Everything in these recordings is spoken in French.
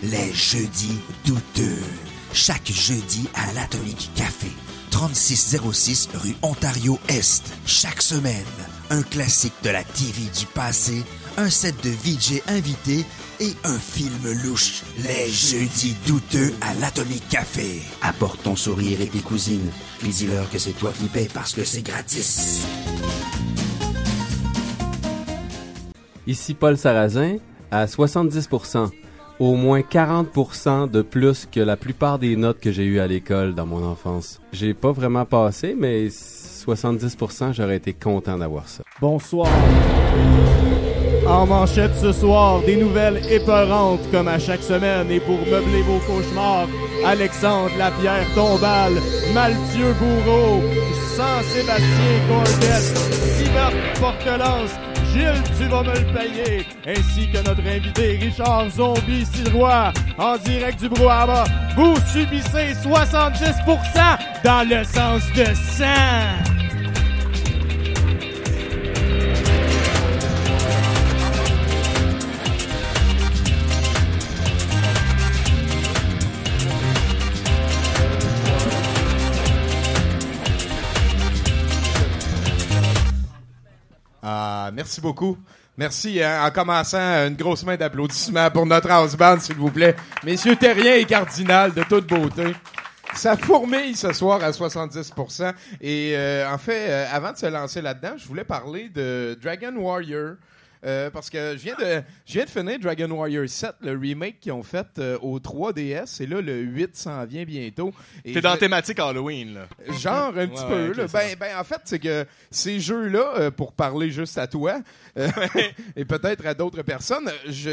Les jeudis douteux. Chaque jeudi à l'Atomique Café. 3606 rue Ontario-Est. Chaque semaine, un classique de la TV du passé, un set de VJ invités et un film louche. Les jeudis douteux à l'Atomique Café. Apporte ton sourire et tes cousines, puis dis-leur que c'est toi qui payes parce que c'est gratis. Ici Paul Sarrazin, à 70%. Au moins 40% de plus que la plupart des notes que j'ai eues à l'école dans mon enfance. J'ai pas vraiment passé, mais 70%, j'aurais été content d'avoir ça. Bonsoir. En manchette ce soir, des nouvelles épeurantes comme à chaque semaine. Et pour meubler vos cauchemars, Alexandre Lapierre Tombal, Mathieu Bourreau, Jean-Sébastien Cordel, Sylvain Portelance, Gilles, tu vas me le payer, ainsi que notre invité Richard Zombie Sirois, en direct du brouhaha. Vous subissez 70% dans le sens de sang. Merci beaucoup. Merci, en commençant, une grosse main d'applaudissements pour notre house band, s'il vous plaît. Messieurs Terrien et Cardinal, de toute beauté. Ça fourmille ce soir à 70%. Et en fait, avant de se lancer là-dedans, je voulais parler de Dragon Warrior. Parce que je viens de finir Dragon Warrior 7, le remake qu'ils ont fait au 3DS, et là, le 8 s'en vient bientôt. T'es dans la thématique Halloween, là. Genre, un petit peu, là. Ben, en fait, c'est que ces jeux-là, pour parler juste à toi, et peut-être à d'autres personnes,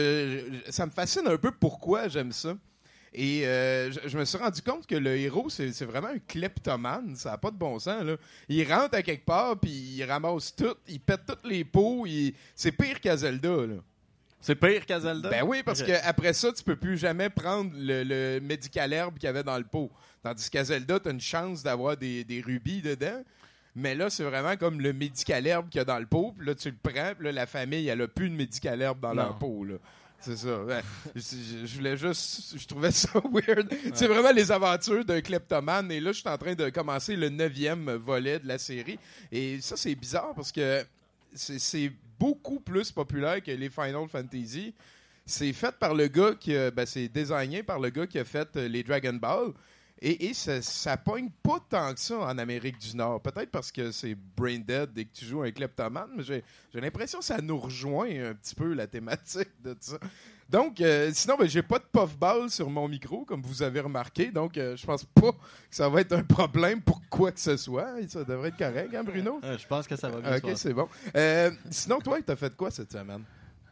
ça me fascine un peu pourquoi j'aime ça. Et je me suis rendu compte que le héros, c'est vraiment un kleptomane. Ça n'a pas de bon sens, là. Il rentre à quelque part, puis il ramasse tout, il pète toutes les pots. C'est pire qu'à Zelda, là. C'est pire qu'à Zelda? Ben oui, parce qu'après ça, tu peux plus jamais prendre le médical herbe qu'il y avait dans le pot. Tandis qu'à Zelda, tu as une chance d'avoir des rubis dedans. Mais là, c'est vraiment comme le médical herbe qu'il y a dans le pot. Puis là, tu le prends, puis là, la famille, elle a plus de médical herbe dans leur pot, là. C'est ça. Ouais. Je voulais juste... Je trouvais ça weird. Ouais. C'est vraiment les aventures d'un kleptomane. Et là, je suis en train de commencer le 9e volet de la série. Et ça, c'est bizarre parce que c'est beaucoup plus populaire que les Final Fantasy. C'est fait par le gars qui... c'est designé par le gars qui a fait les Dragon Ball. Et ça pogne pas tant que ça en Amérique du Nord. Peut-être parce que c'est brain dead dès que tu joues un kleptomane, mais j'ai l'impression que ça nous rejoint un petit peu la thématique de ça. Donc, sinon, j'ai pas de puffball sur mon micro, comme vous avez remarqué. Donc, je pense pas que ça va être un problème pour quoi que ce soit. Ça devrait être correct, hein, Bruno? Je pense que ça va bien. OK, c'est bon. Sinon, toi, t'as fait quoi cette semaine?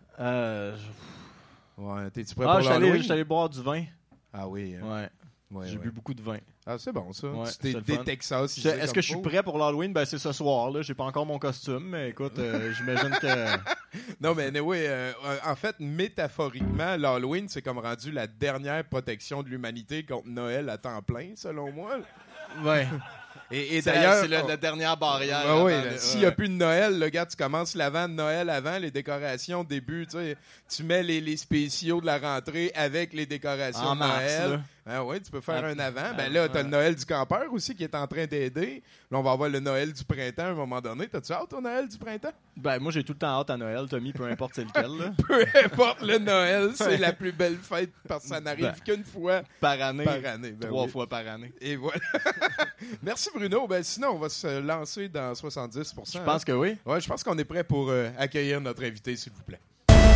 Ouais, t'es-tu prêt pour l'Halloween? Je suis allé boire du vin. Ah oui. Ouais. J'ai bu beaucoup de vin. Ah, c'est bon, ça. Ouais, tu t'es des Texas ici. Est-ce que je suis prêt pour l'Halloween? Ben, c'est ce soir, là. J'ai pas encore mon costume, mais écoute, j'imagine que... Non, mais anyway, en fait, métaphoriquement, l'Halloween, c'est comme rendu la dernière protection de l'humanité contre Noël à temps plein, selon moi. Ouais. Et d'ailleurs, c'est la dernière barrière. Oui, s'il n'y a plus de Noël, le gars, tu commences l'avant de Noël avant, les décorations au début, tu mets les spéciaux de la rentrée avec les décorations en de mars, Noël. Là. Ah oui, tu peux faire un avant. Ben là, t'as le Noël du campeur aussi qui est en train d'aider. Là, on va avoir le Noël du printemps à un moment donné. T'as-tu hâte au Noël du printemps? Ben, moi, j'ai tout le temps hâte à Noël, Tommy, peu importe c'est lequel. Là. Peu importe le Noël, c'est la plus belle fête parce que ça n'arrive qu'une fois par année. Ben 3 fois par année. Et voilà. Merci Bruno. Ben sinon, on va se lancer dans 70%. Je pense que oui. Ouais, je pense qu'on est prêt pour accueillir notre invité, s'il vous plaît.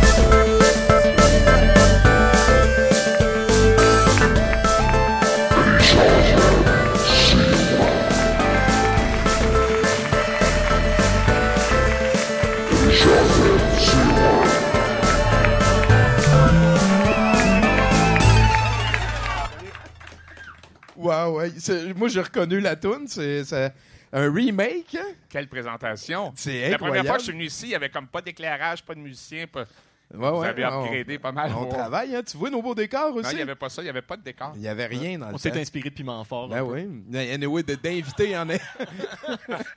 Wow, ouais. Moi, j'ai reconnu la toune. C'est un remake. Hein? Quelle présentation. C'est incroyable. La première fois que je suis venu ici, il n'y avait comme pas d'éclairage, pas de musicien. Vous avez upgradé pas mal. On travaille, hein? Tu vois nos beaux décors aussi? Non, il n'y avait pas ça, il n'y avait pas de décor. Il n'y avait rien dans le On s'est inspiré de Piment Fort. Ben oui. Anyway, d'inviter en est.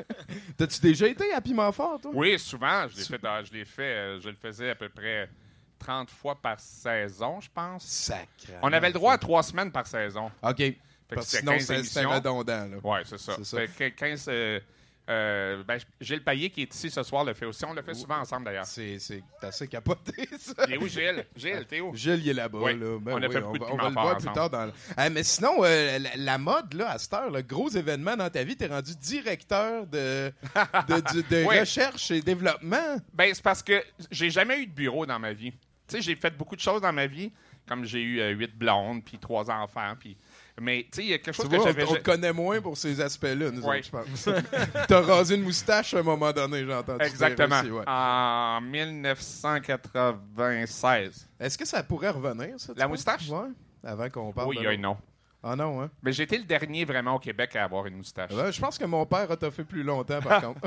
T'as-tu déjà été à Piment Fort, toi? Oui, souvent. Je le faisais à peu près 30 fois par saison, je pense. Sacré. On avait le droit à 3 semaines par saison. OK. Fait que Parce que c'était sinon, 15 c'était émissions. redondant. Là. Oui, c'est ça. Fait que 15... Gilles Payet, qui est ici ce soir, le fait aussi. On le fait souvent ensemble, d'ailleurs. C'est assez capoté, ça. Il est où, Gilles? Gilles, t'es où? Gilles, il est là-bas. Oui. Là. Ben On a fait on beaucoup de va piment le voir fort plus ensemble. tard. Mais sinon, la mode, là, à cette heure, le gros événement dans ta vie, t'es rendu directeur de Oui. recherche et développement. Ben, c'est parce que j'ai jamais eu de bureau dans ma vie. Tu sais, j'ai fait beaucoup de choses dans ma vie, comme j'ai eu 8 blondes, puis 3 enfants, puis... Mais, tu sais, il y a quelque chose Tu que vois, j'avais... on te connaît moins pour ces aspects-là, nous Ouais. autres, je pense. T'as rasé une moustache à un moment donné, j'ai entendu Exactement. dire aussi, ouais. En 1996. Est-ce que ça pourrait revenir, ça? tu La penses? moustache? Ouais. Avant qu'on parle Oui, de il y a l'autre. non. Ah non, hein? Mais j'ai été le dernier vraiment au Québec à avoir une moustache. Ouais, je pense que mon père a toffé plus longtemps, par contre.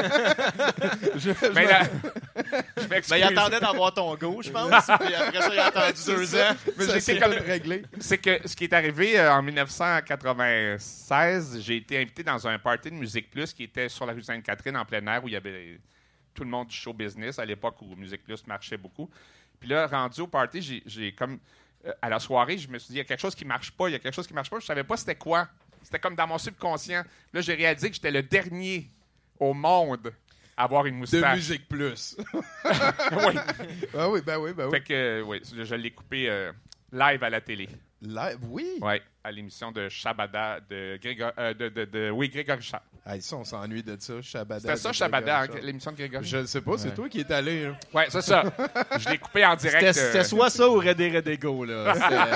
Mais là, je m'excuse. Ben, il attendait d'avoir ton go, je pense. Puis après ça, il a attendu 2 ans. Mais Ça, j'ai c'est été comme- réglé. C'est que ce qui est arrivé en 1996, j'ai été invité dans un party de Musique Plus qui était sur la rue Sainte-Catherine en plein air où il y avait tout le monde du show business à l'époque où Musique Plus marchait beaucoup. Puis là, rendu au party, j'ai comme à la soirée, je me suis dit il y a quelque chose qui marche pas, il y a quelque chose qui marche pas. Je savais pas c'était quoi. C'était comme dans mon subconscient. Là, j'ai réalisé que j'étais le dernier au monde à avoir une De moustache. Musique Plus. Oui. Ah oui, ben oui, ben oui. Fait que oui, je l'ai coupé live à la télé. Live, oui. Oui, à l'émission de Shabada de Grégory Charles. Ah, ça, on s'ennuie de ça, Shabada. C'était ça, de Shabada, Grégory Charles. l'émission de Grégory. Je ne sais pas, c'est toi qui es allé. Hein. Oui, c'est ça. Je l'ai coupé en direct. C'était soit ça ou Ready Go, là.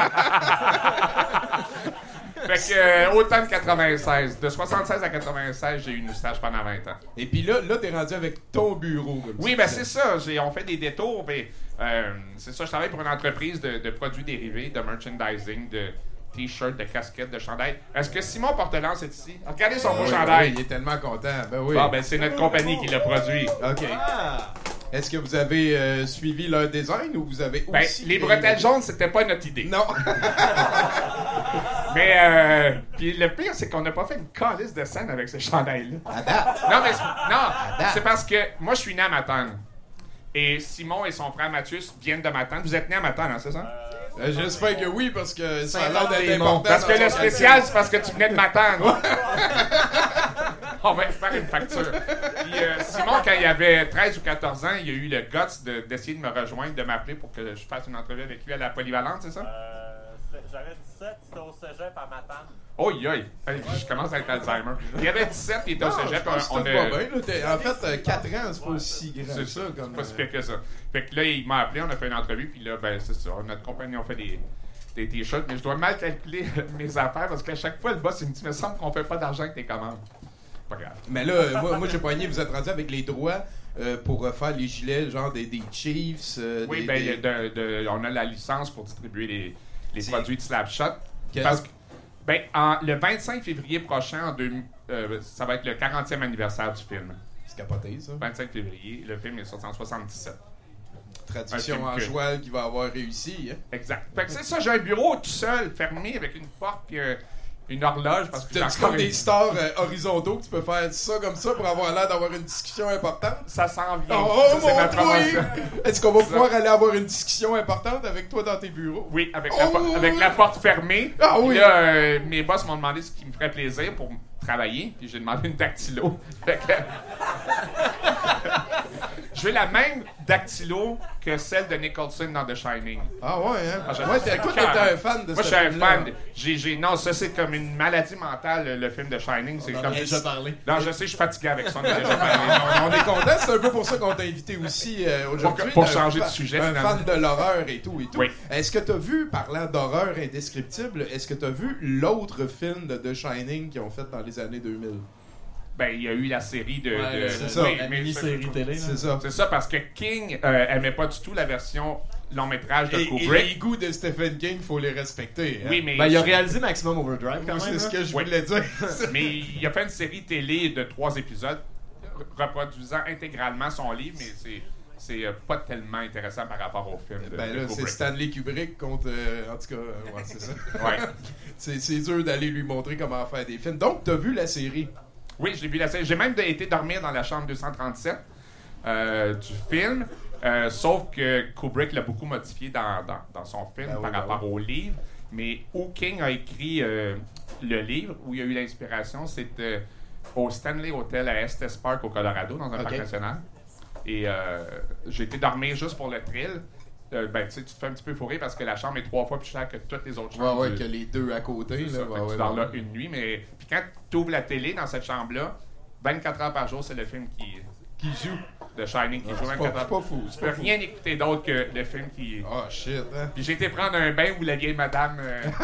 Fait que automne 96. De 76 à 96, j'ai eu une moustache pendant 20 ans. Et puis là t'es rendu avec ton bureau. Comme Oui, tu ben disais. c'est ça. On fait des détours. Ben, c'est ça, je travaille pour une entreprise de produits dérivés, de merchandising, de t-shirts, de casquettes, de chandails. Est-ce que Simon Portelance est ici? Regardez son beau Oui, chandail. oui, il est tellement content. Ben oui. Bon, ben c'est notre compagnie qui l'a produit. OK. Est-ce que vous avez suivi leur design ou vous avez Ben, aussi... les bretelles jaunes, c'était pas notre idée. Non. Mais, puis le pire, c'est qu'on n'a pas fait une calice de scène avec ce chandail-là. À date. Non, mais date. c'est parce que moi, je suis né à Matane. Et Simon et son frère Mathieu viennent de Matane. Vous êtes né à Matane, hein, c'est ça? J'espère que oui, parce que ça a l'air d'être Saint-Laurent-des-Monts. important. Parce que dans le son spécial, c'est parce que tu venais de Matane. On va faire une facture. Puis Simon, quand il avait 13 ou 14 ans, il a eu le guts d'essayer de me rejoindre, de m'appeler pour que je fasse une entrevue avec lui à la Polyvalente, c'est ça? J'avais 17, c'était au cégep à Matane. Oh, yoï! Je commence à être Alzheimer. Il y avait 17, il était au Non, je cégep. pense que on tout a- va bien, là. En fait, 4 ans, c'est pas aussi grand C'est que ça. ça, Comme, c'est pas si pire que ça. Fait que là, il m'a appelé, on a fait une entrevue, puis là, ben, c'est ça. Notre compagnie, on fait des t-shirts, mais je dois mal calculer mes affaires parce qu'à chaque fois, le boss, il me dit, me semble qu'on fait pas d'argent avec tes commandes. Pas grave. Mais là, moi j'ai poigné, vous êtes rendu avec les droits pour faire les gilets, genre des Chiefs. Oui, des, ben, des- on a la licence pour distribuer les C'est- produits de Slapshot. Quel- Parce que, ben, le 25 février prochain, ça va être le 40e anniversaire du film. C'est capoté, ça. 25 février, le film est sorti en 77. Tradition un film en que- joie qui va avoir réussi. Hein. Exact. Fait que c'est ça, j'ai un bureau tout seul, fermé, avec une porte puis une horloge. Parce que j'ai T'as-tu encore comme une- des stars horizontaux que tu peux faire ça comme ça pour avoir l'air d'avoir une discussion importante? Ça s'en vient. Oh, Ça, c'est ma mon promotion. Dieu! Est-ce qu'on va pouvoir aller avoir une discussion importante avec toi dans tes bureaux? Oui, avec, Oh! avec la porte fermée. Ah Puis oui! là, mes boss m'ont demandé ce qui me ferait plaisir pour travailler. Puis j'ai demandé une dactylo. Fait que... Je veux la même dactylo que celle de Nicholson dans The Shining. Ah ouais, hein? Ah, je- Ouais, toi, t'étais un fan de Moi, je ce suis un film-là. fan. Non, ça, c'est comme une maladie mentale, le film de Shining. C'est On en comme... a déjà parlé. Non, je sais, je suis fatigué avec ça. On a déjà parlé. On est content, c'est un peu pour ça qu'on t'a invité aussi aujourd'hui. Pour T'es un changer de fa- sujet, Un finalement. fan de l'horreur et tout. Oui. Est-ce que t'as vu, parlant d'horreur indescriptible, est-ce que t'as vu l'autre film de The Shining qu'ils ont fait dans les années 2000? Ben, il y a eu la série de... Ouais, c'est ça. Oui, La mais mini-série télé. C'est ça. c'est ça, parce que King aimait pas du tout la version long-métrage de Et Kubrick. les goûts de Stephen King, faut les respecter. hein. Oui, mais... Ben, il a réalisé Maximum Overdrive quand C'est même. ce hein. que je Oui. voulais dire. Mais il a fait une série télé de 3 épisodes reproduisant intégralement son livre, mais c'est pas tellement intéressant par rapport au film de, Ben de là, c'est Kubrick. Stanley Kubrick contre... en tout cas, ouais, c'est ça. Ouais. C'est dur d'aller lui montrer comment faire des films. Donc, t'as vu la série? Oui, j'ai vu la série. J'ai même été dormir dans la chambre 237 du film. Sauf que Kubrick l'a beaucoup modifié dans son film Ben oui, par ben rapport au livre. Mais où King a écrit le livre, où il y a eu l'inspiration, c'était au Stanley Hotel à Estes Park au Colorado, dans un parc national. Et j'ai été dormir juste pour le thrill. Tu te fais un petit peu fourrer parce que la chambre est 3 fois plus chère que toutes les autres chambres. Ouais, que les deux à côté. C'est Là, ça, tu dors là une nuit. Mais puis quand tu ouvres la télé dans cette chambre-là, 24 heures par jour, c'est le film qui joue. The Shining qui joue 24 heures. C'est pas fou. Tu peux rien écouter d'autre que le film qui... Oh shit, hein? Puis j'ai été prendre un bain où la vieille madame...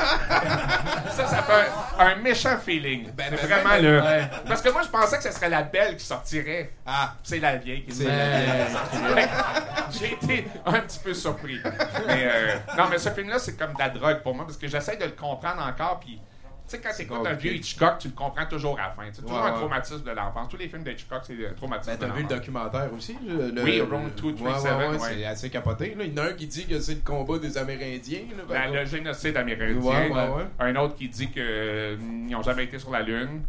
ça fait un méchant feeling. C'est vraiment là. Ouais. Parce que moi, je pensais que ce serait la belle qui sortirait. Ah, C'est la vieille qui c'est sortirait. J'ai été un petit peu surpris. Non, mais ce film-là, c'est comme de la drogue pour moi, parce que j'essaie de le comprendre encore, puis... Tu sais, quand tu écoutes un vieux Hitchcock, tu le comprends toujours à la fin. C'est toujours un traumatisme de l'enfance. Tous les films d'Hitchcock, c'est un traumatisme de t'as vu le l'enfance. documentaire aussi? Oui, Room 237. C'est assez capoté. Là. Il y en a un qui dit que c'est le combat des Amérindiens. Là, Le génocide amérindien. Ouais. Un autre qui dit qu'ils n'ont jamais été sur la Lune.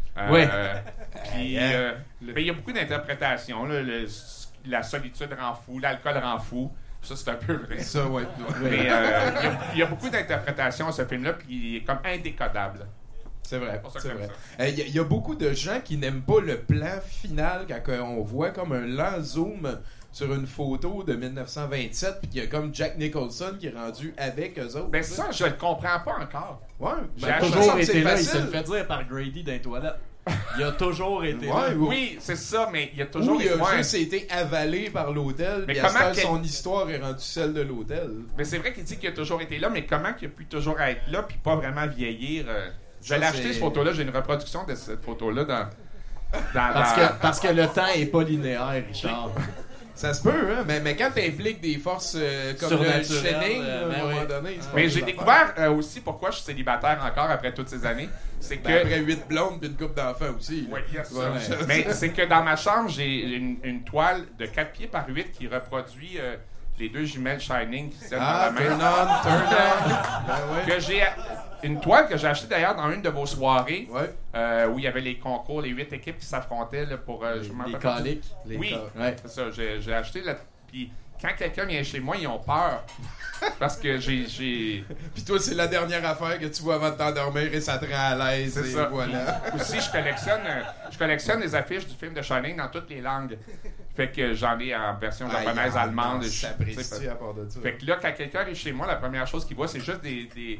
Puis, il y a beaucoup d'interprétations. Là. La solitude rend fou, l'alcool rend fou. Ça, c'est un peu vrai. Ça, ouais. Mais il y a beaucoup d'interprétations à ce film-là, puis il est comme indécodable. C'est vrai. Pour ça C'est que vrai. j'aime Il y a beaucoup de gens qui n'aiment pas le plan final quand on voit comme un lent zoom sur une photo de 1927 puis qu'il y a comme Jack Nicholson qui est rendu avec eux autres. Ben ça, je le comprends pas encore. Ouais. Il J'ai a acheté toujours ça, été c'est là, il facile. se le fait dire par Grady dans les toilettes. Il a toujours été là. Ouais, Oui, c'est ça, mais il y a toujours... Ou il a ouais. juste été avalé par l'hôtel, Mais puis à comment ce temps, quel- son histoire est rendue celle de l'hôtel. Mais c'est vrai qu'il dit qu'il a toujours été là, mais comment qu'il a pu toujours être là puis pas vraiment vieillir? Je Ça, l'ai acheté, c'est- cette photo-là. J'ai une reproduction de cette photo-là dans Parce que le temps est pas linéaire, Richard. Ça se peut, hein, mais quand t'impliques des forces comme le Surnaturelles, Shining, à un ben moment oui. donné, c'est pas Mais une j'ai affaire. découvert aussi pourquoi je suis célibataire encore après toutes ces années. C'est que... Ben, après 8 blondes puis une couple d'enfants aussi. Oui, il y a ça. Ouais. Mais c'est que dans ma chambre, j'ai une toile de 4 pieds par 8 qui reproduit les deux jumelles Shining qui se tiennent Ah, dans la turn main. on, turn on. Ben ouais. Que j'ai... Une toile que j'ai achetée d'ailleurs dans une de vos soirées Ouais. où il y avait les concours, les 8 équipes qui s'affrontaient là, pour... je m'en Les rappelle pas. coliques. Oui, Ouais. c'est ça. J'ai acheté la... Puis quand quelqu'un vient chez moi, ils ont peur. Parce que j'ai... Puis toi, c'est la dernière affaire que tu vois avant de t'endormir et ça te rend à l'aise. C'est et ça. voilà. Aussi, je collectionne des affiches du film de Shining dans toutes les langues. Fait que j'en ai en version japonaise, allemande. Ça apprécie à part de ça. Fait que là, quand quelqu'un arrive chez moi, la première chose qu'il voit, c'est juste des...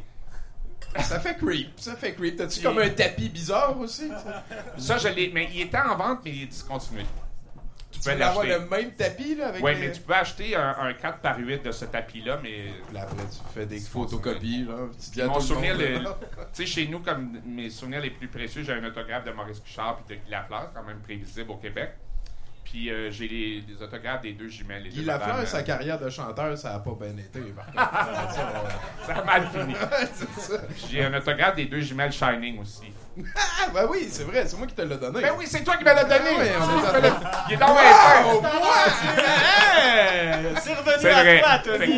Ça fait creep. Ça fait creep. T'as-tu comme un tapis bizarre aussi? Ça, je l'ai... Mais il était en vente, mais il est discontinué. Tu peux avoir le même tapis, là, avec Oui, les... mais tu peux acheter un 4x8 de ce tapis-là, mais... Là, après, tu fais des photocopies, là. Tu dis à Mon tout le souvenir, monde, tu sais, chez nous, comme mes souvenirs les plus précieux, j'ai un autographe de Maurice Pichard puis de Guy Lafleur, quand même prévisible au Québec. Puis j'ai les autographes des deux jumelles. Les Guy deux Lafleur, madames, sa carrière de chanteur, ça a pas bien été, par contre. ça a mal fini. C'est ça. J'ai un autographe des deux jumelles Shining aussi. Ah, ben oui, c'est vrai, c'est moi qui te l'ai donné. Ben oui, c'est toi qui me l'as donné! Ah oui, on est en- Il est dans mes Wow! fins! C'est revenu C'est vrai. à toi, Fait Tony.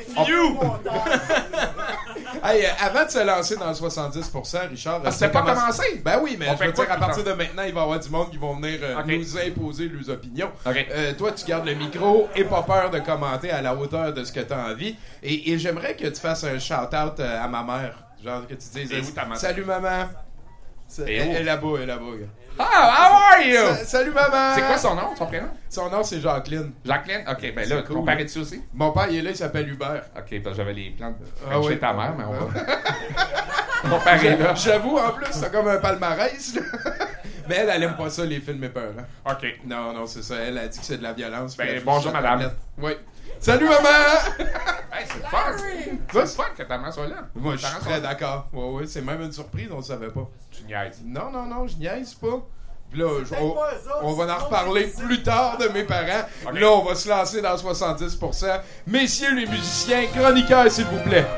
que, Hey, avant de se lancer dans le 70%, Richard... Ah, c'était pas commencé? Ben oui, mais On je fait veux quoi dire, à tout le partir de maintenant, il va y avoir du monde qui vont venir Ok. nous imposer leurs opinions. Ok. Toi, tu gardes le micro et pas peur de commenter à la hauteur de ce que tu as envie. Et j'aimerais que tu fasses un shout-out à ma mère. Genre que tu dises... Et où ta maman? Salut, maman. Et Elle où? est là-bas, elle est là-bas. gars. Ah, how are you? Salut, maman. C'est quoi son nom, son prénom? Son nom, c'est Jacqueline. Jacqueline? Ok, ben là, C'est cool. ton père est-tu aussi? Mon père, il est là, il s'appelle Hubert. Ok, ben j'avais les plans de Ah oui. chez ta mère, mais on va... Mon père est là. J'avoue, en plus, c'est comme un palmarès. Là. Mais elle aime pas ça, les films épeurants. Ok. Non, c'est ça. Elle a dit que c'est de la violence. Ben, puis elle bonjour, joue sur madame. tablette. Oui. Salut, maman! Hey, c'est le fun! C'est le fun que ta mère soit là. Moi, je Tes suis parents très sont là. d'accord. Ouais, c'est même une surprise, on le savait pas. Tu niaises. Non, je niaise pas. Puis là, on pas eux autres, va en sinon reparler c'est plus tard de mes parents. Ok. Là, on va se lancer dans le 70%. Messieurs les musiciens, chroniqueurs, s'il vous plaît.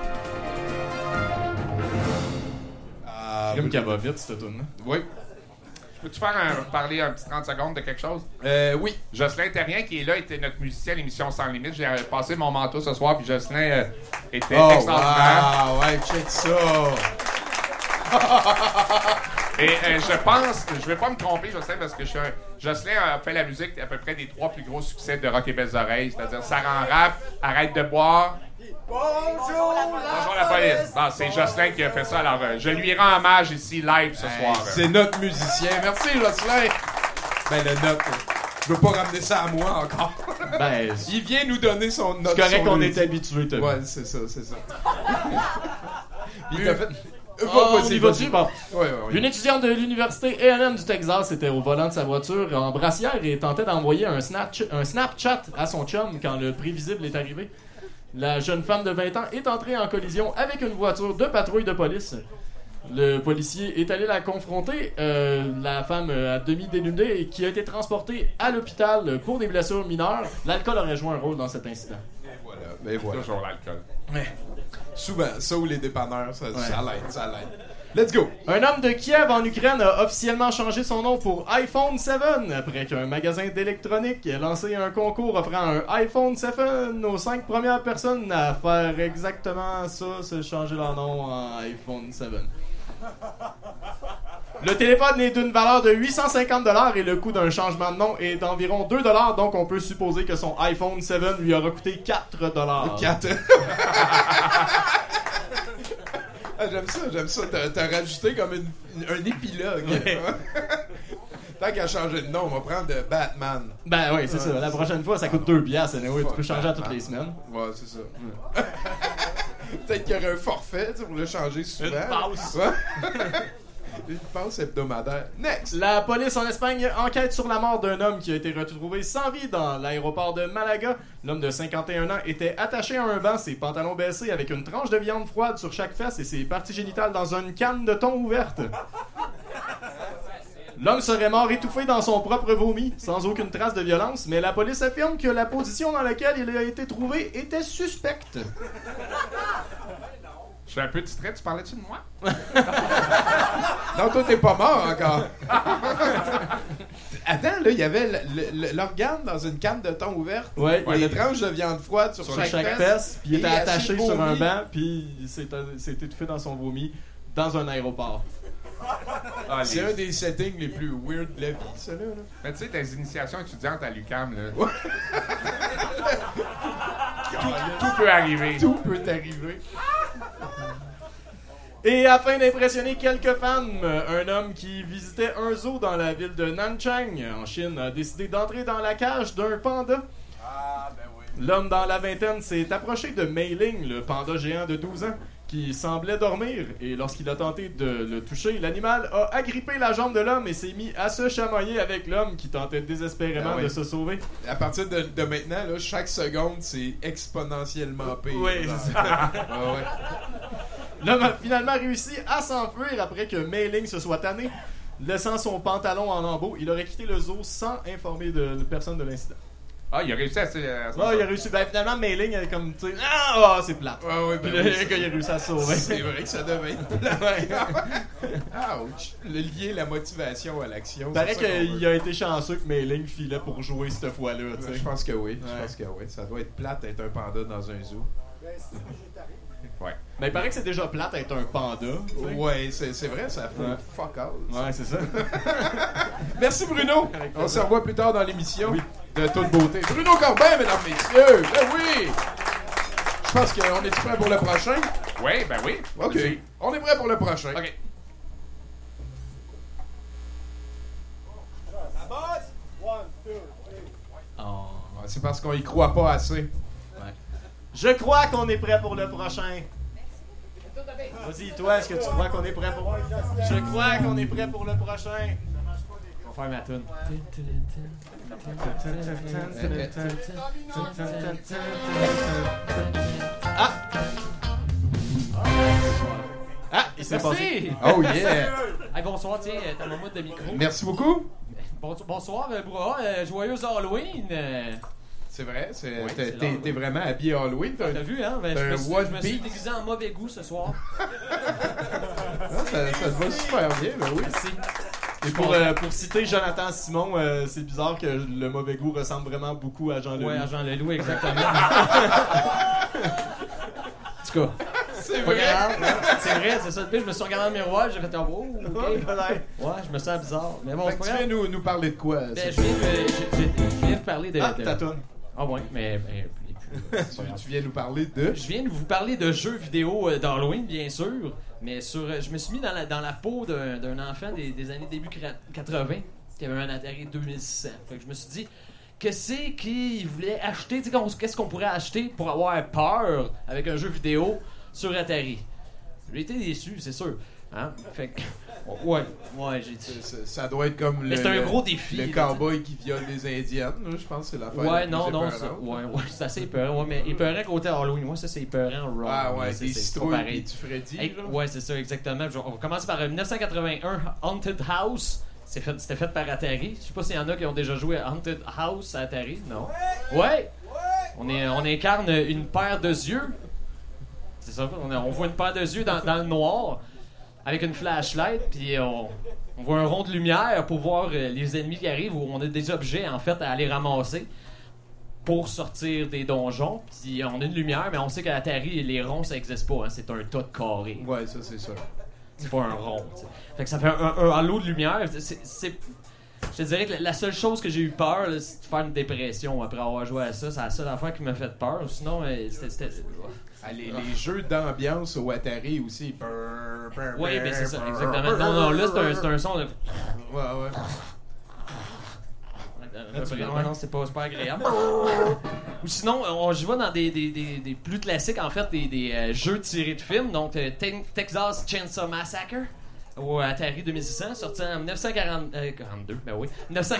Crime qu'elle va vite, cette tourne. Oui. Peux-tu parler un petit 30 secondes de quelque chose? Oui. Jocelyn Terrien, qui est là, était notre musicien à l'émission Sans Limite. J'ai passé mon manteau ce soir, puis Jocelyn était Oh, extraordinaire. wow, ouais, check ça. Et je vais pas me tromper, Jocelyn, parce que Jocelyn a fait la musique à peu près des 3 plus gros succès de Rock et Belles Oreilles, c'est-à-dire Ça rend rap, Arrête de boire. Bonjour la police. Bon, c'est Jocelyn qui a fait ça, alors je lui rends hommage ici live ce soir. C'est notre musicien. Merci, Jocelyn. Ben, le note. Je veux pas ramener ça à moi encore. Ben, il vient nous donner son note. C'est correct qu'on est habitué, Tommy. Ouais, c'est ça. Il t'a fait... on y va-tu? Bon. Ouais. Une étudiante de l'université A&M du Texas était au volant de sa voiture en brassière et tentait d'envoyer un Snapchat à son chum quand le prévisible est arrivé. La jeune femme de 20 ans est entrée en collision avec une voiture de patrouille de police. Le policier est allé la confronter, la femme à demi dénudée, et qui a été transportée à l'hôpital pour des blessures mineures. L'alcool aurait joué un rôle dans cet incident. Et voilà. Toujours l'alcool. Ouais. Souvent, ça ou les dépanneurs, ça l'aide. Let's go! Un homme de Kiev en Ukraine a officiellement changé son nom pour iPhone 7 après qu'un magasin d'électronique ait lancé un concours offrant un iPhone 7 aux 5 premières personnes à faire exactement ça, se changer leur nom en iPhone 7. Le téléphone est d'une valeur de 850$ et le coût d'un changement de nom est d'environ 2$, donc on peut supposer que son iPhone 7 lui aura coûté 4$. 4. Ah, j'aime ça. T'as rajouté comme un épilogue. Ouais. Tant qu'à changer de nom, on va prendre Batman. Ben oui, c'est ça. La prochaine fois, ça coûte 2$. Anyway, tu peux changer à toutes Batman. les semaines. Ouais, c'est ça. Peut-être qu'il y aurait un forfait pour le changer souvent. Une passe. Ouais. Une passe hebdomadaire. Next! La police en Espagne enquête sur la mort d'un homme qui a été retrouvé sans vie dans l'aéroport de Malaga. L'homme de 51 ans était attaché à un banc, ses pantalons baissés, avec une tranche de viande froide sur chaque fesse et ses parties génitales dans une canne de thon ouverte. L'homme serait mort étouffé dans son propre vomi, sans aucune trace de violence, mais la police affirme que la position dans laquelle il a été trouvé était suspecte. Je suis un peu distrait, tu parlais-tu de moi? Non, toi, t'es pas mort encore. Attends, là, il y avait l'organe dans une canne de thon ouverte. Ouais, Il y a une tranche de viande froide sur chaque fesse. puis il était et attaché assez sur un vomi. banc, puis il s'est étouffé dans son vomi dans un aéroport. Ah, C'est un des settings les plus weird de la vie, ça, là. Mais tu sais, des initiations étudiantes à l'UQAM, là. Tout peut arriver. Tout peut arriver. Et afin d'impressionner quelques femmes, un homme qui visitait un zoo dans la ville de Nanchang, en Chine, a décidé d'entrer dans la cage d'un panda. Ah, ben oui. L'homme dans la vingtaine s'est approché de Mei Ling, le panda géant de 12 ans, qui semblait dormir. Et lorsqu'il a tenté de le toucher, l'animal a agrippé la jambe de l'homme et s'est mis à se chamailler avec l'homme qui tentait désespérément Ah oui. de se sauver. À partir de maintenant, là, chaque seconde, c'est exponentiellement pire. Oui, Genre. c'est ça. Ah ouais. L'homme a finalement réussi à s'enfuir après que Mei Ling se soit tanné. Laissant son pantalon en lambeaux, il aurait quitté le zoo sans informer de personne de l'incident. Ah, il a réussi à se... Ah, il a réussi. Ben, finalement, Mei Ling, elle est comme, tu sais, ah, c'est plate. Ah ouais, Puis ben le oui, gars, il a réussi à se sauver. c'est vrai que ça devait être plat. Ouch. Le lier la motivation à l'action. Paraît c'est ça qu'on qu'il veut. a été chanceux que Mei Ling filait pour jouer cette fois-là, tu sais. Je pense que oui. Ouais. Je pense que oui. Ça doit être plate d'être un panda dans un zoo. Ouais. Mais il paraît que c'est déjà plate d'être un panda. Tu sais. Ouais, c'est vrai, ça fait Ouais. fuck all. Ouais, c'est ça. Merci Bruno. Avec On plaisir. se revoit plus tard dans l'émission de toute beauté. Bruno Corbin, mesdames, messieurs. Ben oui. Je pense qu'on est prêt pour le prochain. Oui, ben oui. OK. Vas-y. On est prêt pour le prochain. OK. Ah, c'est parce qu'on y croit pas assez. Je crois qu'on est prêt pour le prochain. Vas-y, toi, est-ce que tu crois qu'on est prêt pour... Je crois qu'on est prêt pour le prochain. On va faire ma toune. Ah! Ah, il s'est passé. Merci! Oh yeah. Hey, bonsoir, tiens, ta maman de micro. Merci beaucoup. Bonsoir, Brouhaha, joyeuse Halloween! C'est vrai, Oui, t'es c'est l'heure. t'es vraiment habillé Halloween. T'as vu, hein? Ben, t'as un je me suis one-piece. déguisé en mauvais goût ce soir. Ça te va super bien, ben oui. Merci. Et pour citer Jonathan Simon, c'est bizarre que le mauvais goût ressemble vraiment beaucoup à Jean Leloup. Ouais, à Jean Leloup, exactement. En tout cas, C'est c'est Pas vrai. grave, non, c'est vrai, c'est ça. Puis je me suis regardé dans le miroir, j'ai fait un oh, ok. Ouais, je me sens bizarre. Mais bon, Fait c'est que pas tu grave. viens nous parler de quoi? Ben, je viens de parler de. Ah, de- ta toune. Ah ouais, mais Tu viens nous parler de... je viens de vous parler de jeux vidéo d'Halloween, bien sûr, mais je me suis mis dans la peau d'un enfant des années début 80 qui avait un Atari 2600. Fait que je me suis dit, qu'est-ce qu'il voulait acheter? Tu sais, qu'est-ce qu'on pourrait acheter pour avoir peur avec un jeu vidéo sur Atari? J'ai été déçu, c'est sûr. Hein? Fait que, ouais, j'ai dit. Ça doit être comme Mais c'est un gros défi. le là, cowboy qui viole des indiennes, là, je pense que c'est l'affaire. Ouais, la non, plus non, épeurante. ouais, c'est assez épeurant. Ouais, mais épeurant côté Halloween, moi, ça, c'est épeurant raw. Ah ouais, là, des c'est pas citrouilles pareil. et du Freddy. Hey, genre. ouais, c'est ça, exactement. On va commencer par 1981, Haunted House. C'était fait par Atari. Je sais pas s'il y en a qui ont déjà joué à Haunted House à Atari. Non? Ouais! On incarne une paire de yeux. C'est ça, on voit une paire de yeux dans le noir avec une flashlight, puis on voit un rond de lumière pour voir les ennemis qui arrivent, où on a des objets, en fait, à aller ramasser pour sortir des donjons. Puis on a une lumière, mais on sait qu'à Atari, les ronds, ça n'existe pas. Hein, c'est un tas de carrés. Ouais, ça c'est sûr. C'est pas un rond. T'sais. Fait que ça fait un halo de lumière. Je te dirais que la seule chose que j'ai eu peur, là, c'est de faire une dépression après avoir joué à ça. C'est la seule affaire qui m'a fait peur. Sinon, c'était. Ah, les jeux d'ambiance au Atari aussi. Oui, mais c'est ça, exactement. Non, là, c'est un son. De... Ouais. Ouais, non, c'est pas agréable. Ou sinon, on jouait dans des plus classiques, en fait, des jeux tirés de films. Donc, Texas Chainsaw Massacre au Atari 2600, sorti en 1982, ben oui,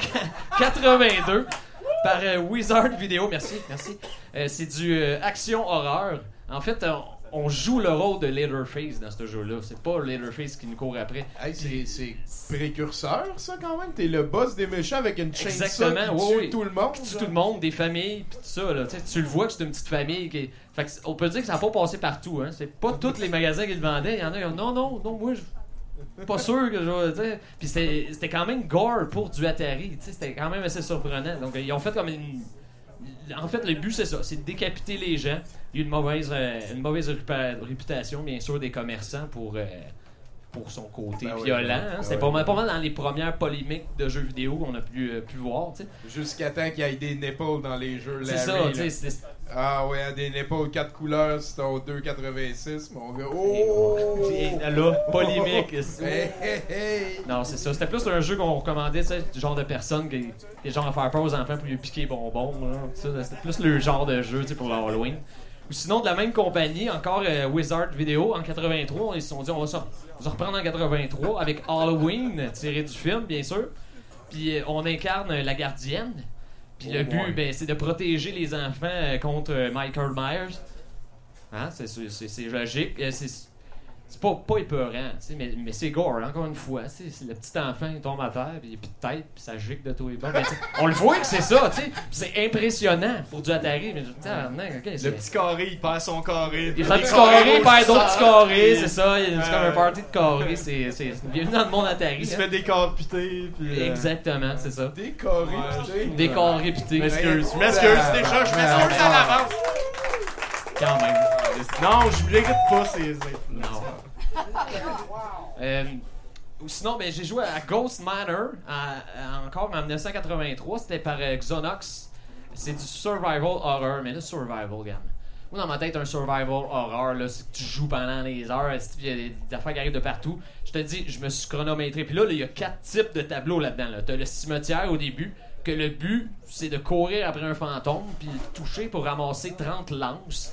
1982 par Wizard Video. Merci. C'est du action horreur. En fait, on joue le rôle de Leatherface dans ce jeu-là. C'est pas Leatherface qui nous court après. Hey, c'est précurseur, ça, quand même. T'es le boss des méchants avec une chainsaw Exactement, qui tue oui. tout le monde. Qui tue tout le monde, des familles, pis tout ça. Là. Tu le vois que c'est une petite famille. Fait que on peut dire que ça n'a pas passé partout. Hein. C'est pas tous les magasins qui le vendaient. Il y en a qui ont non, moi, je pas sûr que je vais. Puis c'était quand même gore pour du Atari. C'était quand même assez surprenant. Donc, ils ont fait comme une. En fait, le but, c'est ça, c'est de décapiter les gens. Il y a une mauvaise réputation, bien sûr, des commerçants pour son côté violent. Hein. C'était pas mal dans les premières polémiques de jeux vidéo qu'on a pu voir. T'sais. Jusqu'à temps qu'il y ait des nipples dans les jeux. C'est ça, tu sais. Ah ouais, des nipples 4 couleurs, c'est ton 2,86, mon gars. Oh! Là, polémique. Hey. Non, c'est ça. C'était plus un jeu qu'on recommandait, tu sais, du genre de personnes qui genre à faire peur aux enfants pour lui piquer les bonbons. Là, c'était plus le genre de jeu, tu sais, pour l'Halloween. Ou sinon, de la même compagnie, encore Wizard Video, en 83, ils se sont dit, on va se reprendre en 83 avec Halloween, tiré du film, bien sûr. Puis on incarne la gardienne. Puis le but, ben, c'est de protéger les enfants contre Michael Myers. Hein? C'est logique. C'est pas épeurant, mais c'est gore, encore une fois. C'est le petit enfant qui tombe à terre, puis il a plus de tête, puis ça gicle de tous les bords. Ben, on le voit que c'est ça, tu sais. C'est impressionnant pour du Atari. Mais Le petit carré, il perd son carré. Il fait un petit carré, il perd d'autres petits carrés, c'est ça. C'est comme un party de carré. C'est bienvenue dans le monde Atari. Il se fait décapiter. Puis, exactement, c'est ça. Des carrés, Décapité. Je m'excuse déjà, je m'excuse à l'avance. Quand même. Non, je mérite pas ces. Non. Ou sinon, ben, j'ai joué à Ghost Manor encore en 1983. C'était par Xonox. C'est du survival horror. Mais là, survival, regarde. Moi, dans ma tête, un survival horror, là, c'est que tu joues pendant des heures. Il y a des affaires qui arrivent de partout. Je te dis, je me suis chronométré. Puis là, il y a 4 types de tableaux là-dedans. Là. T'as le cimetière au début. Que le but, c'est de courir après un fantôme. Puis le toucher pour ramasser 30 lances.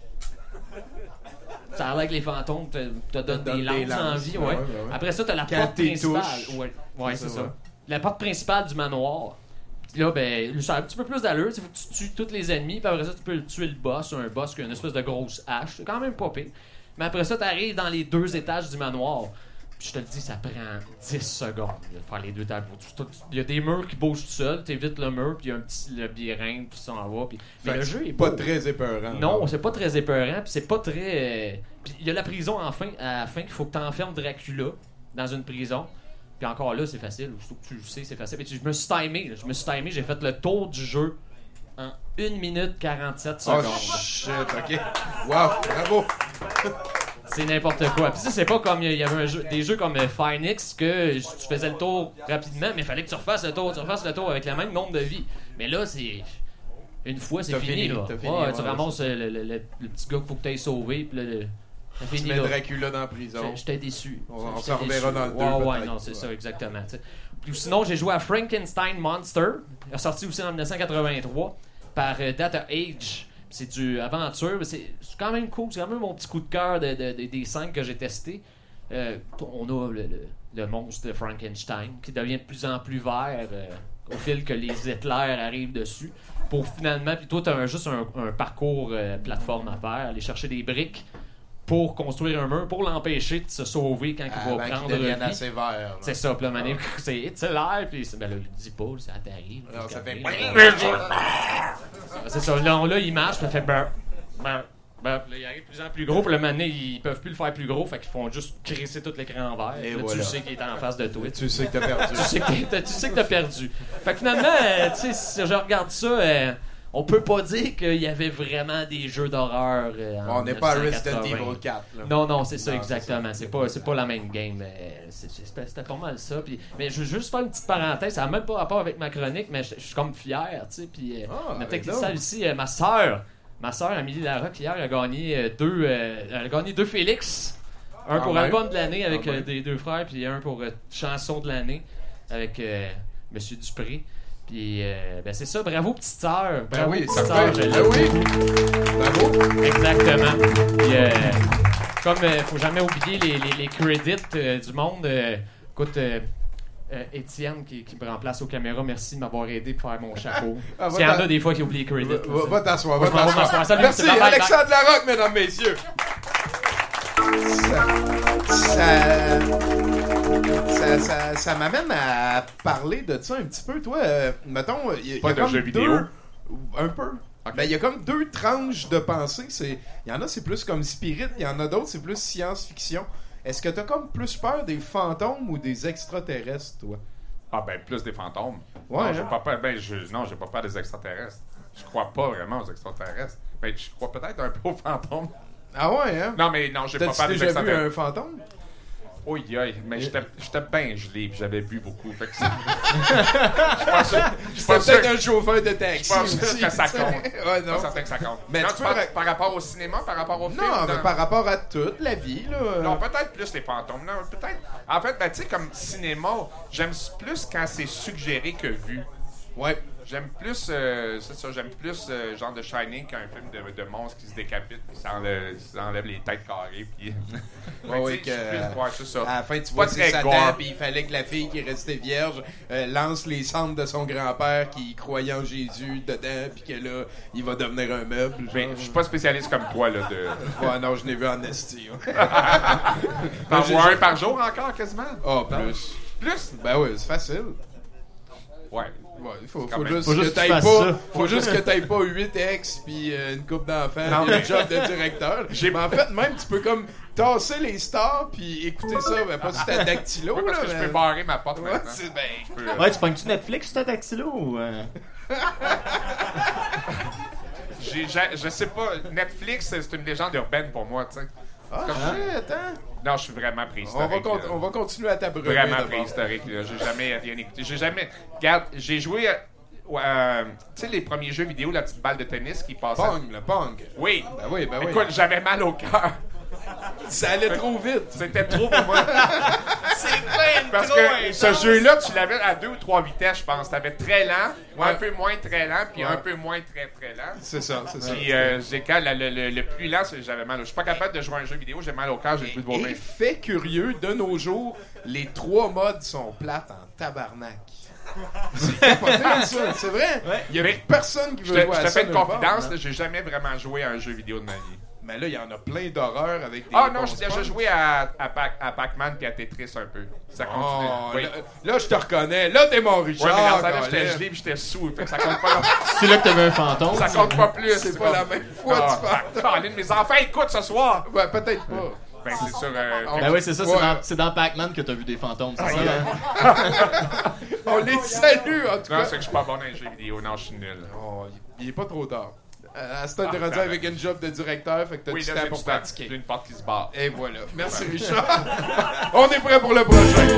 Ça a l'air que les fantômes te donnent des lances en vie, ouais. Après ça, t'as la porte principale. Ouais, c'est ça. La porte principale du manoir. Puis là, ben, ça a un petit peu plus d'allure. Il faut que tu tues tous les ennemis. Puis après ça, tu peux tuer le boss. Un boss qui a une espèce de grosse hache. C'est quand même pas pire. Mais après ça, t'arrives dans les 2 étages du manoir. Puis je te le dis, ça prend 10 secondes de faire les 2 tableaux. Il y a des murs qui bougent tout seuls. T'évites le mur. Puis il y a un petit labyrinthe qui s'en va. Puis... Mais le jeu est pas très épeurant. Non, c'est pas très épeurant. Puis c'est pas très... Puis il y a la prison à la fin qu'il faut que tu enfermes Dracula dans une prison. Puis encore là, c'est facile. Surtout que tu le sais, c'est facile. Mais je me suis timé. J'ai fait le tour du jeu en 1 minute 47 secondes. Oh shit, ok. Wow, bravo. C'est n'importe quoi. Puis ça, c'est pas comme il y avait des jeux comme Phoenix que tu faisais le tour rapidement, mais il fallait que tu refasses le tour avec le même nombre de vies. Mais là, c'est... Une fois, c'est fini, là. Tu ramasses le petit gars qu'il faut que tu ailles sauver, puis là, c'est fini, tu mets là. Dracula dans la prison. J'étais déçu. On s'en reverra dans le 2. Ouais, non, c'est ça, exactement. T'sais. Puis sinon, j'ai joué à Frankenstein Monster. Il est sorti aussi en 1983 par Data Age. C'est du aventure. C'est quand même cool. C'est quand même mon petit coup de cœur des 5 que j'ai testés. On a le monstre de Frankenstein qui devient de plus en plus vert au fil que les éclairs arrivent dessus. Pour finalement, puis toi, tu as juste un parcours plateforme à faire, aller chercher des briques pour construire un mur, pour l'empêcher de se sauver quand il va prendre qu'il devienne vie. assez vert. C'est ça, puis là, c'est It's Alive, puis ben là, il dit pas, ça t'arrive. Alors, ça fait... C'est ça, là, il marche, puis ça fait burr. Là, il arrive de plus en plus gros, puis le moment donné, ils peuvent plus le faire plus gros, fait qu'ils font juste crisser tout l'écran en vert. Et là, voilà. tu sais qu'il est en face de toi. Tu sais que t'as perdu. tu sais que t'as perdu. Fait que finalement, tu sais, si je regarde ça, on peut pas dire qu'il y avait vraiment des jeux d'horreur. On n'est pas à Resident Evil 4. Là. Non, c'est ça, exactement. C'est pas la même game. C'était pas mal ça. Puis, mais je veux juste faire une petite parenthèse. Ça n'a même pas rapport avec ma chronique, mais je suis comme fier. Tu sais, puis on a peut-être dit ça ici. Ma soeur, Amélie Larocque, hier, a gagné deux Félix. Un pour album de l'année avec des deux frères, puis un pour chanson de l'année avec Monsieur Dupré. Puis, ben c'est ça, bravo petite sœur. Ben oui, petite ça sœur, fait. Ben oui. Bravo. Exactement. Puis, comme faut jamais oublier les credits du monde, écoute, Étienne qui me remplace aux caméras, merci de m'avoir aidé pour faire mon chapeau. S'il y en a des fois qui oublient les credits. Va t'asseoir, va t'asseoir. Salut, merci, Alexandre Larocque, mesdames, messieurs. Ça m'amène à parler de ça un petit peu. Toi, mettons, il y a comme jeux vidéo. Un peu. Okay. Ben, il y a comme deux tranches de pensée. Il y en a, c'est plus comme spirit. Il y en a d'autres, c'est plus science-fiction. Est-ce que t'as comme plus peur des fantômes ou des extraterrestres, toi? Ah ben, plus des fantômes. Ouais, non, j'ai pas peur. Non, j'ai pas peur des extraterrestres. Je crois pas vraiment aux extraterrestres. Ben, je crois peut-être un peu aux fantômes. Ah ouais, hein? Non, mais non, j'ai pas peur des déjà extraterrestres. Vu un fantôme? Oui, mais j'étais bien gelé puis j'avais bu beaucoup. Fait que C'était peut-être un chauffeur de taxi. Je pense que ça compte. Ouais, non. Pas certain que ça compte. Mais non, tu parles par rapport au cinéma, par rapport au film? Non, mais par rapport à toute la vie, là. Non, peut-être plus les fantômes. Non, peut-être. En fait, ben, tu sais, comme cinéma, j'aime plus quand c'est suggéré que vu. Ouais. J'aime plus, c'est ça, j'aime plus genre de Shining qu'un film de monstres qui se décapitent puis s'enlèvent les têtes carrées. Puis... ouais, c'est ça. À la fin, tu vois c'est Satan, puis il fallait que la fille qui est restée vierge lance les cendres de son grand-père qui croyait en Jésus dedans, puis que là, il va devenir un meuble. Mais je suis pas spécialiste comme toi, là. Ouais, non, je n'ai vu en esti. T'en vois un par jour encore, quasiment? Ah, plus. Plus? Ben oui, c'est facile. Ouais. Ouais, faut juste que t'ailles pas 8 ex puis une couple d'enfants et un job de directeur. Mais en fait, même tu peux comme tasser les stars puis écouter ça, mais pas sur ta dactylo. Ouais, parce que je peux barrer ma porte ouais, maintenant. Ouais, tu pognes-tu Netflix sur ta dactylo ou... Je sais pas, Netflix c'est une légende urbaine pour moi, tu sais. Ah, attends. Non, je suis vraiment préhistorique. On va continuer à t'abreuver. Vraiment préhistorique, là. J'ai jamais rien écouté. Regarde, j'ai joué. Tu sais, les premiers jeux vidéo, la petite balle de tennis qui passait. Le Pong. Oui. Ben oui. Écoute, j'avais mal au cœur. Ça allait trop vite. C'était trop pour moi. C'est bien parce que ce jeu-là, tu l'avais à 2 ou 3 vitesses, je pense. T'avais très lent, un peu moins très lent, puis un peu moins très très lent. C'est ça. Puis le plus lent, j'avais mal. Je suis pas capable de jouer à un jeu vidéo, j'ai mal au cœur, j'ai plus de vomir. Et fait curieux, de nos jours, les 3 modes sont plates en tabarnak. C'est capoté, ça. C'est vrai. Il y a personne qui veut jouer à ça. Je te fais une confidence, j'ai jamais vraiment joué à un jeu vidéo de ma vie. Mais là, il y en a plein d'horreurs avec des... Ah non, j'ai déjà joué à Pac-Man puis à Tetris un peu. Ça continue. Oui. Là, je te reconnais. Là, t'es mon Richard. Ouais, mais dans ça, là, j'étais gelé puis j'étais sous. Fait que ça compte pas. C'est là que t'avais un fantôme. Ça compte pas plus. C'est pas la même fois, tu parles. Mes enfants écoutent ce soir. Ouais, peut-être pas. Ben, c'est sûr. Ben oui, c'est ça, c'est dans Pac-Man que t'as vu des fantômes, c'est ça? On les salue, en tout cas. Non, c'est que je suis pas bon dans les jeux vidéo. Non, je suis nul. Il est pas trop tard. À ce temps, t'es rendu avec une job de directeur, fait que t'as Oui, du là, temps j'ai pour du temps. pratiquer. J'ai une porte qui se barre. Et voilà. Merci, Richard. On est prêt pour le prochain.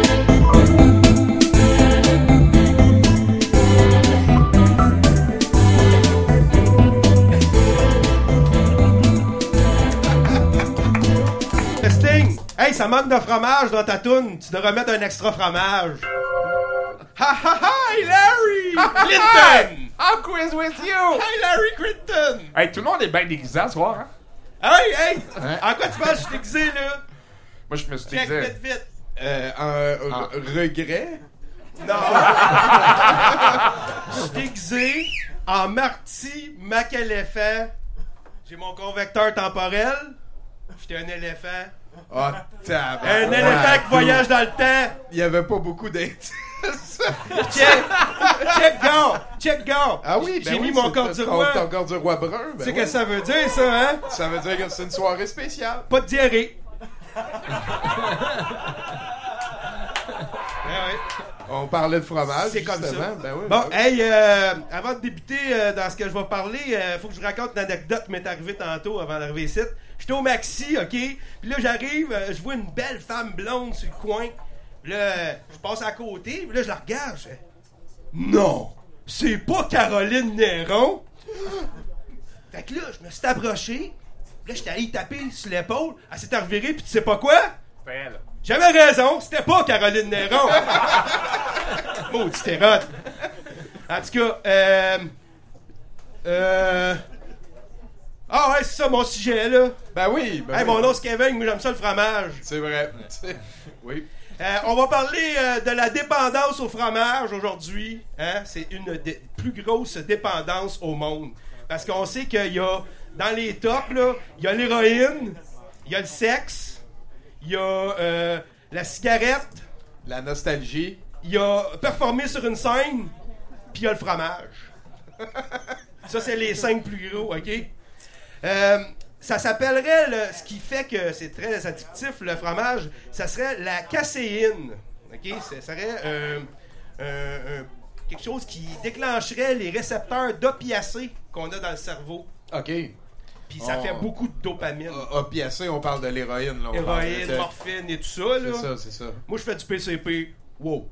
Sting! Hey, ça manque de fromage dans ta toune. Tu devrais mettre un extra fromage. Ha ha ha! Larry! Clinton! I'll quiz with you! Hey, Larry Clinton! Hey, tout le monde est bien déguisé ce soir, hein? Hey! En quoi tu penses que je suis déguisé, là? Moi, je me suis Check, déguisé. vite. Regret? Non! Je suis déguisé en Marty McEléphant. J'ai mon convecteur temporel. J'étais un éléphant. Oh, Un éléphant qui voyage dans le temps. Il y avait pas beaucoup d'indices. Check, gars! Ah oui, J'ai mis mon corps du roi. Ton corps du roi brun. Tu sais ce que ça veut dire, ça, hein? Ça veut dire que c'est une soirée spéciale. Pas de diarrhée. On parlait de fromage. C'est comme justement. ça. Ben oui, Bon, ben oui. hey, avant de débuter dans ce que je vais parler, faut que je vous raconte une anecdote qui m'est arrivée tantôt avant d'arriver ici. J'étais au Maxi, OK? Puis là, j'arrive, je vois une belle femme blonde sur le coin. Puis là, je passe à côté, puis là, je la regarde. Je fais, non! C'est pas Caroline Néron! Fait que là, je me suis approché. Là, j'étais allé taper sur l'épaule. Elle s'est revirée, puis tu sais pas quoi? C'est elle. J'avais raison, c'était pas Caroline Néron! Maudit érote! En tout cas, ah ouais, c'est ça mon sujet, là. Ben oui. Ben Hey, oui. mon nom c'est Kevin, moi j'aime ça le fromage. C'est vrai. Oui. On va parler de la dépendance au fromage aujourd'hui. Hein? C'est une des plus grosses dépendances au monde. Parce qu'on sait qu'il y a, dans les tops, là, il y a l'héroïne, il y a le sexe, il y a la cigarette, La nostalgie. il y a performer sur une scène, puis il y a le fromage. Ça, c'est les 5 plus gros, OK? Ça s'appellerait, ce qui fait que c'est très addictif, le fromage, ça serait la caséine. OK? Ça serait quelque chose qui déclencherait les récepteurs d'opiacés qu'on a dans le cerveau. OK. Puis ça fait beaucoup de dopamine. Opiacé, on parle de l'héroïne. Là, on parle Héroïne, de- morphine et tout ça, là. C'est ça. Moi, je fais du PCP. Wow.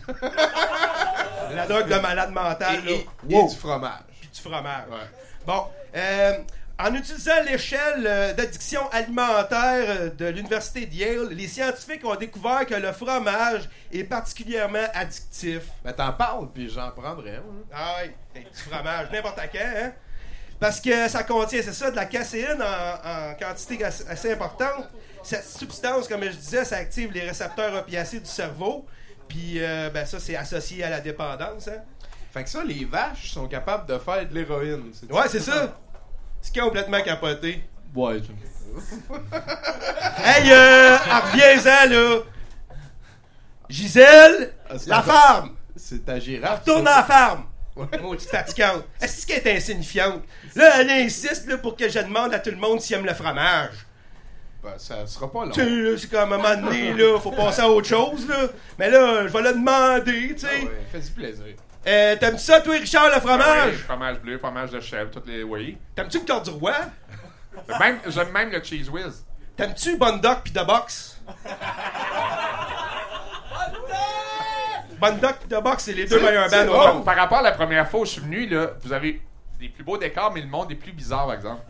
La drogue de malade mental, là. Et Wow. du fromage. Puis du fromage. Ouais. Bon, en utilisant l'échelle d'addiction alimentaire de l'Université de Yale, les scientifiques ont découvert que le fromage est particulièrement addictif. Ben t'en parles, puis j'en prendrais. Hein. Ah oui, du fromage, n'importe quand, hein? Parce que ça contient, c'est ça, de la caséine en quantité assez importante. Cette substance, comme je disais, ça active les récepteurs opiacés du cerveau. Puis, ben ça, c'est associé à la dépendance, hein? Fait que ça, les vaches sont capables de faire de l'héroïne. Ouais, c'est ça. C'est complètement capoté. Ouais, Hey, reviens-en, là. Gisèle, c'est la ta- farm. C'est ta girafe. Retourne ça. à la farm. Maudite fatigante. Est-ce qu'elle est insignifiante? Là, elle insiste là, pour que je demande à tout le monde s'il aime le fromage. Ben, ça sera pas long. Tu sais, là, c'est comme à un moment donné, là, faut passer à autre chose, là. Mais là, je vais le demander, tu Ah sais. ouais, fais du plaisir. T'aimes-tu ça, toi, Richard, le Oui, fromage? fromage bleu, fromage de chèvre, toutes les. Oui. T'aimes-tu le corps du roi? J'aime même le cheese whiz. T'aimes-tu Bondoc pis The Box? Bondoc pis The Box, c'est les deux meilleurs bands au Oh, monde. par rapport à la première fois où je suis venu, là, vous avez des plus beaux décors, mais le monde est plus bizarre, par exemple.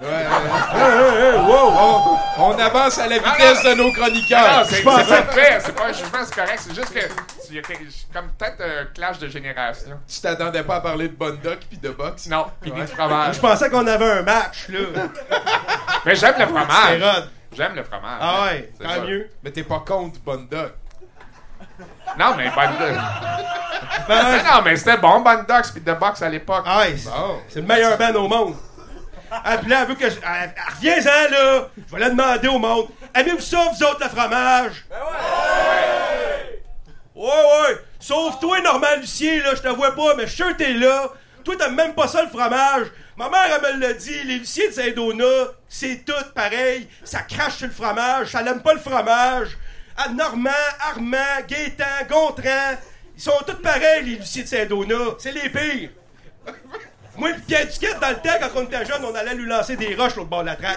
On avance à la vitesse de nos chroniqueurs. Non, c'est pas fait. C'est pas un jugement, c'est correct. C'est juste que il y a comme peut-être un clash de génération. Tu t'attendais pas à parler de Bondoc puis de boxe? Non, puis des fromages. Je pensais qu'on avait un match, là. Mais j'aime le C'est fromage. rod. J'aime le fromage. Ah ouais, C'est tant ça. mieux. Mais t'es pas contre Bondoc. Non, mais Bondoc. Ben, Mais non, mais c'était bon, Bondoc, puis The Box à l'époque. ah ouais, Bon. c'est le meilleur band au monde. Ah, puis là, elle veut que je... reviens-en, là! Je vais la demander au monde. Aimez-vous ça, vous autres, le fromage? Ben ouais! Ouais! Sauf toi, Normand Lucien, là, je te vois pas, mais je suis sûr que t'es là. Toi, t'aimes même pas ça, le fromage. Ma mère, elle me l'a dit, les Luciens de Saint-Donat, c'est tout pareil. Ça crache sur le fromage, ça l'aime pas le fromage. Ah, Normand, Armand, Gaétan, Gontran, ils sont tous pareils, les Luciens de Saint-Donat. C'est les pires. Moi, le Pierre Duquette, dans le temps, quand on était jeune, on allait lui lancer des roches l'autre bord de la traque.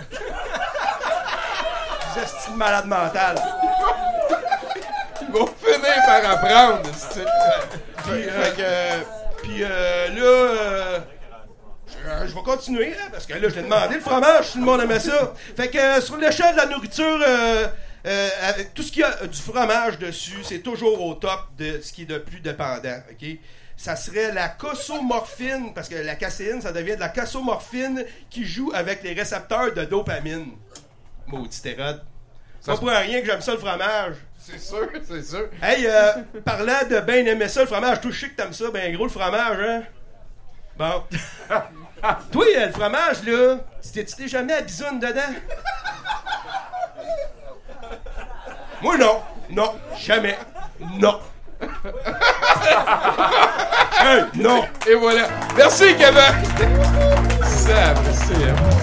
C'est style malade mental. Ils vont finir par apprendre. Puis là, je vais continuer, hein, parce que là, je t'ai demandé le fromage, tout le monde aimait ça. Fait que sur l'échelle de la nourriture, avec tout ce qui a du fromage dessus, c'est toujours au top de ce qui est de plus dépendant, OK? Ça serait la casomorphine, parce que la caséine, ça devient de la casomorphine qui joue avec les récepteurs de dopamine. Maudit Hérode. C'est pas pour rien que j'aime ça le fromage. C'est sûr, c'est sûr. Hey, parlant de ben aimer ça le fromage, toi je sais que t'aimes ça, ben gros le fromage, hein? Bon. Toi, le fromage, là, tu t'es jamais à bisoune dedans? Moi, non. Non, jamais. Non. Hey, non. Et voilà. Merci, Kevin. Ça, merci.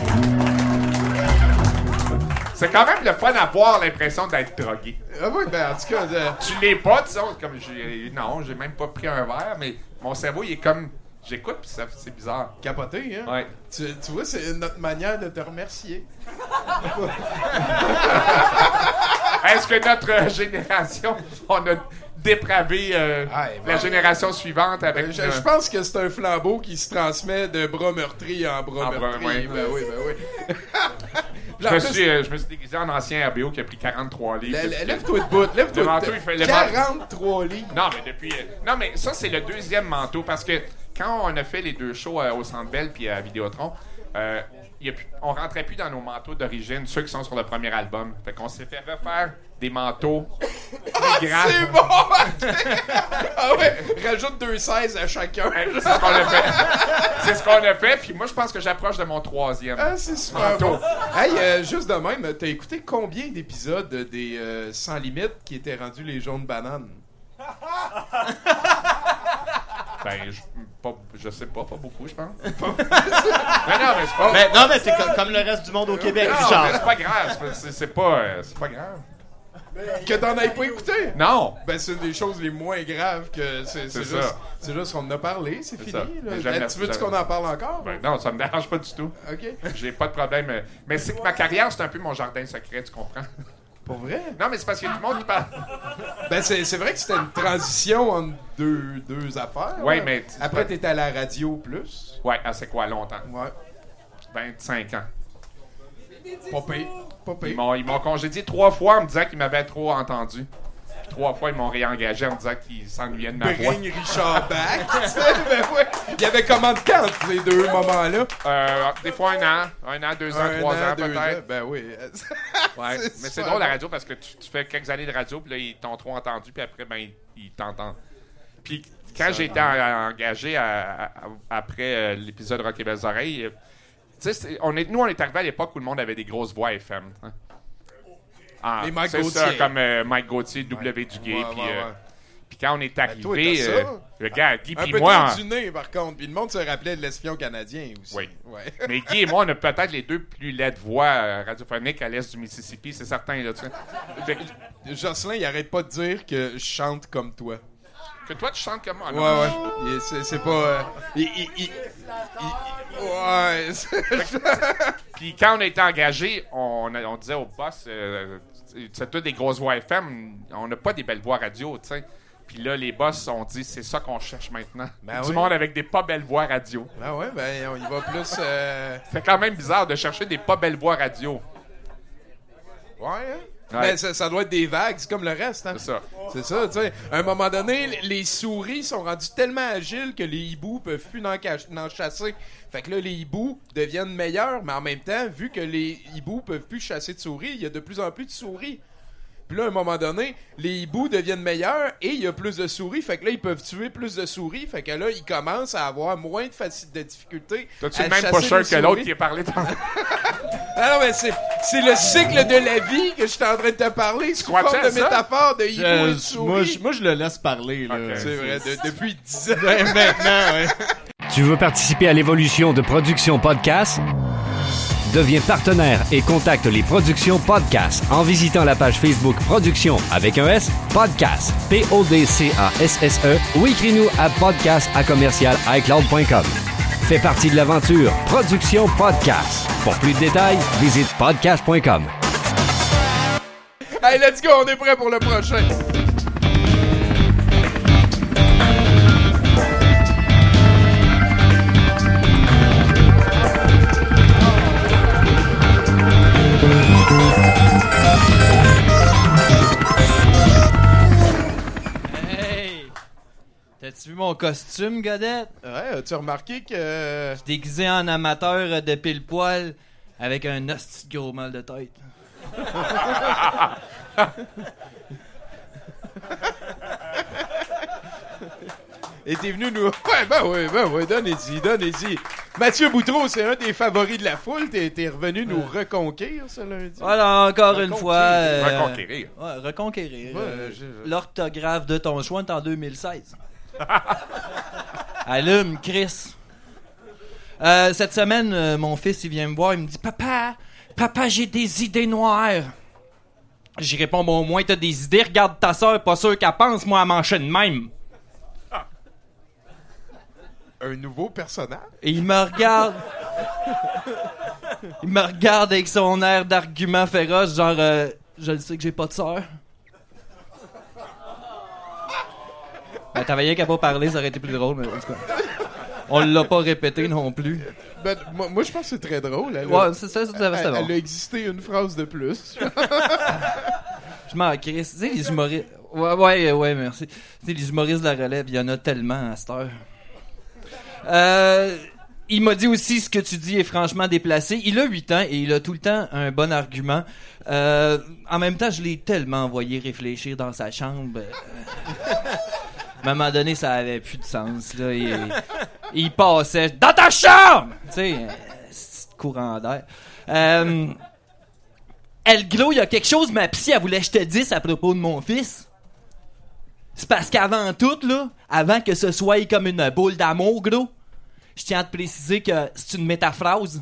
C'est quand même le fun d'avoir l'impression d'être drogué. Ah oui, ben en tout cas... Tu l'es pas, disons, comme non, j'ai même pas pris un verre, mais mon cerveau, il est comme... J'écoute, puis c'est bizarre. Capoté, hein? Ouais. Tu vois, c'est notre manière de te remercier. Est-ce que notre génération, on a dépravé la génération suivante avec... Je pense que c'est un flambeau qui se transmet de bras meurtris en bras meurtris. Ouais. Ben oui. Je me suis déguisé en ancien RBO qui a pris 43 livres. Lève-toi de bout, lève-toi Le manteau, il fait le 43 livres. Non, mais depuis... non, mais ça, c'est le deuxième manteau, parce que quand on a fait les deux shows au Centre Bell puis à Vidéotron, on rentrait plus dans nos manteaux d'origine, ceux qui sont sur le premier album. Fait qu'on s'est fait refaire des manteaux plus grands. C'est bon! Ah ouais, rajoute 2,16 à chacun. C'est ce qu'on a fait. C'est ce qu'on a fait, puis moi, je pense que j'approche de mon troisième. Ah, c'est super bon. Hey, juste de même, t'as écouté combien d'épisodes des Sans Limites qui étaient rendus les jaunes bananes? Ben, je sais pas beaucoup, je pense. mais non, mais c'est pas... Mais, non, mais t'es comme le reste du monde au Québec, non, Richard. mais c'est pas grave, c'est pas grave. Que t'en aies pas écouté? Non! Ben, c'est une des choses les moins graves que c'est juste qu'on en a parlé, c'est fini. Là. Tu veux-tu qu'on en parle encore? Ben, non, ça me dérange pas du tout. OK. J'ai pas de problème. Mais c'est que ma carrière, c'est un peu mon jardin secret, tu comprends? Pour vrai? Non, mais c'est parce qu'il y a du monde qui parle. Ben, c'est vrai que c'était une transition entre deux affaires. Ouais, mais... Après, t'étais à la radio plus. Ouais, c'est quoi, longtemps? Ouais. 25 ans. Pas pire. Ils m'ont congédié 3 fois en me disant qu'ils m'avaient trop entendu. Puis 3 fois, ils m'ont réengagé en me disant qu'ils s'ennuyaient de ma voix. Bring Richard back. Ben ouais. Il y avait comment de temps entre ces deux moments-là? Des fois 1 an, 2 ans, 3 ans peut-être. Ben oui. Ouais. Mais c'est drôle la radio parce que tu fais quelques années de radio, puis là, ils t'ont trop entendu, puis après, ben, ils t'entendent. Puis quand j'ai été engagé après l'épisode Rock et Belles Oreilles, tu sais, on est arrivé à l'époque où le monde avait des grosses voix FM. Hein? Et Mike c'est Gauthier. Ça, comme Mike Gauthier, W. Duguay. Puis quand on est arrivé, toi, le gars, Guy un puis peu moi... trop du nez, par contre. Puis le monde se rappelait de l'espion canadien aussi. Oui. Ouais. Mais Guy et moi, on a peut-être les deux plus laides voix radiophoniques à l'est du Mississippi, c'est certain. Là, tu sais. Jocelyn, il arrête pas de dire que je chante comme toi. Que toi, tu chantes comme moi. Ouais. C'est pas... Ouais. Puis quand on a été engagé, on disait au boss, c'est toutes des grosses voix FM, on n'a pas des belles voix radio, tu sais. Puis là, les boss ont dit, c'est ça qu'on cherche maintenant. Du monde avec des pas belles voix radio. Ben ouais, on y va plus... C'est quand même bizarre de chercher des pas belles voix radio. Ouais, hein? Ouais. Ben, ça doit être des vagues, c'est comme le reste. Hein? C'est ça, tu sais. À un moment donné, les souris sont rendues tellement agiles que les hiboux peuvent plus n'en chasser. Fait que là, les hiboux deviennent meilleurs, mais en même temps, vu que les hiboux peuvent plus chasser de souris, il y a de plus en plus de souris. Puis là, à un moment donné, les hiboux deviennent meilleurs et il y a plus de souris. Fait que là, ils peuvent tuer plus de souris. Fait que là, ils commencent à avoir moins de difficulté. T'as-tu le même pusher que l'autre qui a parlé dans... Non, mais c'est le cycle de la vie que je suis en train de te parler. C'est une forme de métaphore de hibou et de souris. Moi, je le laisse parler. Là. Okay. C'est vrai, depuis 10 ans. Maintenant, ouais. Tu veux participer à l'évolution de Production Podcast? Deviens partenaire et contacte les Productions Podcast en visitant la page Facebook Production avec un S, Podcast, PODCASSE ou écris-nous à podcast@icloud.com. fait partie de l'aventure Production Podcast. Pour plus de détails, visite podcast.com. Hey, let's go, on est prêt pour le prochain. Hey! T'as-tu vu mon costume, Godette? Ouais, as-tu remarqué que... Je suis déguisé en amateur de pile-poil avec un hostie de gros mal de tête. Et t'es venu nous... Ouais, ben oui, donnez-y. Mathieu Boutreau, c'est un des favoris de la foule. T'es revenu nous reconquérir ce lundi. Voilà, encore une fois... Reconquérir. Ouais, reconquérir. Ouais, l'orthographe de ton choix est en 2016. Allume, Chris. Cette semaine, mon fils, il vient me voir, il me dit « Papa, j'ai des idées noires. » J'y réponds « Bon, au moins, t'as des idées. Regarde ta soeur, pas sûr qu'elle pense, moi, à mancher de même. » Un nouveau personnage? Et il me regarde. Il me regarde avec son air d'argument féroce, genre je le sais que j'ai pas de sœur. Ben, t'avais rien qu'à pas parler, ça aurait été plus drôle, mais en tout cas. On l'a pas répété non plus. Ben, moi je pense que c'est très drôle. Ouais, c'était bon. Elle a existé une phrase de plus. Je m'en crisse. Tu sais, les humoristes. Ouais, merci. Tu sais, les humoristes de la relève, il y en a tellement à cette heure. Il m'a dit aussi ce que tu dis est franchement déplacé. Il a 8 ans et il a tout le temps un bon argument. En même temps, je l'ai tellement envoyé réfléchir dans sa chambre. À un moment donné, ça avait plus de sens. Là. Il passait dans ta chambre! Tu sais, c'est courant d'air. El Gros, il y a quelque chose, ma psy, elle voulait que je te dise à propos de mon fils. C'est parce qu'avant tout, là, avant que ce soit comme une boule d'amour, gros, je tiens à te préciser que c'est une métaphrase.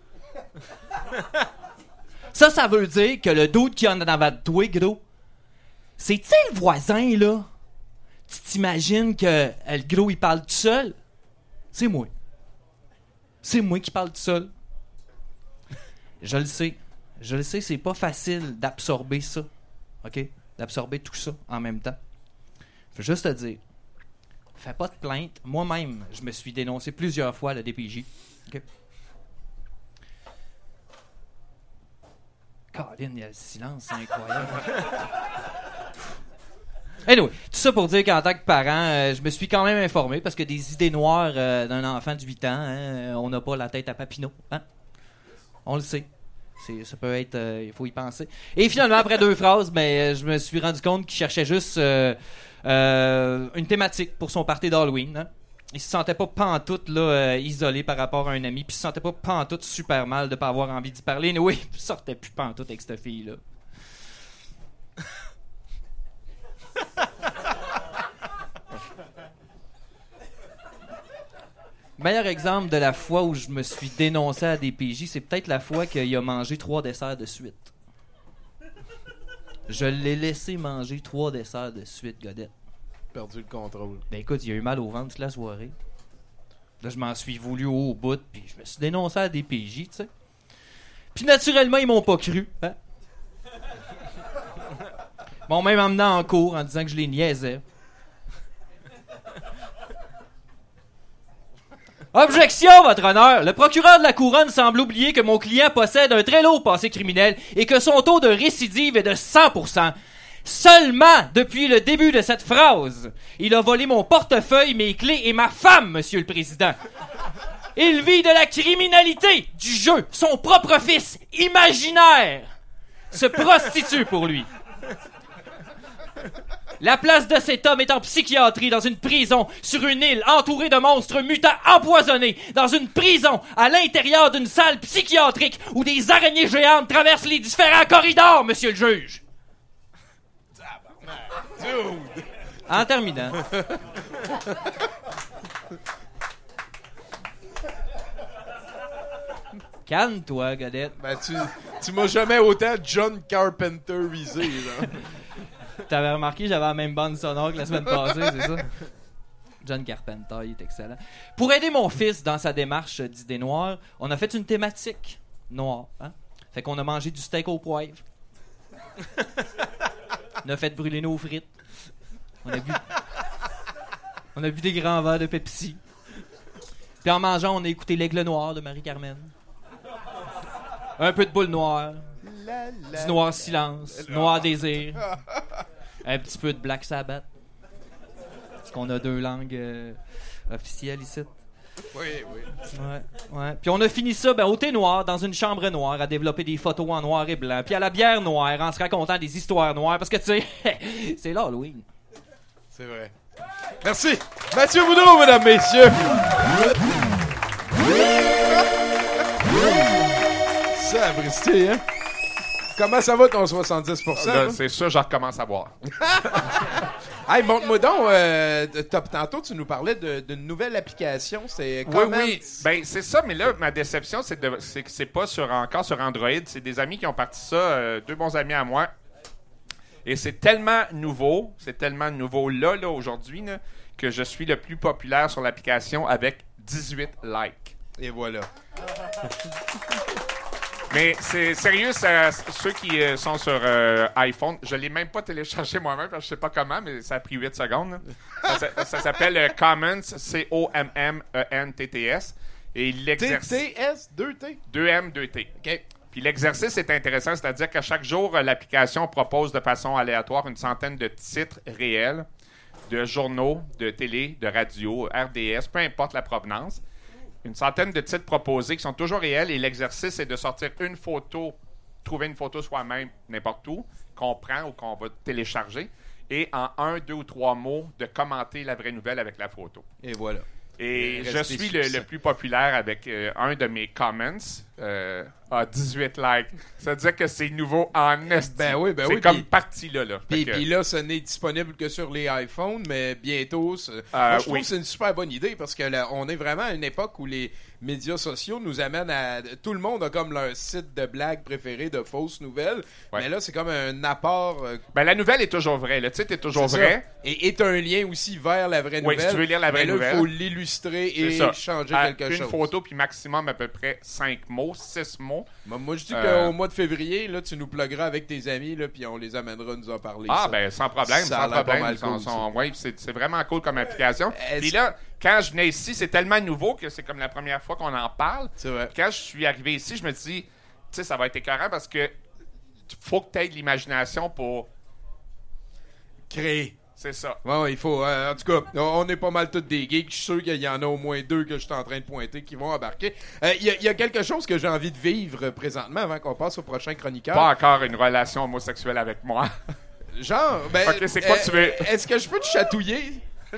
Ça veut dire que le doute qu'il y en a dans votre toi, gros, c'est-tu le voisin, là? Tu t'imagines que le gros, il parle tout seul? C'est moi. C'est moi qui parle tout seul. Je le sais, c'est pas facile d'absorber ça. OK? D'absorber tout ça en même temps. Je veux juste te dire, fais pas de plainte. Moi-même, je me suis dénoncé plusieurs fois à la DPJ. OK? Colin, il y a le silence, c'est incroyable. Anyway, tout ça pour dire qu'en tant que parent, je me suis quand même informé parce que des idées noires d'un enfant de 8 ans, hein, on n'a pas la tête à Papineau. Hein? On le sait. Ça peut être... il faut y penser. Et finalement, après 2 phrases, je me suis rendu compte qu'il cherchait juste une thématique pour son party d'Halloween. Hein? Il se sentait pas pantoute là, isolé par rapport à un ami, puis il se sentait pas pantoute super mal de pas avoir envie d'y parler. Mais oui, il sortait plus pantoute avec cette fille-là. Meilleur exemple de la fois où je me suis dénoncé à DPJ, c'est peut-être la fois qu'il a mangé 3 desserts de suite. Je l'ai laissé manger 3 desserts de suite, Godette. Perdu le contrôle. Ben écoute, il a eu mal au ventre toute la soirée. Là, je m'en suis voulu au bout, puis je me suis dénoncé à DPJ, tu sais. Puis naturellement, ils m'ont pas cru, hein. Ils m'ont même emmené en cours en disant que je les niaisais. Objection, votre honneur! Le procureur de la Couronne semble oublier que mon client possède un très lourd passé criminel et que son taux de récidive est de 100%. Seulement depuis le début de cette phrase, il a volé mon portefeuille, mes clés et ma femme, monsieur le président. Il vit de la criminalité, du jeu, son propre fils, imaginaire, se prostitue pour lui. La place de cet homme est en psychiatrie, dans une prison, sur une île, entourée de monstres mutants empoisonnés, dans une prison, à l'intérieur d'une salle psychiatrique, où des araignées géantes traversent les différents corridors, monsieur le juge. En terminant. Calme-toi, Godette. Ben, tu m'as jamais autant John Carpenter-isé, là. T'avais remarqué, j'avais la même bande sonore que la semaine passée, c'est ça? John Carpenter, il est excellent. Pour aider mon fils dans sa démarche d'idées noires, on a fait une thématique noire. Hein? Fait qu'on a mangé du steak au poivre. On a fait brûler nos frites. On a bu des grands verres de Pepsi. Puis en mangeant, on a écouté L'Aigle Noir de Marie-Carmen. Un peu de Boule Noire. Du Noir Silence. Noir Désir. Un petit peu de Black Sabbath. Parce qu'on a 2 langues officielles ici. Oui. Ouais. Puis on a fini ça au thé noir, dans une chambre noire, à développer des photos en noir et blanc. Puis à la bière noire, en se racontant des histoires noires. Parce que, tu sais, c'est l'Halloween. C'est vrai. Merci. Mathieu Boudreau, mesdames, messieurs. Ça a bristé, hein? Comment ça va ton 70%? Là, c'est ça, je recommence à boire. Hey, montre-moi donc, tantôt tu nous parlais d'une nouvelle application, c'est Comments. Oui. Ben, c'est ça, mais là, ma déception, c'est que c'est pas encore sur Android. C'est des amis qui ont parti ça, 2 bons amis à moi. Et c'est tellement nouveau là, aujourd'hui, là, que je suis le plus populaire sur l'application avec 18 likes. Et voilà. Mais c'est sérieux, ceux qui sont sur iPhone, je l'ai même pas téléchargé moi-même parce que je sais pas comment, mais ça a pris 8 secondes. Ça s'appelle Comments, C-O-M-M-E-N-T-T-S. Et l'exercice... T-T-S, 2T? 2M, 2T. OK. Puis l'exercice est intéressant, c'est-à-dire qu'à chaque jour, l'application propose de façon aléatoire une centaine de titres réels, de journaux, de télé, de radio, RDS, peu importe la provenance. Une centaine de titres proposés qui sont toujours réels et l'exercice est de sortir une photo, trouver une photo soi-même n'importe où, qu'on prend ou qu'on va télécharger, et en 1, 2 ou 3 mots, de commenter la vraie nouvelle avec la photo. Et voilà. Et je suis le plus populaire avec un de mes comments à 18 likes. Ça-à-dire que c'est nouveau en esti. Ben oui. C'est comme parti là. Puis là, ce n'est disponible que sur les iPhones, mais bientôt... Moi, je trouve que c'est une super bonne idée parce que là, on est vraiment à une époque où les médias sociaux nous amènent à... Tout le monde a comme leur site de blagues préféré, de fausses nouvelles. Ouais. Mais là, c'est comme un apport... Ben, la nouvelle est toujours vraie. Le titre est toujours vrai. Et est un lien aussi vers la vraie nouvelle. Oui, si tu veux lire la vraie nouvelle. Il faut l'illustrer et changer quelque chose. Une photo, puis maximum à peu près 5 mots, 6 mots. Moi, je dis qu'au mois de février, là, tu nous plugueras avec tes amis, là, puis on les amènera nous en parler. Ah, ben, sans problème. Ça a l'air pas mal cool, oui, c'est vraiment cool comme application. Puis là, quand je venais ici, c'est tellement nouveau que c'est comme la première fois qu'on en parle. C'est vrai. Quand je suis arrivé ici, je me dis, tu sais, ça va être écœurant parce que faut que tu aies de l'imagination pour créer. C'est ça. Ouais, il faut. En tout cas, on est pas mal tous des geeks. Je suis sûr qu'il y en a au moins 2 que je suis en train de pointer qui vont embarquer. Il y a quelque chose que j'ai envie de vivre présentement avant qu'on passe au prochain chroniqueur. Pas encore une relation homosexuelle avec moi. Genre, ben. Ok, c'est quoi tu veux? Est-ce que je peux te chatouiller?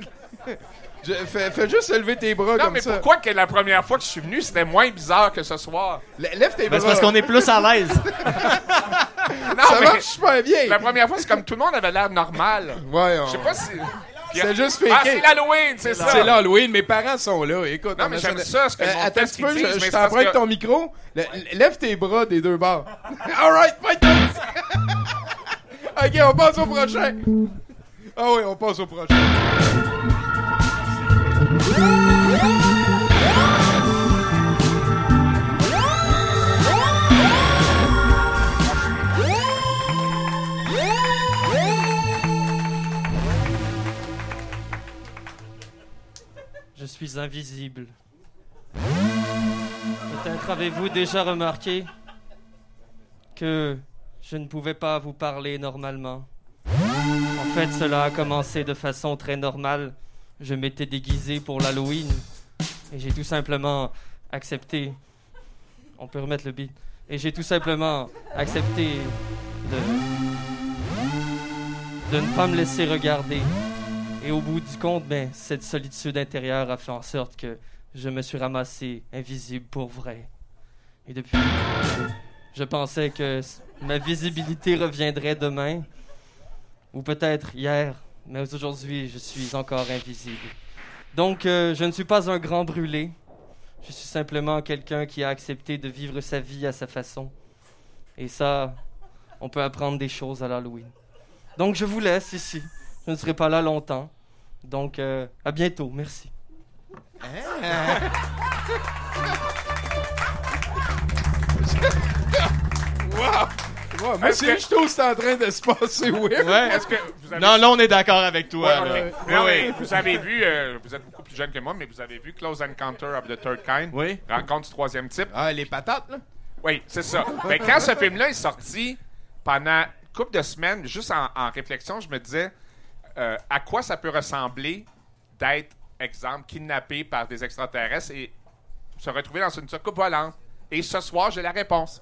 Fais juste lever tes bras comme ça. Non, mais pourquoi que la première fois que je suis venu, c'était moins bizarre que ce soir? Lève tes bras. C'est parce qu'on est plus à l'aise. Non, ça marche super bien. La première fois, c'est comme tout le monde avait l'air normal. Ouais, je sais pas si... C'est juste faké. Ah, c'est l'Halloween, c'est ça. C'est l'Halloween, mes parents sont là. Écoute, non, mais j'aime ça, ce que mon attends un petit peu, dit, je t'emprunte ton micro. Lève tes bras des 2 bords. All right, fight. OK, on passe au prochain. Ah oui, on passe au prochain. Je suis invisible. Peut-être avez-vous déjà remarqué que je ne pouvais pas vous parler normalement. En fait, cela a commencé de façon très normale. Je m'étais déguisé pour l'Halloween et j'ai tout simplement accepté. On peut remettre le beat. Et j'ai tout simplement accepté de ne pas me laisser regarder. Et au bout du compte, cette solitude intérieure a fait en sorte que je me suis ramassé invisible pour vrai. Et depuis, je pensais que ma visibilité reviendrait demain, ou peut-être hier, mais aujourd'hui, je suis encore invisible. Donc, je ne suis pas un grand brûlé. Je suis simplement quelqu'un qui a accepté de vivre sa vie à sa façon. Et ça, on peut apprendre des choses à l'Halloween. Donc, je vous laisse ici. Je ne serai pas là longtemps. Donc, à bientôt. Merci. Wow! Moi, c'est juste c'est en train de se passer, oui. Ouais. Est-ce que vous avez... Non, là, on est d'accord avec toi. Ouais, là. ok. Mais oui, vous avez vu, vous êtes beaucoup plus jeune que moi, mais vous avez vu Close Encounter of the Third Kind? Oui. Rencontre du troisième type? Ah, les patates, là? Oui, c'est ça. Mais quand ce film-là est sorti, pendant une couple de semaines, juste en réflexion, je me disais à quoi ça peut ressembler d'être, exemple, kidnappé par des extraterrestres et se retrouver dans une soucoupe volante. Et ce soir, j'ai la réponse.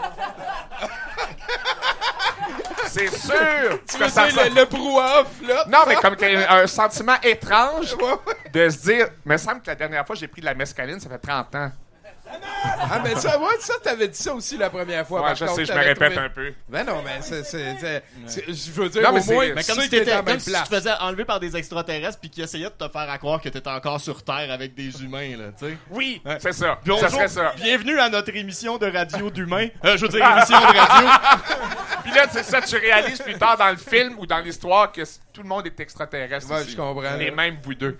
C'est sûr! Tu veux dire le brouhaha flotte? Non, mais comme qu'il y a un sentiment étrange de se dire... Il me semble que la dernière fois que j'ai pris de la mescaline, ça fait 30 ans. Ah, mais ça, ouais, ça, t'avais dit ça aussi la première fois. Ouais, je sais, je me répète un peu. Ben non, mais je veux dire, Non, mais au moins, Mais comme tu si sais que t'es t'étais, à la même comme si tu place. te faisais enlever par des extraterrestres puis qu'ils essayaient de te faire à croire que t'étais encore sur Terre avec des humains, là, tu sais. Oui, Ouais. c'est ça. Bonjour, Ça serait ça. bienvenue à notre émission de radio d'humains. Je veux dire, émission de radio. Puis là, c'est ça, tu réalises plus tard dans le film ou dans l'histoire que tout le monde est extraterrestre. Ouais, ici. je comprends. Et même vous deux.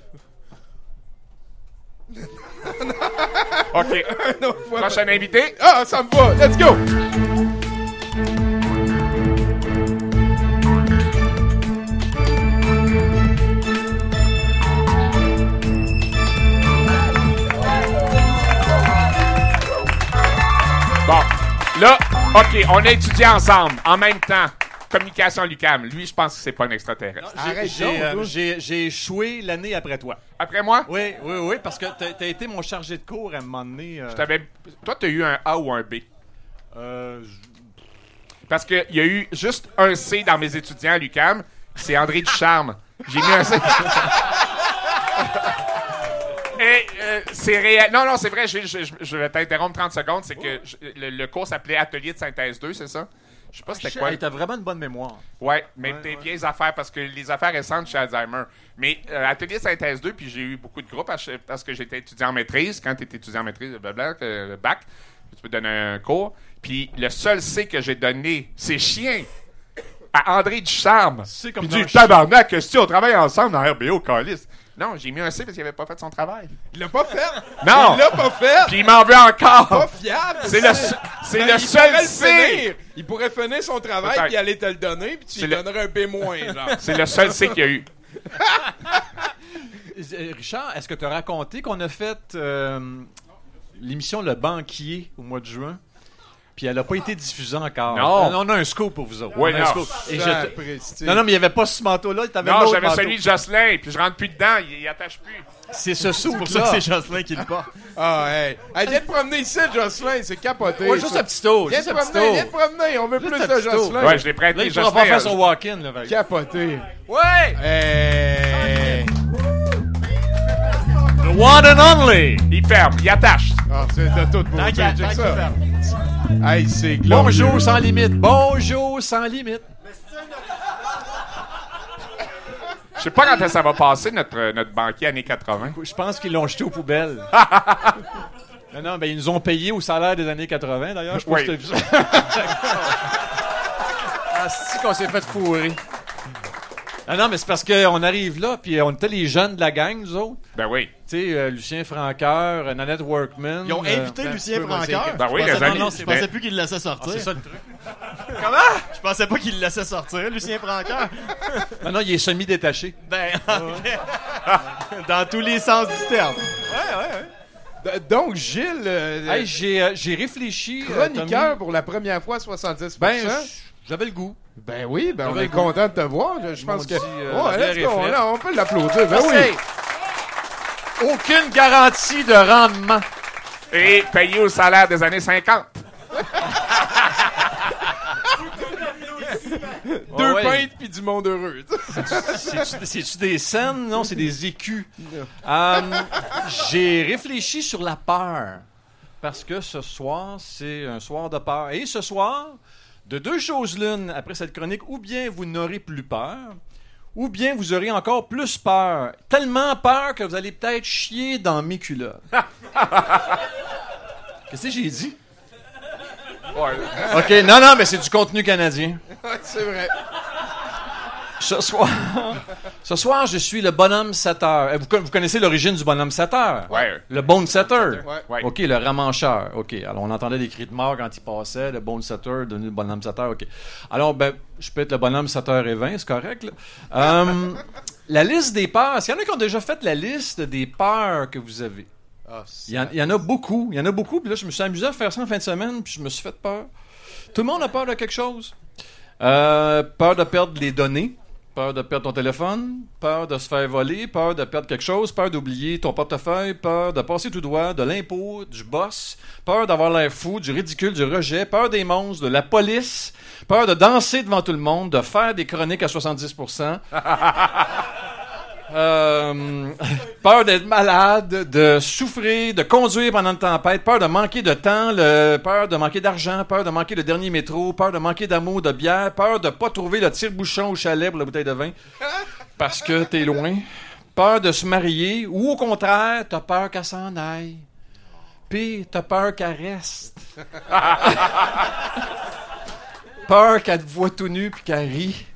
OK. Une autre fois. Prochain invité. Ah, ça me va. Let's go. Bon. Là, OK, on a étudié ensemble, en même temps. Communication l'UQAM. Lui, je pense que c'est pas un extraterrestre. J'ai échoué l'année après toi. Après moi? Oui, parce que t'as été mon chargé de cours à un moment donné. Toi, t'as eu un A ou un B? Parce qu'il y a eu juste un C dans mes étudiants à l'UQAM. C'est André Ducharme. J'ai mis un C. Et c'est réel. Non, c'est vrai. Je vais t'interrompre 30 secondes. C'est que le cours s'appelait Atelier de synthèse 2, c'est ça? Je sais pas c'était quoi. T'as vraiment une bonne mémoire. Ouais, mais des vieilles affaires, parce que les affaires récentes chez Alzheimer. Mais Atelier synthèse 2, puis j'ai eu beaucoup de groupes parce que j'étais étudiant en maîtrise. Quand tu es étudiant en maîtrise, le bac, tu peux donner un cours. Puis le seul C que j'ai donné, c'est chien, à André Ducharme. C'est comme puis du tabarnak, que si on travaille ensemble dans RBO, calice. Non, j'ai mis un C parce qu'il avait pas fait son travail. Il l'a pas fait. Non. Il l'a pas fait. Puis il m'en veut encore. Pas fiable. C'est le seul C. Il pourrait finir son travail Peut-être. puis aller te le donner puis tu lui donnerais un B-, genre. C'est le seul C qu'il y a eu. Richard, est-ce que tu as raconté qu'on a fait l'émission Le Banquier au mois de juin? Puis elle n'a pas été diffusée encore. Non. On a un scoop pour vous autres. Oui, On a un non. scoop. Et non, mais il n'y avait pas ce manteau-là. Non, j'avais celui de Jocelyn, puis je rentre plus dedans, il attache plus. C'est ce sou. C'est pour ça que c'est Jocelyn qui le porte. Ah, hey. Hey, viens te promener ici, Jocelyn, c'est capoté. Ouais, juste un petit tour. Viens te promener, on veut Juste plus un de petit tour. Jocelyn. Ouais, je l'ai prêté. Là, il pourra pas faire son walk-in. Là, Capoté. Ouais! Hey. The one and only! Il ferme, il attache. Ah, c'est de tout beau. Check ça. Hey, c'est glorieux. Bonjour sans limite. Bonjour sans limite. Je sais pas quand ça va passer, notre banquier années 80. Je pense qu'ils l'ont jeté aux poubelles. Non, ben ils nous ont payé au salaire des années 80, d'ailleurs. Je pense que t'as vu ça. Ah, c'est qu'on s'est fait fourrer. Non, mais c'est parce qu'on arrive là, puis on était les jeunes de la gang, nous autres. Ben oui. Tu sais, Lucien Francoeur, Nanette Workman. Ils ont invité Lucien Francoeur. Ben oui, je les pensais, amis. non, je pensais plus qu'il le laissait sortir. C'est ça le truc. Comment? Je pensais pas qu'il le laissait sortir, Lucien Francoeur. Non, il est semi-détaché. Ben, dans tous les sens du terme. Ouais. Donc, Gilles, Hey, j'ai réfléchi. chroniqueur Tommy. pour la première fois, 70%. Ben, j'avais le goût. Ben oui, ben on J'avais est le goût. content de te voir. Je pense que. la Ouais, bière let's est go, fraîche. là, on peut l'applaudir. Ben oui. Merci. Aucune garantie de rendement. Et payé au salaire des années 50. Deux ouais. pintes puis du monde heureux. C'est-tu des scènes? Non, c'est des écus. J'ai réfléchi sur la peur. Parce que ce soir, c'est un soir de peur. Et ce soir, de deux choses l'une, après cette chronique, ou bien vous n'aurez plus peur, ou bien vous aurez encore plus peur. Tellement peur que vous allez peut-être chier dans mes culottes. Qu'est-ce que j'ai dit? Ouais. OK, non, mais c'est du contenu canadien. C'est vrai. Ce soir, je suis le bonhomme 7 heures. Vous connaissez l'origine du bonhomme 7 heures? Ouais. Le bone setter? Ouais. OK, le ramancheur. OK, alors on entendait des cris de mort quand il passait. Le bone setter devenu le bonhomme 7 heures. OK. Alors, je peux être le bonhomme 7h20, c'est correct, là. La liste des peurs. Est-ce qu'il y en a qui ont déjà fait la liste des peurs que vous avez? Il y en a beaucoup. Il y en a beaucoup. Puis là, je me suis amusé à faire ça en fin de semaine, puis je me suis fait peur. Tout le monde a peur de quelque chose. Peur de perdre les données. Peur de perdre ton téléphone, peur de se faire voler, peur de perdre quelque chose, peur d'oublier ton portefeuille, peur de passer tout droit, de l'impôt, du boss, peur d'avoir l'air fou, du ridicule, du rejet, peur des monstres, de la police, peur de danser devant tout le monde, de faire des chroniques à 70%, peur d'être malade, de souffrir, de conduire pendant une tempête, peur de manquer de temps, peur de manquer d'argent, peur de manquer le dernier métro, peur de manquer d'amour, de bière, peur de pas trouver le tire-bouchon au chalet pour la bouteille de vin parce que t'es loin, peur de se marier ou au contraire, t'as peur qu'elle s'en aille, puis t'as peur qu'elle reste, peur qu'elle te voit tout nu puis qu'elle rit.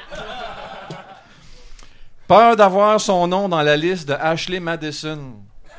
Peur d'avoir son nom dans la liste de Ashley Madison.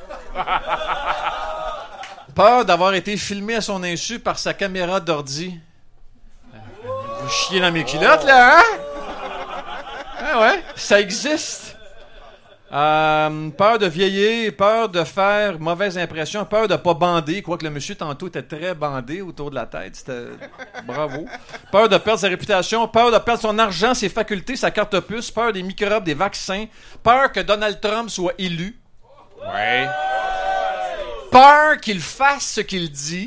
Peur d'avoir été filmé à son insu par sa caméra d'ordi. Vous chiez dans mes culottes, là, hein? Ah ouais, ça existe. Peur de vieillir, peur de faire mauvaise impression, peur de pas bander, quoique le monsieur tantôt était très bandé autour de la tête, c'était bravo. Peur de perdre sa réputation, peur de perdre son argent, ses facultés, sa carte puce, peur des microbes, des vaccins, peur que Donald Trump soit élu. Ouais. Peur qu'il fasse ce qu'il dit.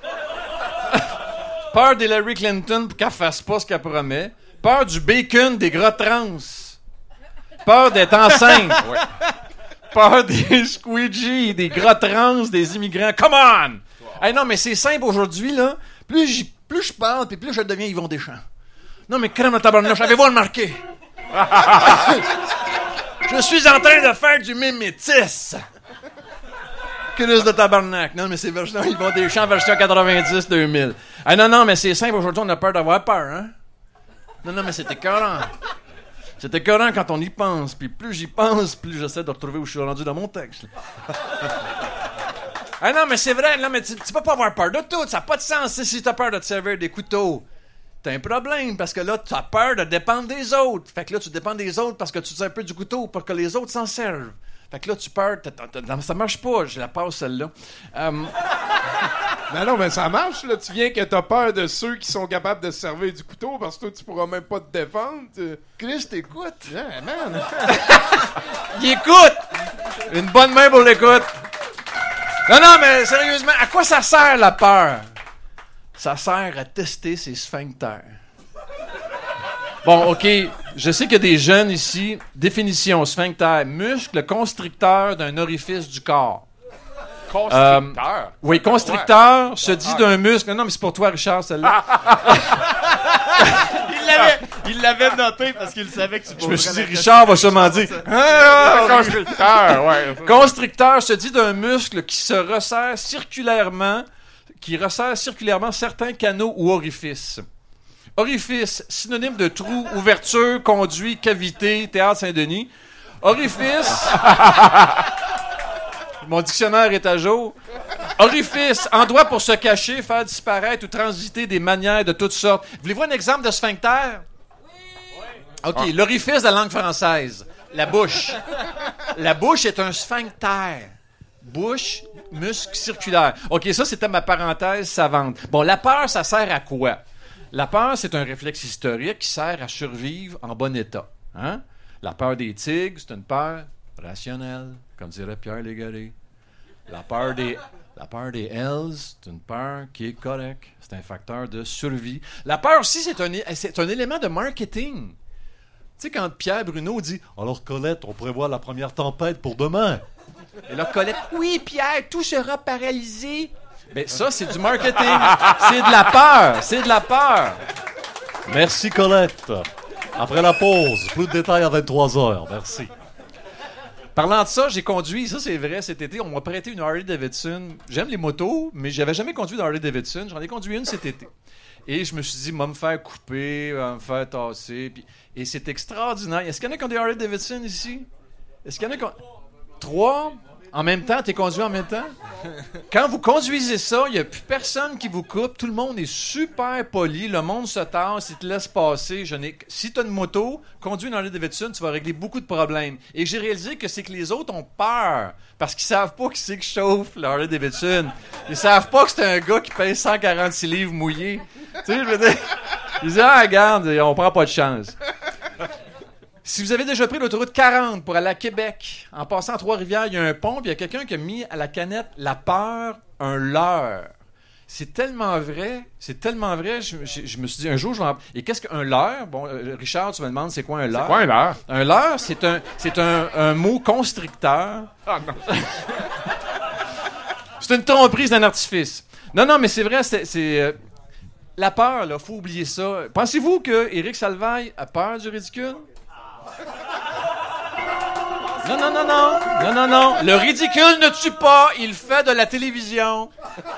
Peur d'Hillary Clinton pour qu'elle fasse pas ce qu'elle promet. Peur du bacon des gras trans. Peur d'être enceinte. Ouais. Peur des squeegees, des gras trans, des immigrants. Come on! Hey, non, mais c'est simple aujourd'hui, là. Plus je parle, puis plus je deviens Yvon Deschamps. Non, mais crème de tabarnouche, avez-vous remarqué? Je suis en train de faire du mimétisme. Crise de tabarnak. Non, mais c'est version Yvon Deschamps, version 90-2000. Hey, non, mais c'est simple. Aujourd'hui, on a peur d'avoir peur, hein? Non, mais c'est écœurant. C'est écœurant quand on y pense, puis plus j'y pense, plus j'essaie de retrouver où je suis rendu dans mon texte. Ah non, mais c'est vrai, là, mais tu peux pas avoir peur de tout, ça n'a pas de sens. Si t'as peur de te servir des couteaux, t'as un problème, parce que là, t'as peur de dépendre des autres. Fait que là, tu dépends des autres parce que tu te sers un peu du couteau pour que les autres s'en servent. Fait que là, tu peur, ça marche pas, je la passe celle-là. Non, mais ça marche, là. Tu viens que t'as peur de ceux qui sont capables de se servir du couteau parce que toi, tu pourras même pas te défendre. Chris, t'écoutes. Yeah, man. Il écoute! Une bonne main pour l'écoute. Non, mais sérieusement, à quoi ça sert la peur? Ça sert à tester ses sphincters. Bon, OK, je sais qu'il y a des jeunes ici. Définition, sphincter, muscle constricteur d'un orifice du corps. Constricteur? Oui, constricteur se dit d'un muscle... Non, mais c'est pour toi, Richard, celle-là. Il l'avait noté parce qu'il savait que tu Je me suis dit, Richard va sûrement dire... Constricteur, ouais. Constricteur se dit d'un muscle qui se resserre circulairement, certains canaux ou orifices. Orifice, synonyme de trou, ouverture, conduit, cavité, théâtre Saint-Denis. Orifice... Mon dictionnaire est à jour. Orifice, endroit pour se cacher, faire disparaître ou transiter des manières de toutes sortes. Voulez-vous un exemple de sphincter? Oui. OK, l'orifice de la langue française. La bouche. La bouche est un sphincter. Bouche, muscle circulaire. OK, ça, c'était ma parenthèse savante. Bon, la peur, ça sert à quoi? La peur, c'est un réflexe historique qui sert à survivre en bon état. Hein? La peur des tigres, c'est une peur rationnelle, comme dirait Pierre Légaré. La peur des Hells, c'est une peur qui est correcte. C'est un facteur de survie. La peur aussi, c'est un élément de marketing. Tu sais, quand Pierre Bruno dit « Alors, Colette, on prévoit la première tempête pour demain. » Et là, Colette « Oui, Pierre, tout sera paralysé. » Ben ça, c'est du marketing. C'est de la peur. C'est de la peur. Merci, Colette. Après la pause, plus de détails à 23h. Merci. Parlant de ça, j'ai conduit, ça c'est vrai, cet été, on m'a prêté une Harley Davidson. J'aime les motos, mais j'avais jamais conduit de Harley Davidson. J'en ai conduit une cet été. Et je me suis dit, va me faire couper, va me faire tasser. Et c'est extraordinaire. Est-ce qu'il y en a qui ont des Harley Davidson ici? Est-ce qu'il y en a qui ont... 3? En même temps? T'es conduit en même temps? Quand vous conduisez ça, il n'y a plus personne qui vous coupe. Tout le monde est super poli. Le monde se tasse, il te laisse passer. Si tu as une moto, conduis une Harley Davidson, tu vas régler beaucoup de problèmes. Et j'ai réalisé que c'est que les autres ont peur parce qu'ils savent pas qui c'est qui chauffe la Harley Davidson. Ils savent pas que c'est un gars qui pèse 146 livres mouillés. Tu sais, je veux dire... Ils disent, regarde, on prend pas de chance. Si vous avez déjà pris l'autoroute 40 pour aller à Québec, en passant à Trois-Rivières, il y a un pont, puis il y a quelqu'un qui a mis à la canette « La peur, un leurre ». C'est tellement vrai, je me suis dit, un jour, je vais en... Et qu'est-ce qu'un leurre? Bon, Richard, tu me demandes, c'est quoi un leurre? C'est quoi un leurre? Un leurre, c'est un mot constricteur. Ah non. C'est une tromperie d'un artifice. Non, mais c'est vrai, c'est la peur, là, faut oublier ça. Pensez-vous que Éric Salvaille a peur du ridicule? Non. Le ridicule ne tue pas, il fait de la télévision.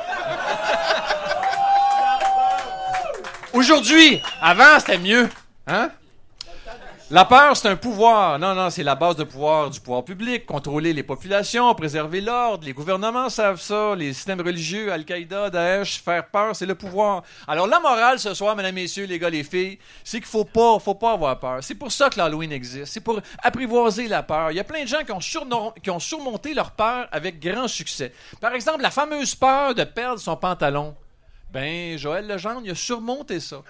Aujourd'hui, avant c'était mieux, hein? La peur, c'est un pouvoir. Non, c'est la base de pouvoir du pouvoir public. Contrôler les populations, préserver l'ordre. Les gouvernements savent ça. Les systèmes religieux, Al-Qaïda, Daesh, faire peur, c'est le pouvoir. Alors, la morale ce soir, mesdames, messieurs, les gars, les filles, c'est qu'il faut pas avoir peur. C'est pour ça que l'Halloween existe. C'est pour apprivoiser la peur. Il y a plein de gens qui ont surmonté leur peur avec grand succès. Par exemple, la fameuse peur de perdre son pantalon. Ben, Joël Legendre, il a surmonté ça.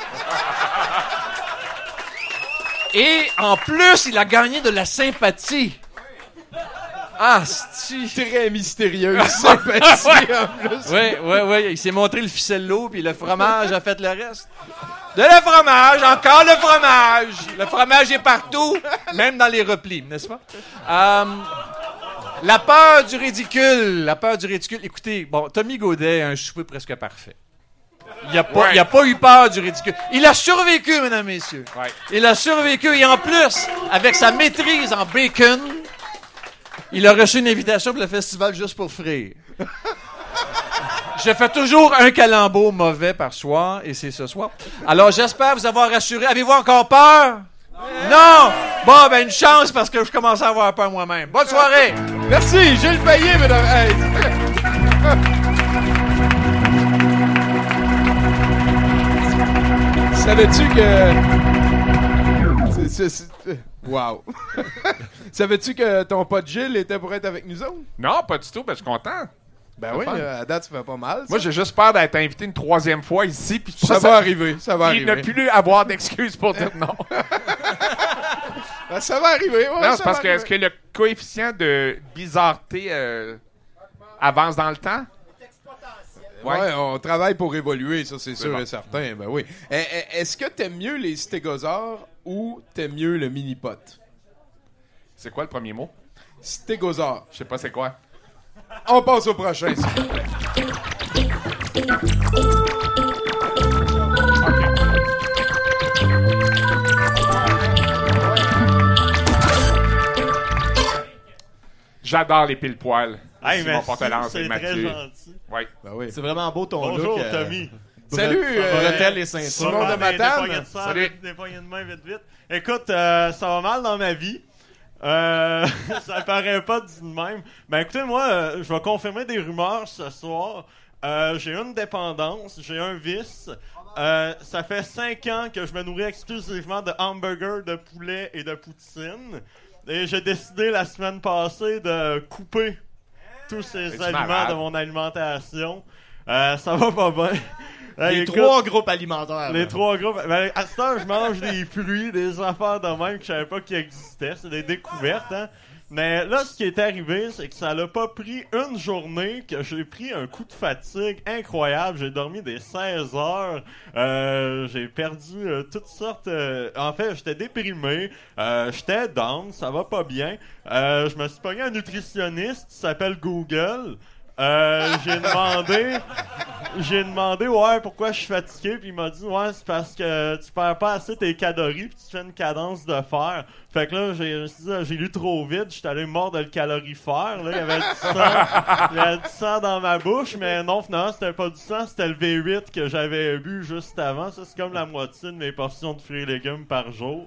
Et en plus, il a gagné de la sympathie. Ah, c'est très mystérieuse sympathie en plus. Oui. Il s'est montré le ficello, puis le fromage a fait le reste. De le fromage, encore le fromage. Le fromage est partout, même dans les replis, n'est-ce pas? La peur du ridicule. Écoutez, bon, Tommy Godet a un souper presque parfait. Il a pas eu peur du ridicule. Il a survécu, mesdames, messieurs. Ouais. Il a survécu. Et en plus, avec sa maîtrise en bacon, il a reçu une invitation pour le festival Juste pour Frire. Je fais toujours un calembour mauvais par soir, et c'est ce soir. Alors, j'espère vous avoir rassuré. Avez-vous encore peur? Non! Bon, ben, une chance, parce que je commence à avoir peur moi-même. Bonne soirée! Merci, Gilles Payet, mesdames. Hey. Savais-tu que... Wow. Savais-tu que ton pote Gilles était pour être avec nous autres? Non, pas du tout, ben je suis content. Ben oui, à date, tu fais pas mal. Ça. Moi, j'ai juste peur d'être invité une 3e fois ici. Puis ça va arriver. Il ne plus avoir d'excuses pour dire non. Ben, ça va arriver. Ouais, non, c'est parce que est-ce que le coefficient de bizarreté avance dans le temps? Ouais, on travaille pour évoluer, ça c'est sûr et certain. Ben oui. Est-ce que t'aimes mieux les stégosaures ou t'aimes mieux le mini-pot? C'est quoi le premier mot? Stégosaure. Je sais pas c'est quoi. On passe au prochain, s'il vous plaît. J'adore les pile-poils. Hey, Simon Portelance c'est et très Mathieu. gentil. Ouais. Ben oui. C'est vraiment beau ton Bonjour, look. Tommy. Salut, bretelles et ceintures. Simon de Matane. Salut. Des poignées de main vite. Écoute, ça va mal dans ma vie. Ça paraît pas dit de même. Ben écoutez, moi, je vais confirmer des rumeurs ce soir. J'ai une dépendance, j'ai un vice. Ça fait 5 ans que je me nourris exclusivement de hamburgers, de poulet et de poutine. Et j'ai décidé la semaine passée de couper tous ces aliments malade. de mon alimentation. Ça va pas bien. Les 3 groupes alimentaires. Les 3 groupes. Ben, à ce temps, je mange des fruits, des affaires de même que je savais pas qu'ils existaient. C'est des découvertes, hein. Mais là, ce qui est arrivé, c'est que ça l'a pas pris une journée que j'ai pris un coup de fatigue incroyable. J'ai dormi des 16 heures. J'ai perdu toutes sortes... En fait, j'étais déprimé. J'étais down, ça va pas bien. Je me suis pogné un nutritionniste qui s'appelle Google. J'ai demandé ouais pourquoi je suis fatigué, puis il m'a dit ouais c'est parce que tu perds pas assez tes calories puis tu fais une cadence de fer. Fait que là j'ai lu trop vite, j'étais allé mordre le calorifère, là il y avait du sang dans ma bouche, mais non finalement c'était pas du sang, c'était le V8 que j'avais bu juste avant. Ça c'est comme la moitié de mes portions de fruits et légumes par jour.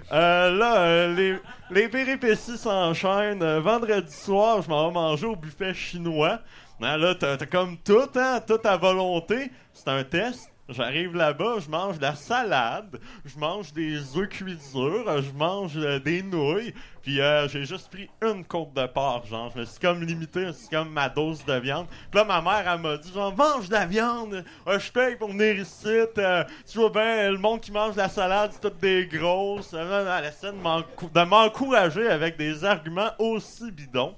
Les péripéties s'enchaînent. Vendredi soir, je m'en vais manger au buffet chinois. Là, t'as comme tout, hein, tout à volonté. C'est un test. J'arrive là-bas, je mange de la salade, je mange des œufs cuits durs, je mange des nouilles, puis j'ai juste pris une côte de porc, genre, je me suis comme limité, c'est comme ma dose de viande. Puis là, ma mère, elle m'a dit, genre, mange de la viande, je paye pour venir ici, tu vois bien, le monde qui mange de la salade, c'est toutes des grosses. Elle essaie de m'encourager avec des arguments aussi bidons.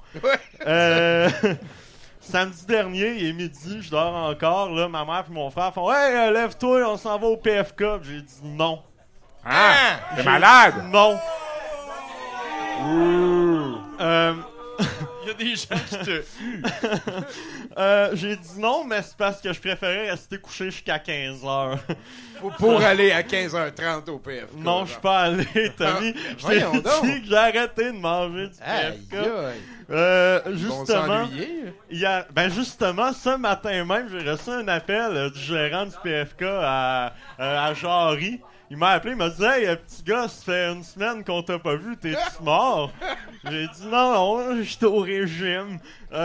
Samedi dernier, il est midi, je dors encore, là, ma mère et mon frère font « Hey, lève-toi, on s'en va au PFK ». J'ai dit non. Ah! T'es malade? Non. Il y a des gens qui te huent. J'ai dit non, mais c'est parce que je préférais rester couché jusqu'à 15h. Pour aller à 15h30 au PFK. Non, je suis pas allé, Tommy. Je t'ai dit que j'ai arrêté de manger du PFK. Justement, justement, ce matin même, j'ai reçu un appel du gérant du PFK à Jarry. Il m'a appelé, il m'a dit « Hey, petit gars, ça fait une semaine qu'on t'a pas vu, t'es-tu mort? » J'ai dit « Non, j'étais au régime. »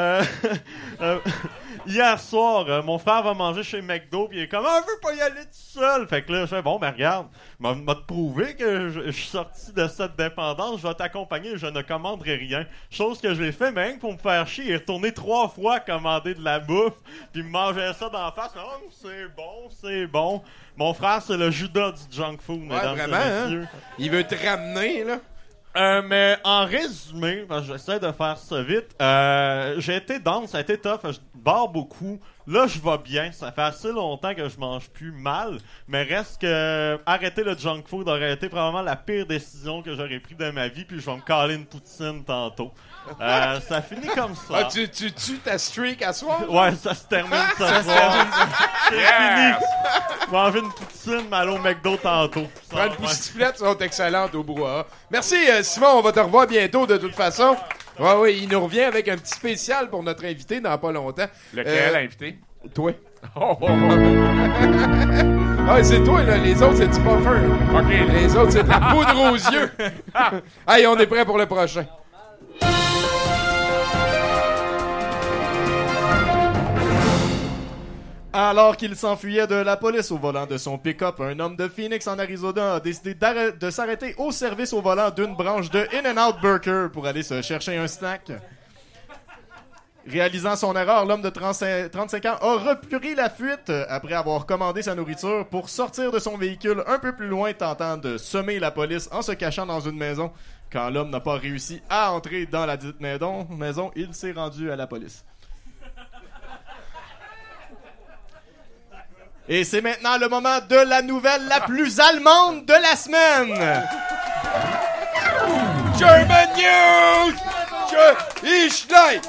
Hier soir, mon frère va manger chez McDo, puis il est comme « Ah, je veux pas y aller tout seul. » Fait que là, je fais « Bon, ben regarde, m'a te prouvé que je suis sorti de cette dépendance, je vais t'accompagner, je ne commanderai rien. » Chose que j'ai fait, mais rien que pour me faire chier, il est retourné 3 fois commander de la bouffe, puis me mangeait ça d'en face. « Oh, c'est bon, c'est bon. » Mon frère, c'est le Judas du junk food, mesdames et messieurs. Hein? Il veut te ramener, là. Mais en résumé, parce que j'essaie de faire ça vite, j'ai été down, ça a été tough, je barre beaucoup. Là, je vais bien, ça fait assez longtemps que je mange plus mal, mais reste que arrêter le junk food aurait été probablement la pire décision que j'aurais prise de ma vie, puis je vais me caler une poutine tantôt. Ça finit comme ça. Ah, tu tues ta streak à soir? Ouais, ça se termine ce soir. C'est fini. Manger une poutine, mais aller au McDo tantôt. Prends une poussiflette, sont excellentes au brouhaha. Merci, Simon, on va te revoir bientôt de toute façon. Oui, il nous revient avec un petit spécial pour notre invité dans pas longtemps. Lequel invité? Toi. Ah, c'est toi, là. Les autres, c'est du puffer. OK. Les autres, c'est de la poudre aux yeux. Allez, on est prêt pour le prochain. Alors qu'il s'enfuyait de la police au volant de son pick-up, un homme de Phoenix en Arizona a décidé de s'arrêter au service au volant d'une branche de In-N-Out Burger pour aller se chercher un snack. Réalisant son erreur, l'homme de 35 ans a repris la fuite après avoir commandé sa nourriture pour sortir de son véhicule un peu plus loin, tentant de semer la police en se cachant dans une maison. Quand l'homme n'a pas réussi à entrer dans la dite maison, il s'est rendu à la police. Et c'est maintenant le moment de la nouvelle la plus allemande de la semaine. German News! Ich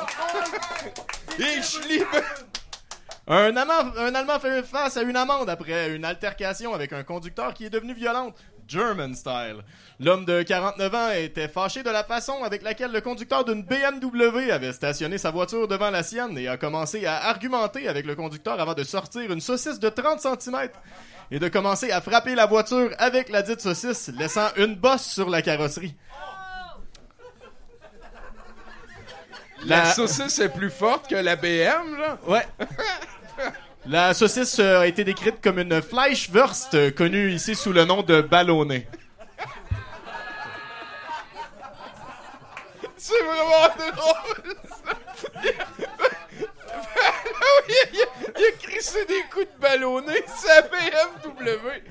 liebe... Un Allemand fait face à une amende après une altercation avec un conducteur qui est devenu violent. German style. L'homme de 49 ans était fâché de la façon avec laquelle le conducteur d'une BMW avait stationné sa voiture devant la sienne et a commencé à argumenter avec le conducteur avant de sortir une saucisse de 30 cm et de commencer à frapper la voiture avec la dite saucisse, laissant une bosse sur la carrosserie. La saucisse est plus forte que la BM, là? Ouais. La saucisse a été décrite comme une Fleischwurst, connue ici sous le nom de ballonnet. C'est vraiment drôle, ça. Il a crissé des coups de ballonnet, c'est la BMW.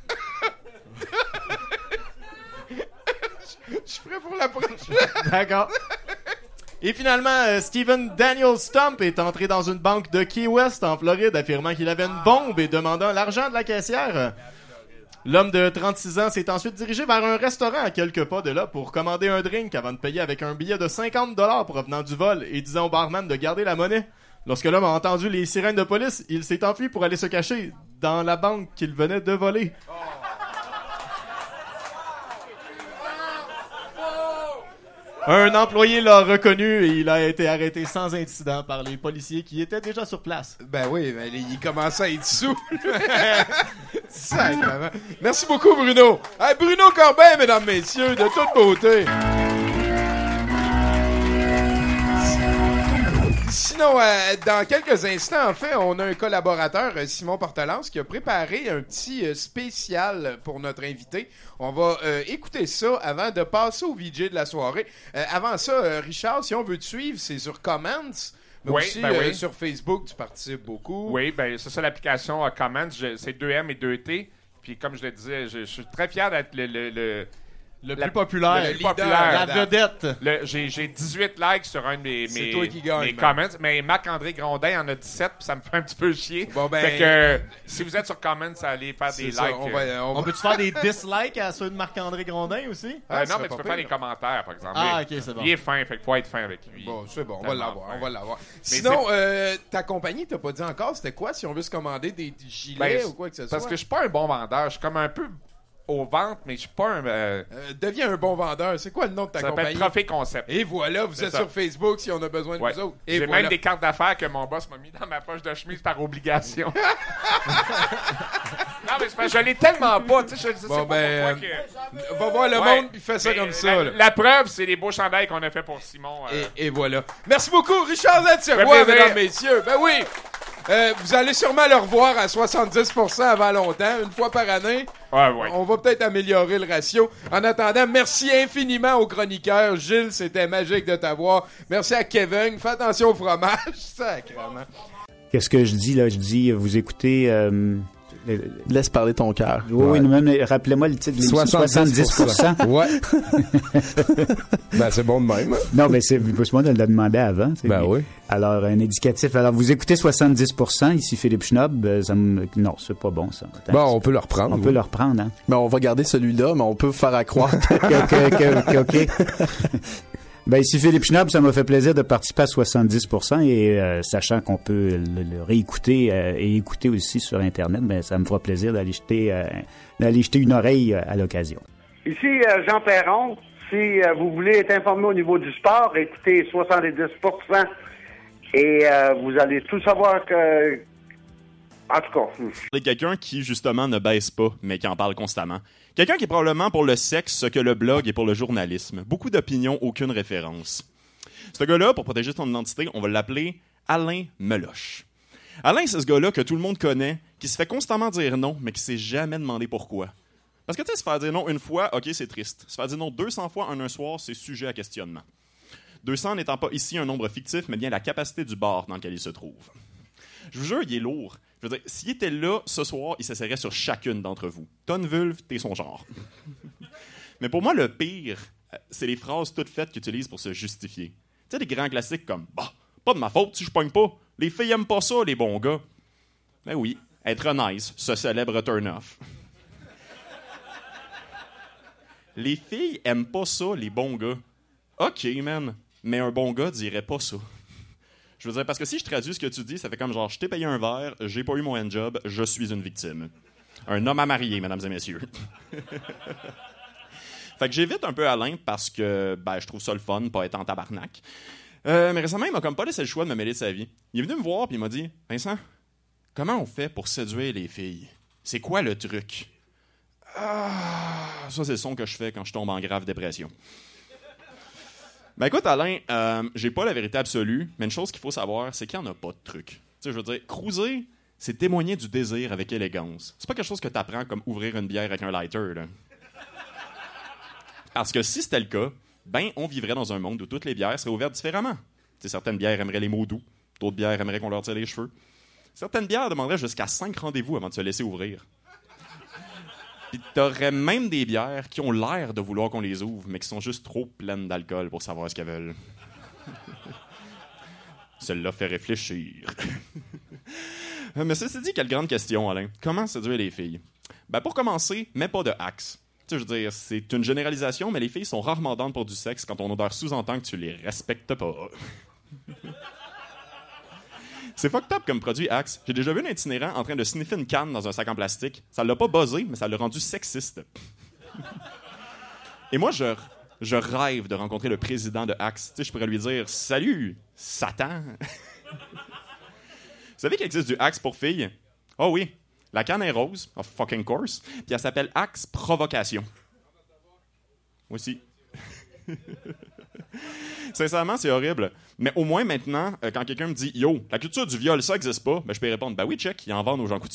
Je suis prêt pour la prochaine. D'accord. Et finalement, Stephen Daniel Stump est entré dans une banque de Key West en Floride, affirmant qu'il avait une bombe et demandant l'argent de la caissière. L'homme de 36 ans s'est ensuite dirigé vers un restaurant à quelques pas de là pour commander un drink avant de payer avec un billet de $50 provenant du vol et disant au barman de garder la monnaie. Lorsque l'homme a entendu les sirènes de police, il s'est enfui pour aller se cacher dans la banque qu'il venait de voler. Un employé l'a reconnu et il a été arrêté sans incident par les policiers qui étaient déjà sur place. Ben oui, ben, il commençait à être sous. Sacrément. Merci beaucoup, Bruno. Hey, Bruno Corbin, mesdames, messieurs, de toute beauté. Sinon, dans quelques instants, en fait, on a un collaborateur, Simon Portelance, qui a préparé un petit spécial pour notre invité. On va écouter ça avant de passer au VJ de la soirée. Avant ça, Richard, si on veut te suivre, c'est sur Comments. Mais Oui, aussi, oui. sur Facebook, tu participes beaucoup. Oui, ben c'est ça l'application Comments. C'est 2M et 2T. Puis comme je le disais, je suis très fier d'être le plus populaire. Le plus populaire. La vedette. J'ai 18 likes sur un de mes toi qui gagne, mes man. comments, mais Marc-André Grondin en a 17, puis ça me fait un petit peu chier. Bon, ben, fait que si vous êtes sur Comments, allez faire des ça, likes. On peut-tu faire des dislikes à ceux de Marc-André Grondin aussi? Non, ça mais serait tu peux pas faire pire. des commentaires, par exemple. Ah, ok, c'est bon. Il est fin, fait qu'il faut être fin avec lui. Bon, c'est bon, on va Tellement l'avoir, fin. on va l'avoir. Mais Sinon, ta compagnie, t'as pas dit encore, c'était quoi, si on veut se commander des gilets ou quoi que ce soit? Parce que je suis pas un bon vendeur. Je suis comme un peu aux ventes, mais je suis pas un... deviens un bon vendeur. C'est quoi le nom de ta ça compagnie? s'appelle Trophée Concept. Et voilà, vous C'est êtes ça. sur Facebook si on a besoin de Ouais. vous autres. Et J'ai voilà. même des cartes d'affaires que mon boss m'a mis dans ma poche de chemise par obligation. Non, mais c'est parce que je l'ai tellement pas. Tu sais, je sais Bon, pas ben, pourquoi que... va voir le Ouais. monde puis fais ça Mais comme ça. là. La preuve, c'est les beaux chandails qu'on a fait pour Simon. Et voilà. Merci beaucoup, Richard Latirois, Ça fait plaisir. mesdames, messieurs. Ben oui. Vous allez sûrement le revoir à 70% avant longtemps, une fois par année. Ouais. On va peut-être améliorer le ratio. En attendant, merci infiniment aux chroniqueurs. Gilles, c'était magique de t'avoir. Merci à Kevin. Fais attention au fromage. Sacrément. Qu'est-ce que je dis là? Je dis, vous écoutez... Laisse parler ton cœur. Oui, même, rappelez-moi le titre de l'émission. 70%. Ouais. Ben, c'est bon de même. Non, mais c'est moi de le demander avant. Ben oui. Alors, un indicatif. Alors, vous écoutez 70%, ici Philippe Schnob. Non, c'est pas bon, ça. Attends, Bon, on peut le reprendre. on peut le reprendre, hein? Ben, on va garder celui-là, mais on peut faire à croire. OK. Ben, ici Philippe Schnob, ça m'a fait plaisir de participer à 70% et sachant qu'on peut le réécouter et écouter aussi sur Internet, ben, ça me fera plaisir d'aller jeter une oreille à l'occasion. Ici Jean Perron. Si vous voulez être informé au niveau du sport, écoutez 70% et vous allez tout savoir que... En tout cas... C'est quelqu'un qui, justement, ne baisse pas, mais qui en parle constamment. Quelqu'un qui est probablement pour le sexe ce que le blog est pour le journalisme. Beaucoup d'opinions, aucune référence. Ce gars-là, pour protéger son identité, on va l'appeler Alain Meloche. Alain, c'est ce gars-là que tout le monde connaît, qui se fait constamment dire non, mais qui s'est jamais demandé pourquoi. Parce que, tu sais, se faire dire non une fois, OK, c'est triste. Se faire dire non 200 fois en un soir, c'est sujet à questionnement. 200 n'étant pas ici un nombre fictif, mais bien la capacité du bar dans lequel il se trouve. Je vous jure, il est lourd. Je veux dire, s'il était là ce soir, il s'essaierait sur chacune d'entre vous. Tonne vulve, t'es son genre. Mais pour moi, le pire, c'est les phrases toutes faites qu'il utilise pour se justifier. Tu sais, des grands classiques comme « Bah, pas de ma faute si je pogne pas. Les filles aiment pas ça, les bons gars. » Ben oui, être nice, ce célèbre turn-off. Les filles aiment pas ça, les bons gars. OK, man, mais un bon gars dirait pas ça. Je veux dire, parce que si je traduis ce que tu dis, ça fait comme genre, je t'ai payé un verre, j'ai pas eu mon handjob, je suis une victime. Un homme à marier, mesdames et messieurs. Fait que j'évite un peu Alain parce que, ben, je trouve ça le fun, pas être en tabarnak. Mais récemment, il m'a comme pas laissé le choix de me mêler de sa vie. Il est venu me voir puis il m'a dit, Vincent, comment on fait pour séduire les filles? C'est quoi le truc? Ah, ça, c'est le son que je fais quand je tombe en grave dépression. Ben écoute, Alain, j'ai pas la vérité absolue, mais une chose qu'il faut savoir, c'est qu'il n'y en a pas de truc. Tu sais, je veux dire, cruiser, c'est témoigner du désir avec élégance. C'est pas quelque chose que t'apprends comme ouvrir une bière avec un lighter, là. Parce que si c'était le cas, ben on vivrait dans un monde où toutes les bières seraient ouvertes différemment. Tu sais, certaines bières aimeraient les mots doux, d'autres bières aimeraient qu'on leur tire les cheveux. Certaines bières demanderaient jusqu'à 5 rendez-vous avant de se laisser ouvrir. Puis t'aurais même des bières qui ont l'air de vouloir qu'on les ouvre, mais qui sont juste trop pleines d'alcool pour savoir ce qu'elles veulent. Celle-là fait réfléchir. Mais ceci dit, quelle grande question, Alain. Comment séduire les filles? Ben pour commencer, mets pas de axe. Tu sais, je veux dire, c'est une généralisation, mais les filles sont rarement down pour du sexe quand ton odeur sous-entend que tu les respectes pas. C'est fucked up comme produit Axe. J'ai déjà vu un itinérant en train de sniffer une canne dans un sac en plastique. Ça l'a pas buzzé, mais ça l'a rendu sexiste. Et moi, je rêve de rencontrer le président de Axe. Tu sais, je pourrais lui dire « Salut, Satan! » Vous savez qu'il existe du Axe pour filles? Oh oui, la canne est rose, of fucking course, puis elle s'appelle Axe Provocation. Moi aussi. Sincèrement, c'est horrible. Mais au moins maintenant, quand quelqu'un me dit « Yo, la culture du viol, ça existe pas », ben, je peux répondre « Ben oui, check, ils en vendent aux gens coutus. »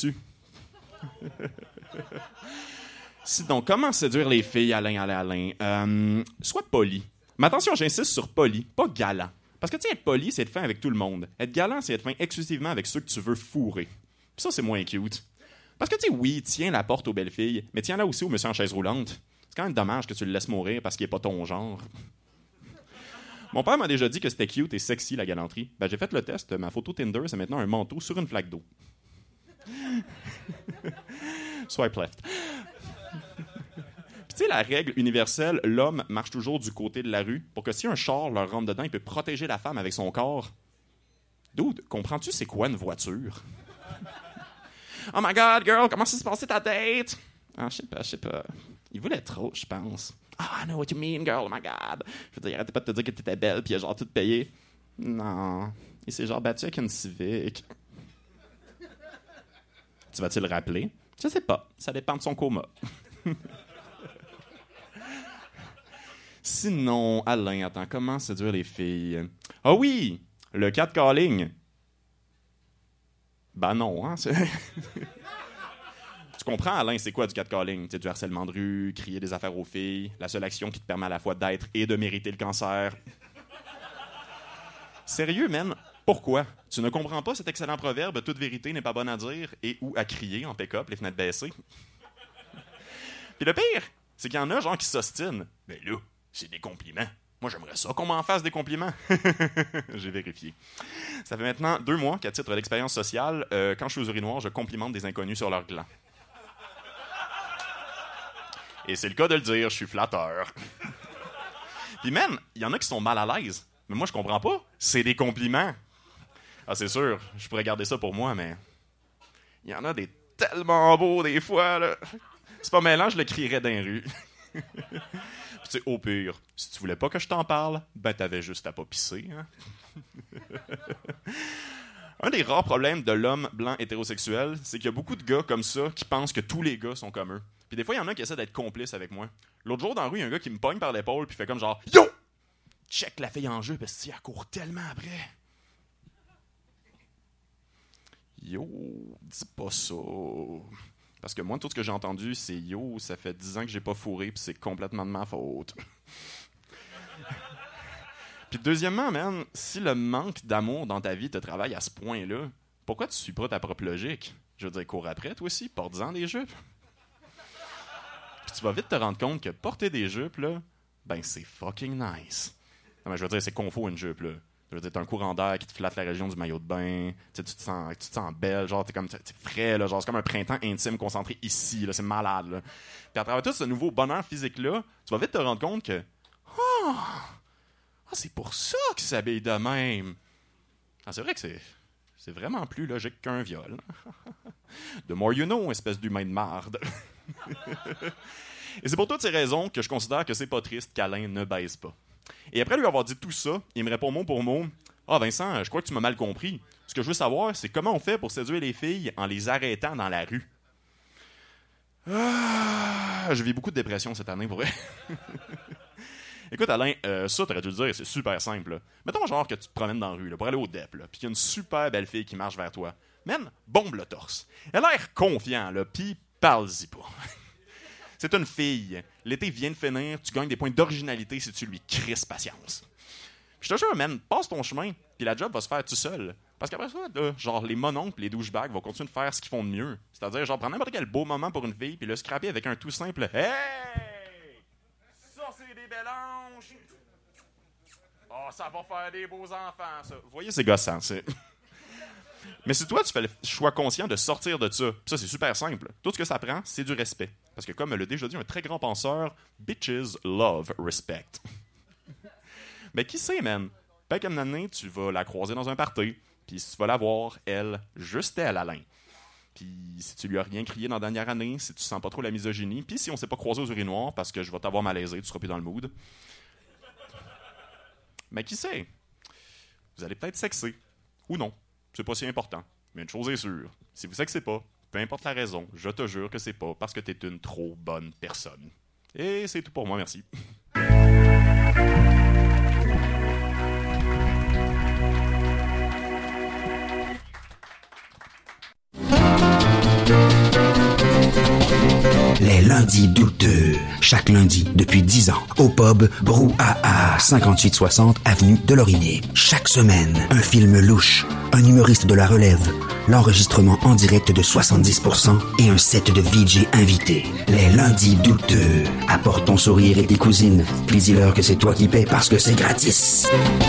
Sinon, comment séduire les filles, Alain? Sois poli. Mais attention, j'insiste sur poli, pas galant. Parce que, tu sais, être poli, c'est être fin avec tout le monde. Être galant, c'est être fin exclusivement avec ceux que tu veux fourrer. Puis ça, c'est moins cute. Parce que, tu sais, oui, tiens la porte aux belles filles, mais tiens-la aussi au monsieur en chaise roulante. C'est quand même dommage que tu le laisses mourir parce qu'il n'est pas ton genre. Mon père m'a déjà dit que c'était cute et sexy, la galanterie. Ben, j'ai fait le test. Ma photo Tinder, c'est maintenant un manteau sur une flaque d'eau. Swipe left. Puis tu sais, la règle universelle, l'homme marche toujours du côté de la rue pour que si un char leur rentre dedans, il peut protéger la femme avec son corps. Dude, comprends-tu c'est quoi une voiture? Oh my God, girl, comment ça s'est passé ta date? Ah, je sais pas. Il voulait trop, je pense. Ah, I know what you mean, girl, oh my God. Je veux dire, il arrêtait pas de te dire que t'étais belle puis il a genre tout payé. Non, il s'est genre battu avec une Civic. Tu vas-tu le rappeler? Je sais pas, ça dépend de son coma. Sinon, Alain, attends, comment séduire les filles? Ah oui! Le catcalling. Ben non, hein? Tu comprends, Alain, c'est quoi du catcalling? C'est du harcèlement de rue, crier des affaires aux filles, la seule action qui te permet à la fois d'être et de mériter le cancer. Sérieux, man? Pourquoi? Tu ne comprends pas cet excellent proverbe « Toute vérité n'est pas bonne à dire » et ou à crier en pick-up, les fenêtres baissées? Puis le pire, c'est qu'il y en a, genre, qui s'ostinent. Ben là, c'est des compliments. Moi, j'aimerais ça qu'on m'en fasse des compliments. J'ai vérifié. Ça fait maintenant 2 mois qu'à titre d'expérience sociale, quand je suis aux urinoirs, je complimente des inconnus sur leur gland. Et c'est le cas de le dire, je suis flatteur. Puis même, il y en a qui sont mal à l'aise. Mais moi, je comprends pas. C'est des compliments. Ah, c'est sûr, je pourrais garder ça pour moi, mais... Il y en a des tellement beaux, des fois, là. C'est pas mêlant, je le crierais dans les rues. Puis tu sais, au pire, si tu voulais pas que je t'en parle, ben t'avais juste à pas pisser, hein. Un des rares problèmes de l'homme blanc hétérosexuel, c'est qu'il y a beaucoup de gars comme ça qui pensent que tous les gars sont comme eux. Puis des fois, il y en a qui essaient d'être complices avec moi. L'autre jour, dans la rue, il y a un gars qui me pogne par l'épaule puis fait comme genre « Yo! Check la fille en jeu parce qu'elle court tellement après. » Yo, dis pas ça. Parce que moi, tout ce que j'ai entendu, c'est « Yo, ça fait 10 ans que j'ai pas fourré puis c'est complètement de ma faute. » Puis deuxièmement, man, si le manque d'amour dans ta vie te travaille à ce point-là, pourquoi tu suis pas ta propre logique? Je veux dire, cours après, toi aussi, porte-en des jupes. Puis tu vas vite te rendre compte que porter des jupes, là, ben c'est fucking nice. Non, mais je veux dire, c'est confort une jupe, là. Je veux dire, t'as un courant d'air qui te flatte la région du maillot de bain, tu te sens belle, genre, t'es frais, là, genre, c'est comme un printemps intime concentré ici, là, c'est malade, là. Puis à travers tout ce nouveau bonheur physique-là, tu vas vite te rendre compte que, c'est pour ça qu'ils s'habillent de même. Ah, c'est vrai que c'est vraiment plus logique qu'un viol. The more you know, espèce d'humain de marde. Et c'est pour toutes ces raisons que je considère que c'est pas triste qu'Alain ne baise pas. Et après lui avoir dit tout ça, il me répond mot pour mot « Ah, Vincent, je crois que tu m'as mal compris. Ce que je veux savoir, c'est comment on fait pour séduire les filles en les arrêtant dans la rue. » Je vis beaucoup de dépression cette année, pour vrai. Écoute, Alain, ça, t'aurais dû le dire, c'est super simple. Là. Mettons genre que tu te promènes dans la rue là, pour aller au DEP, puis qu'il y a une super belle fille qui marche vers toi. Man, bombe le torse. Elle a l'air confiant, là, puis parle-y pas. C'est une fille. L'été vient de finir, tu gagnes des points d'originalité si tu lui crisses patience. Je te jure, man, passe ton chemin, puis la job va se faire tout seul. Parce qu'après ça, là, genre, les mononcles, les douchebags vont continuer de faire ce qu'ils font de mieux. C'est-à-dire, genre, prendre n'importe quel beau moment pour une fille, puis le scraper avec un tout simple « Hey! Ça, c'est des bélanges! Oh, ça va faire des beaux enfants, ça! » Vous voyez, c'est gossant, c'est... Mais si toi, tu fais le choix conscient de sortir de ça, ça, c'est super simple. Tout ce que ça prend, c'est du respect. Parce que comme l'a déjà dit un très grand penseur, « Bitches love respect. » Mais qui sait, man? Peut-être qu'à une année, tu vas la croiser dans un party, Puis si tu vas la voir, elle, juste elle, Alain. Puis si tu lui as rien crié dans la dernière année, si tu sens pas trop la misogynie, puis si on s'est pas croisé aux urinoirs parce que je vais t'avoir malaisé, tu seras plus dans le mood. Mais qui sait? Vous allez peut-être sexer. Ou non. C'est pas si important. Mais une chose est sûre. Si vous sexez pas, peu importe la raison, je te jure que c'est pas parce que t'es une trop bonne personne. Et c'est tout pour moi, merci. Les lundis douteux. Chaque lundi, depuis 10 ans, au pub Brouhaha, 5860 avenue de Lorimier. Chaque semaine, un film louche, un humoriste de la relève, l'enregistrement en direct de 70% et un set de VJ invités. Les lundis douteux. Apporte ton sourire et tes cousines, puis dis-leur que c'est toi qui paies parce que c'est gratis.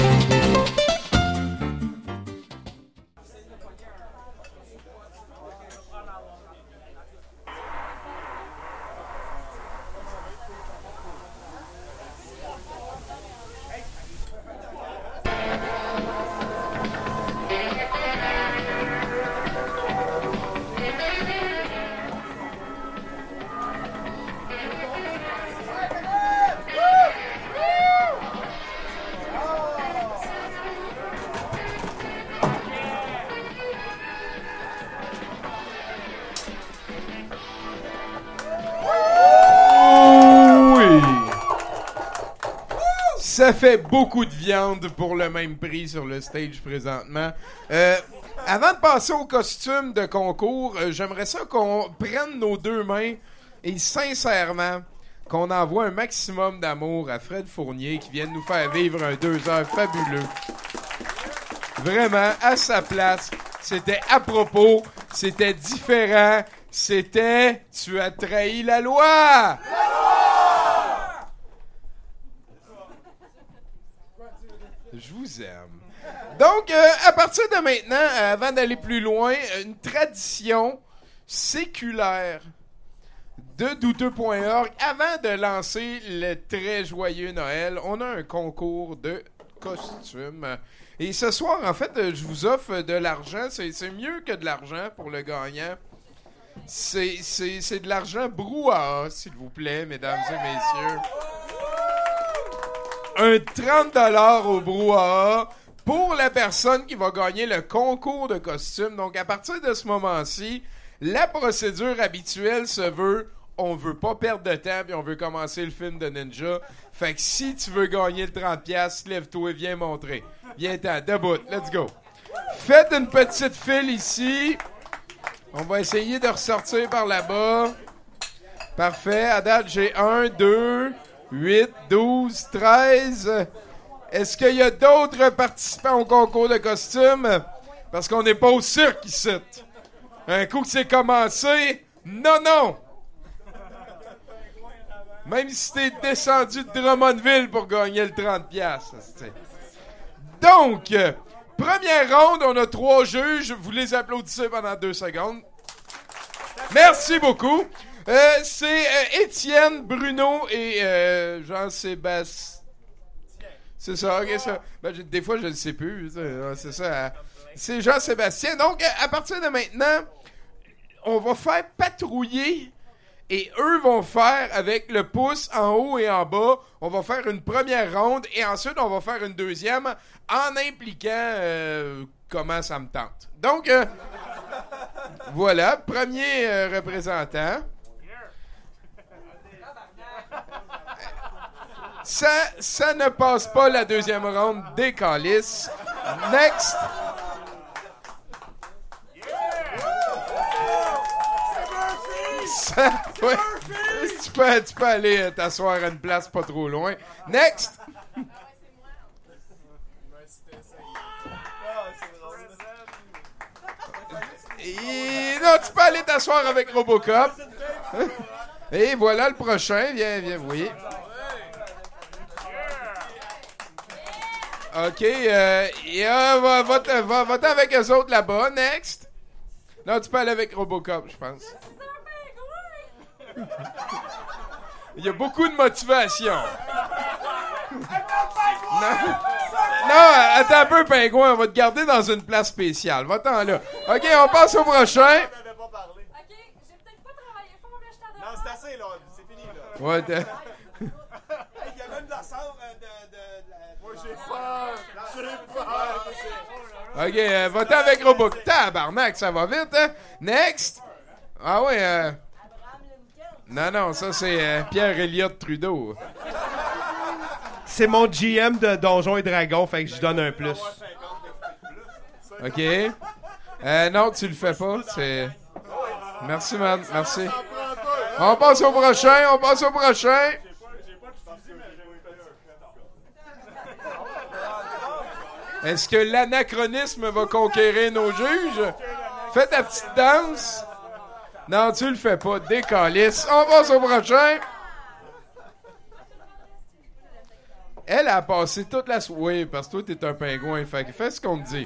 Ça fait beaucoup de viande pour le même prix sur le stage présentement. Avant de passer au costume de concours, j'aimerais ça qu'on prenne nos deux mains et sincèrement qu'on envoie un maximum d'amour à Fred Fournier qui vient de nous faire vivre un 2 heures fabuleux. Vraiment, à sa place, c'était à propos, c'était différent, c'était « Tu as trahi la loi ». Je vous aime. Donc, à partir de maintenant, avant d'aller plus loin, une tradition séculaire de douteux.org. Avant de lancer le très joyeux Noël, on a un concours de costumes. Et ce soir, en fait, je vous offre de l'argent. C'est mieux que de l'argent pour le gagnant. C'est de l'argent brouhaha, s'il vous plaît, mesdames et messieurs. Un 30$ au brouhaha pour la personne qui va gagner le concours de costumes. Donc, à partir de ce moment-ci, la procédure habituelle se veut on veut pas perdre de temps puis on veut commencer le film de Ninja. Fait que si tu veux gagner le 30$, lève-toi et viens montrer. Viens-t'en, debout, let's go. Faites une petite file ici. On va essayer de ressortir par là-bas. Parfait, à date, j'ai 1, 2... 8, 12, 13. Est-ce qu'il y a d'autres participants au concours de costumes? Parce qu'on n'est pas au cirque ici. Un coup que c'est commencé, non! Même si t'es descendu de Drummondville pour gagner le 30$. Donc, première ronde, on a 3 juges. Vous les applaudissez pendant 2 secondes. Merci beaucoup. C'est Étienne, Bruno et Jean-Sébastien. C'est ça, ok, ça. Ben, des fois, je ne sais plus. C'est ça. C'est Jean-Sébastien. Donc, à partir de maintenant, on va faire patrouiller et eux vont faire avec le pouce en haut et en bas. On va faire une première ronde et ensuite, on va faire une deuxième en impliquant comment ça me tente. Donc, voilà, premier représentant. Ça ne passe pas la deuxième ronde des calices. Next. Ouais. Tu peux aller t'asseoir à une place pas trop loin. Next. Et non, tu peux aller t'asseoir avec Robocop. Et voilà le prochain. Viens, oui. OK, va-t'en avec eux autres là-bas. Next. Non, tu peux aller avec Robocop, je pense. Il y a beaucoup de motivation. Non, Non, attends un peu, Pingouin. On va te garder dans une place spéciale. Va-t'en là. OK, on passe au prochain. Non, c'est assez, là. C'est fini, là. Ouais, il y a même de la sauce Moi, j'ai peur. OK, va-t'en avec Roboc. Tabarnak, ça va vite, hein? Next. Ah ouais, Non, ça, c'est Pierre Elliott Trudeau. C'est mon GM de Donjons et Dragons, fait que je donne un plus. OK. Non, tu le fais pas. C'est... Merci, man. Merci. On passe au prochain. Est-ce que l'anachronisme va conquérir nos juges? Fais ta petite danse. Non, tu le fais pas. Décalisse. On passe au prochain. Elle a passé toute la soirée. Oui, parce que toi, t'es un pingouin. Fait que fais ce qu'on te dit.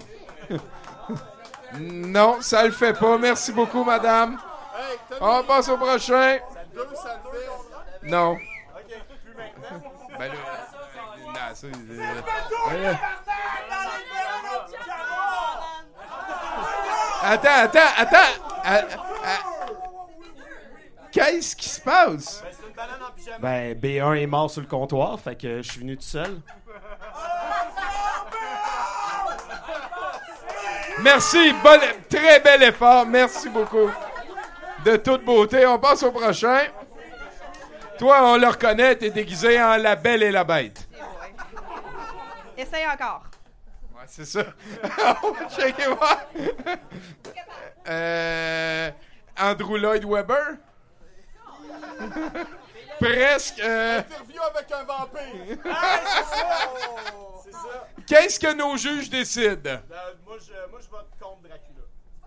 Non, ça le fait pas. Merci beaucoup, madame. On passe au prochain. Non. Ben là, non, ça, Attends. Qu'est-ce qui se passe? Ben, B1 est mort sur le comptoir, fait que je suis venu tout seul. Merci, très bel effort. Merci beaucoup. De toute beauté. On passe au prochain. Toi, on le reconnaît, t'es déguisé en La Belle et la Bête. Essaye encore. Ouais, c'est ça. On va checker voir. Andrew Lloyd Webber. Presque. Interview avec un vampire. C'est ça. Qu'est-ce que nos juges décident? Moi, je vote contre Dracula.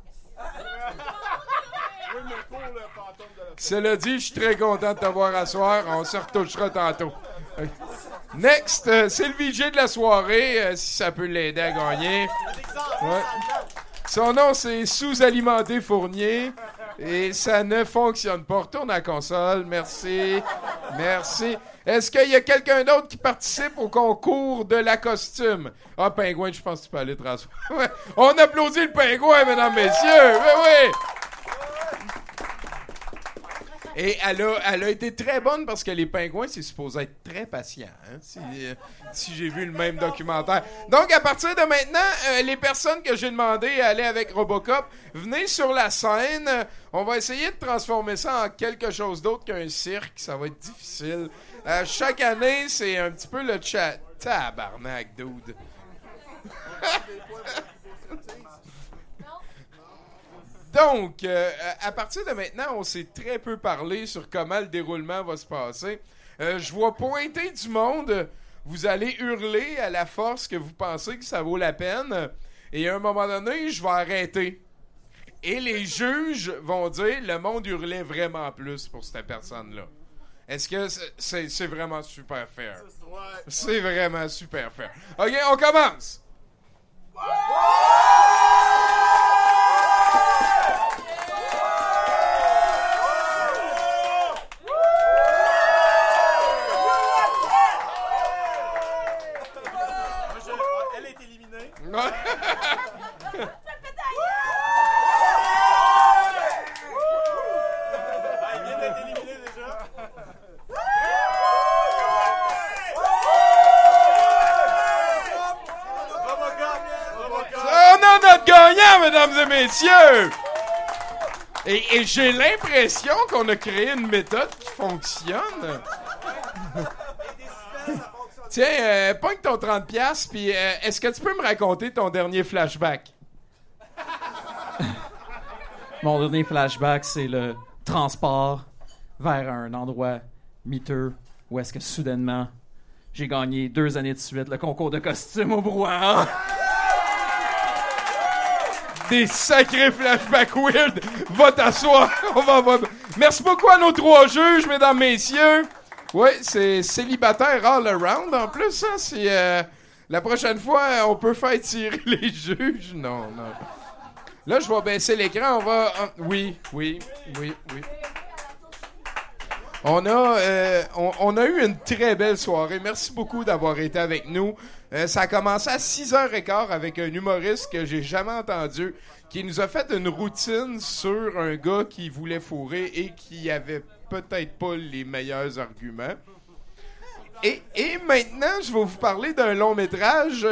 Oui, mais pour le fantôme de la... Cela dit, je suis très content de te voir à soir. On se retouchera tantôt. Next, c'est le VJ de la soirée, si ça peut l'aider à gagner. Ouais. Son nom, c'est Sous-alimenté Fournier. Et ça ne fonctionne pas. Retourne à la console. Merci. Est-ce qu'il y a quelqu'un d'autre qui participe au concours de la costume? Ah, Pingouin, je pense que tu peux aller te rasseoir. Ouais. On applaudit le Pingouin, mesdames, messieurs. Oui. Et elle a été très bonne parce que les pingouins, c'est supposé être très patient, hein, si j'ai vu le même documentaire. Donc, à partir de maintenant, les personnes que j'ai demandé à aller avec Robocop, venez sur la scène. On va essayer de transformer ça en quelque chose d'autre qu'un cirque. Ça va être difficile. Chaque année, c'est un petit peu le chat. Tabarnak, dude. Donc, à partir de maintenant, on s'est très peu parlé sur comment le déroulement va se passer. Je vois pointer du monde. Vous allez hurler à la force que vous pensez que ça vaut la peine. Et à un moment donné, je vais arrêter. Et les juges vont dire, le monde hurlait vraiment plus pour cette personne-là. Est-ce que c'est vraiment super fair? C'est vraiment super fair. OK, on commence! Elle est éliminée. Il vient d'être éliminé déjà. On a notre gagnant, mesdames et messieurs! Et j'ai l'impression qu'on a créé une méthode qui fonctionne. Tiens, pogne ton 30$, puis est-ce que tu peux me raconter ton dernier flashback? Mon dernier flashback, c'est le transport vers un endroit miteux où est-ce que soudainement, j'ai gagné 2 années de suite le concours de costume au brouhaha. Des sacrés flashbacks weird. Va t'asseoir. Merci beaucoup à nos 3 juges, mesdames, messieurs. Oui, c'est célibataire all around en plus. Hein? C'est, la prochaine fois, on peut faire tirer les juges. Non. Là, je vais baisser l'écran. On va... Oui. On a eu une très belle soirée. Merci beaucoup d'avoir été avec nous. Ça a commencé à 6h15 avec un humoriste que j'ai jamais entendu, qui nous a fait une routine sur un gars qui voulait fourrer et qui avait peut-être pas les meilleurs arguments. Et maintenant, je vais vous parler d'un long métrage.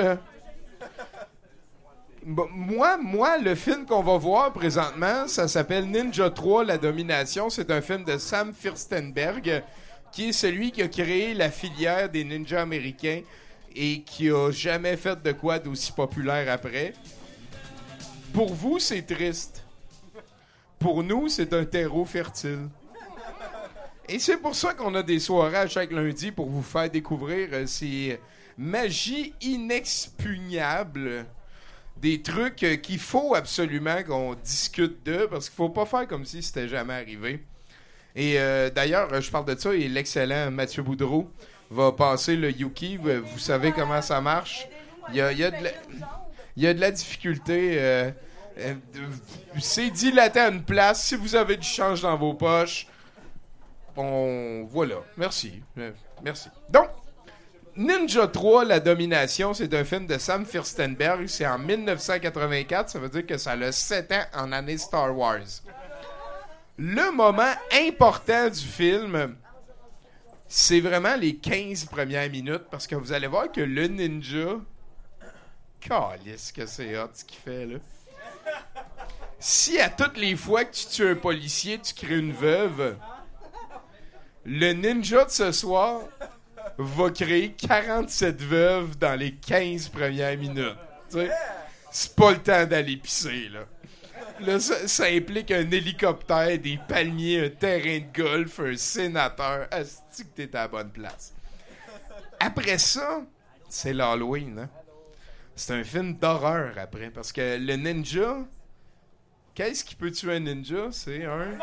Moi, le film qu'on va voir présentement, ça s'appelle Ninja 3, La Domination. C'est un film de Sam Firstenberg, qui est celui qui a créé la filière des ninjas américains et qui a jamais fait de quoi d'aussi populaire après. Pour vous, c'est triste. Pour nous, c'est un terreau fertile. Et c'est pour ça qu'on a des soirées à chaque lundi pour vous faire découvrir ces magies inexpugnables. Des trucs qu'il faut absolument qu'on discute de, parce qu'il faut pas faire comme si c'était jamais arrivé. Et d'ailleurs, je parle de ça, et l'excellent Mathieu Boudreau va passer le Yuki. Vous savez comment ça marche. Il y a de la difficulté. C'est dilaté à une place. Si vous avez du change dans vos poches, voilà. Merci. Merci. Donc, Ninja 3, La Domination, c'est un film de Sam Firstenberg. C'est en 1984. Ça veut dire que ça a 7 ans en année Star Wars. Le moment important du film, c'est vraiment les 15 premières minutes, parce que vous allez voir que le ninja... Calisse que c'est hot ce qu'il fait, là. Si à toutes les fois que tu tues un policier, tu crées une veuve, le ninja de ce soir va créer 47 veuves dans les 15 premières minutes. T'sais, c'est pas le temps d'aller pisser, là. Là, ça implique un hélicoptère, des palmiers, un terrain de golf, un sénateur. Asti que t'es à la bonne place. Après ça, c'est l'Halloween, hein? C'est un film d'horreur après, parce que le ninja... Qu'est-ce qui peut tuer un ninja? C'est un...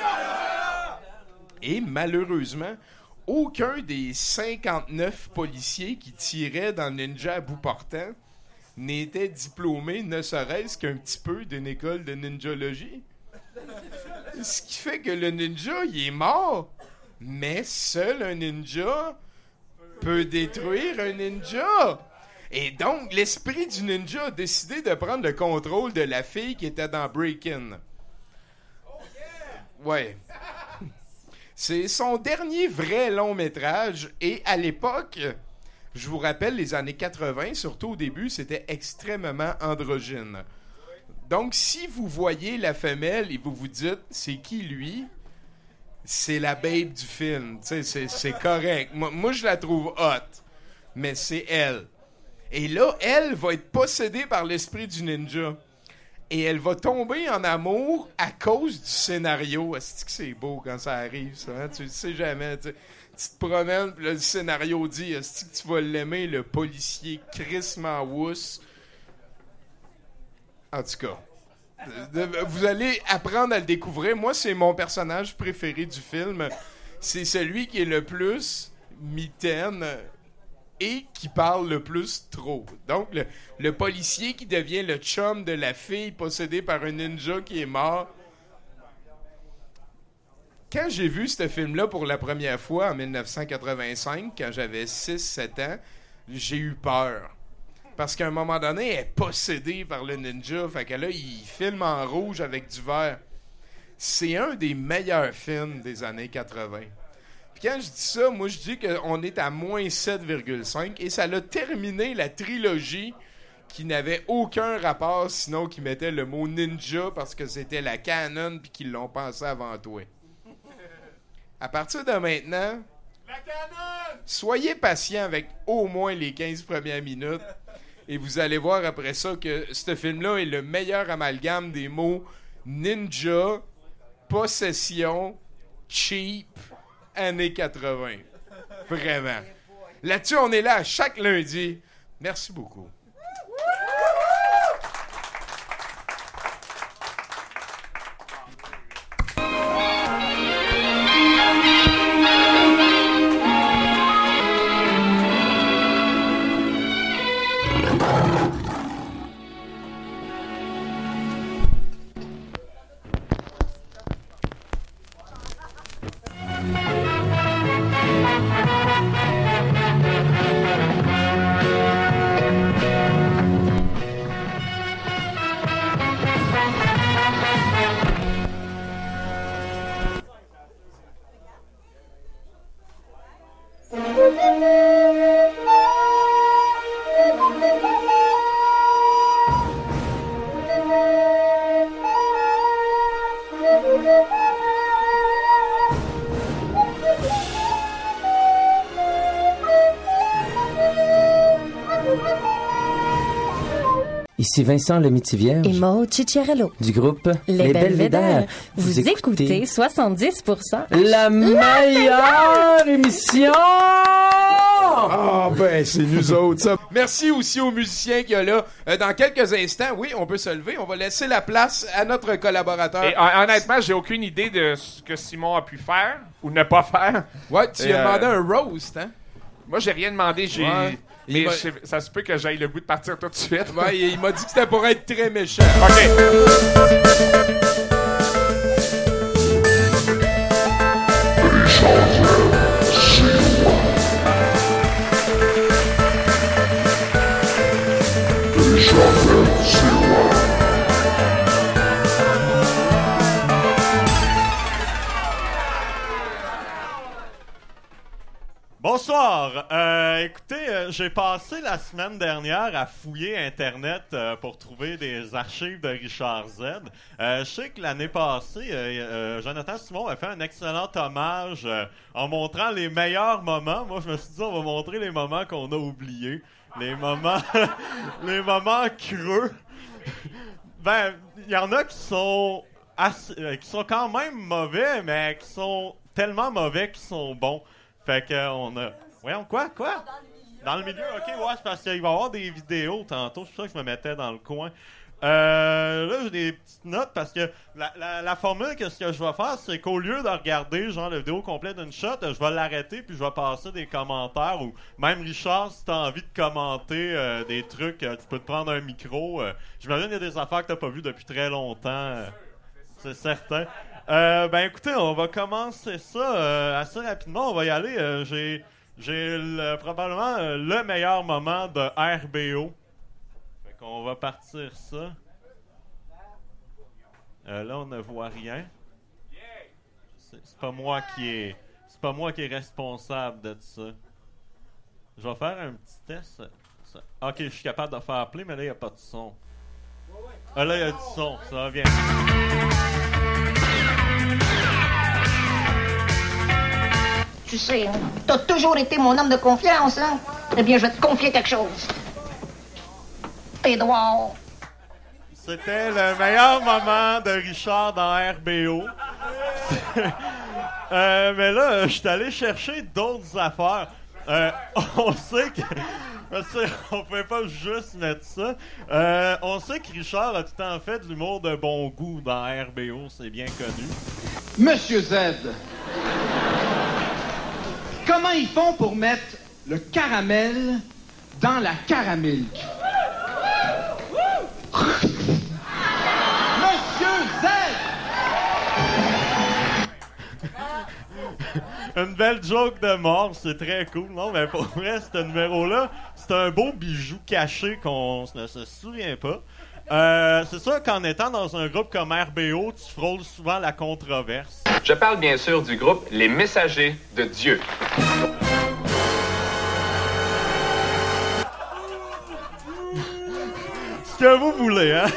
Et malheureusement, aucun des 59 policiers qui tiraient dans le ninja à bout portant n'était diplômé, ne serait-ce qu'un petit peu d'une école de ninjologie. Ce qui fait que le ninja, il est mort. Mais seul un ninja peut détruire un ninja. Et donc, l'esprit du ninja a décidé de prendre le contrôle de la fille qui était dans Breakin'. Ouais. C'est son dernier vrai long métrage. Et à l'époque... Je vous rappelle, les années 80, surtout au début, c'était extrêmement androgyne. Donc, si vous voyez la femelle et vous vous dites, c'est qui lui? C'est la babe du film. C'est correct. Moi, je la trouve hot. Mais c'est elle. Et là, elle va être possédée par l'esprit du ninja. Et elle va tomber en amour à cause du scénario. Est-ce que c'est beau quand ça arrive, ça? Hein? Tu le sais jamais, tu te promènes, puis là, le scénario dit, est-ce que tu vas l'aimer, le policier crissement wousse? En tout cas, vous allez apprendre à le découvrir. Moi, c'est mon personnage préféré du film. C'est celui qui est le plus mitaine et qui parle le plus trop. Donc, le policier qui devient le chum de la fille possédée par un ninja qui est mort. Quand j'ai vu ce film-là pour la première fois en 1985, quand j'avais 6-7 ans, j'ai eu peur. Parce qu'à un moment donné, elle est possédée par le ninja. Fait que là, il filme en rouge avec du vert. C'est un des meilleurs films des années 80. Puis quand je dis ça, moi je dis qu'on est à moins 7,5 et ça l'a terminé la trilogie qui n'avait aucun rapport, sinon qui mettait le mot ninja parce que c'était la canon puis qu'ils l'ont pensé avant toi. À partir de maintenant, soyez patient avec au moins les 15 premières minutes et vous allez voir après ça que ce film-là est le meilleur amalgame des mots ninja, possession, cheap, années 80. Vraiment. Là-dessus, on est là à chaque lundi. Merci beaucoup. Ici Vincent le Métivierge. Et Maud Cicciarello. Du groupe Les Belvédères. Vous écoutez 70%. La meilleure émission! Ah, ben, c'est nous autres, ça. Merci aussi aux musiciens qu'il y a là. Dans quelques instants, oui, on peut se lever. On va laisser la place à notre collaborateur. Et honnêtement, j'ai aucune idée de ce que Simon a pu faire ou ne pas faire. Ouais, tu lui as demandé un roast, hein? Moi, j'ai rien demandé. Ouais. Mais ça se peut que j'aille le goût de partir tout de suite. Ouais, il m'a dit que c'était pour être très méchant. OK. Bonsoir. Écoutez, j'ai passé la semaine dernière à fouiller Internet pour trouver des archives de Richard Z. Je sais que l'année passée, Jonathan Simon a fait un excellent hommage en montrant les meilleurs moments. Moi, je me suis dit, on va montrer les moments qu'on a oubliés. Les moments les moments creux. Ben, il y en a qui sont quand même mauvais, mais qui sont tellement mauvais qu'ils sont bons. Fait que on a... Voyons, quoi? Dans le milieu? OK, ouais, c'est parce qu'il va y avoir des vidéos tantôt. C'est pour ça que je me mettais dans le coin. Là, j'ai des petites notes parce que la formule que ce que je vais faire, c'est qu'au lieu de regarder genre la vidéo complète d'une shot, je vais l'arrêter puis je vais passer des commentaires ou même Richard, si t'as envie de commenter des trucs, tu peux te prendre un micro. J'imagine qu'il y a des affaires que t'as pas vues depuis très longtemps. C'est certain. Ben écoutez, on va commencer ça assez rapidement. On va y aller. J'ai probablement le meilleur moment de RBO. Fait qu'on va partir ça. Là, on ne voit rien. C'est pas moi qui est responsable de ça. Je vais faire un petit test. Ok, je suis capable de faire play, mais là, il n'y a pas de son. Ah, là, il y a du son. Ça va bien. Tu sais, hein, t'as toujours été mon homme de confiance, hein? Eh bien, je vais te confier quelque chose. Édouard. C'était le meilleur moment de Richard dans RBO. Mais là, je suis allé chercher d'autres affaires. On sait que... On pouvait pas juste mettre ça. On sait que Richard a tout le temps fait de l'humour de bon goût dans RBO, c'est bien connu. Monsieur Z, comment ils font pour mettre le caramel dans la caramilk? Monsieur Z! Une belle joke de mort, c'est très cool. Non, mais pour vrai, ce numéro-là, c'est un beau bijou caché qu'on ne se souvient pas. C'est sûr qu'en étant dans un groupe comme RBO, tu frôles souvent la controverse. Je parle bien sûr du groupe Les Messagers de Dieu. Ce que vous voulez, hein?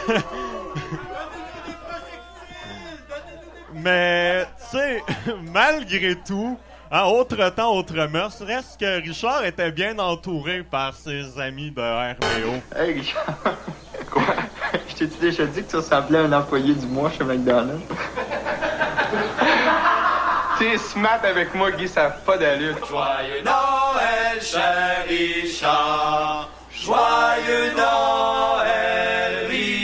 Mais, tu sais, malgré tout, hein, autre temps, autre mœurs, reste que Richard était bien entouré par ses amis de RBO. Hey Richard, quoi? Je t'ai-tu déjà dit que tu ressemblais à un employé du mois chez McDonald's? T'es smart avec moi, Guy, ça n'a pas d'allure. Joyeux Noël, cher Richard. Joyeux Noël,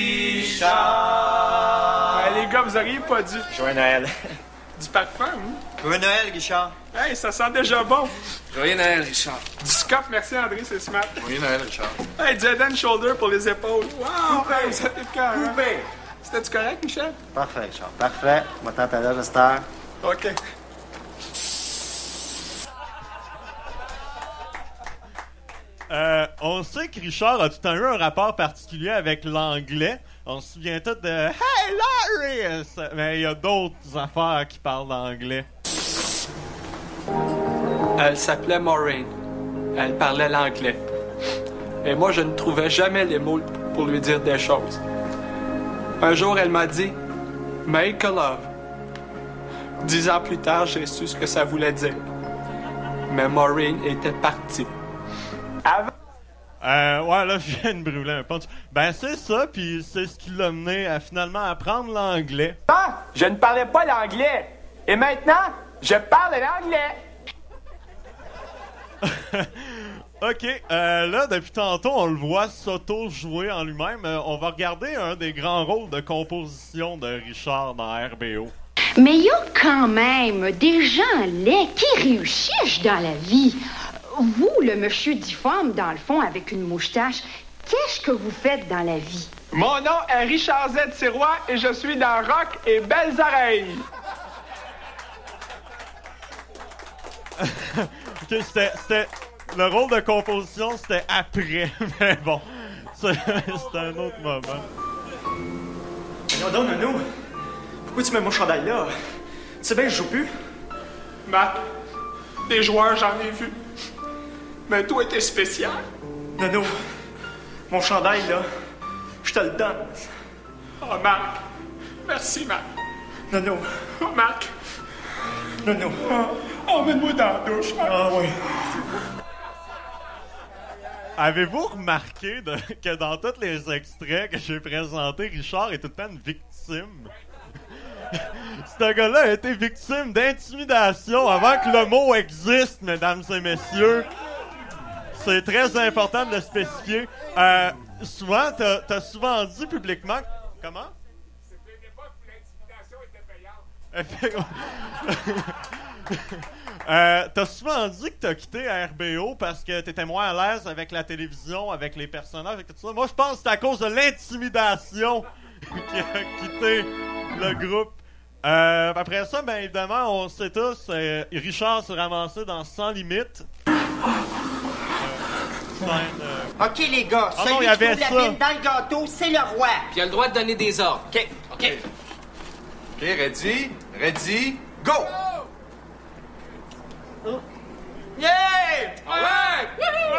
Richard. Les gars, vous auriez pas dit. Joyeux Noël. Du parfum, hein? Joyeux Noël, Richard. Hey, ça sent déjà bon. Joyeux Noël, Richard. Du scoff, merci André, c'est smart. Joyeux Noël, Richard. Hey, du head and shoulder pour les épaules. Wow, hey, ça t'est carré. C'était-tu correct, Michel? Parfait, Richard. Parfait. Moi, t'en à l'heure, j'espère. OK. On sait que Richard a tout le temps eu un rapport particulier avec l'anglais. On se souvient tous de « Hey, Larry! » Mais il y a d'autres affaires qui parlent l'anglais. Elle s'appelait Maureen. Elle parlait l'anglais. Et moi, je ne trouvais jamais les mots pour lui dire des choses. Un jour, elle m'a dit « Make a love ». 10 ans plus tard, j'ai su ce que ça voulait dire. Mais Maureen était partie. Ouais, là, je viens de brûler un punch. Ben, c'est ça, puis c'est ce qui l'a mené à finalement apprendre l'anglais. Ah, je ne parlais pas l'anglais. Et maintenant, je parle l'anglais. OK, là, depuis tantôt, on le voit s'auto-jouer en lui-même. On va regarder un des grands rôles de composition de Richard dans RBO. Mais il y a quand même des gens laids qui réussissent dans la vie. Vous, le monsieur difforme, dans le fond, avec une moustache, qu'est-ce que vous faites dans la vie? Mon nom est Richard Z. Sirois et je suis dans Rock et Belles Oreilles. OK, c'était... Le rôle de composition, c'était après. Mais bon, c'était un autre moment. Voyons donc, Nono. Pourquoi tu mets mon chandail là? Tu sais bien, je joue plus. Matt, des joueurs, j'en ai vu. Mais toi, t'es spécial. Nono, mon chandail là, je te le donne. Oh, Marc. Merci, Marc. Nono. Oh, Marc. Nono. Oh, mets-moi dans la douche, Marc. Ah, oui. Avez-vous remarqué que dans tous les extraits que j'ai présentés, Richard est tout le temps une victime? Ce gars-là a été victime d'intimidation avant que le mot existe, mesdames et messieurs. C'est très important de le spécifier. Souvent, t'as souvent dit publiquement... Comment? C'était une époque où l'intimidation était payante. T'as souvent dit que t'as quitté RBO parce que t'étais moins à l'aise avec la télévision, avec les personnages, avec tout ça. Moi, je pense que c'est à cause de l'intimidation qui a quitté le groupe. Après ça, ben évidemment, on sait tous, Richard s'est ramassé dans Sans Limites. OK, les gars, Ah celui non, il y qui avait trouve ça. la bine dans le gâteau, c'est le roi. Puis il a le droit de donner des ordres. OK. OK. OK, ready, go! Yeah! All right!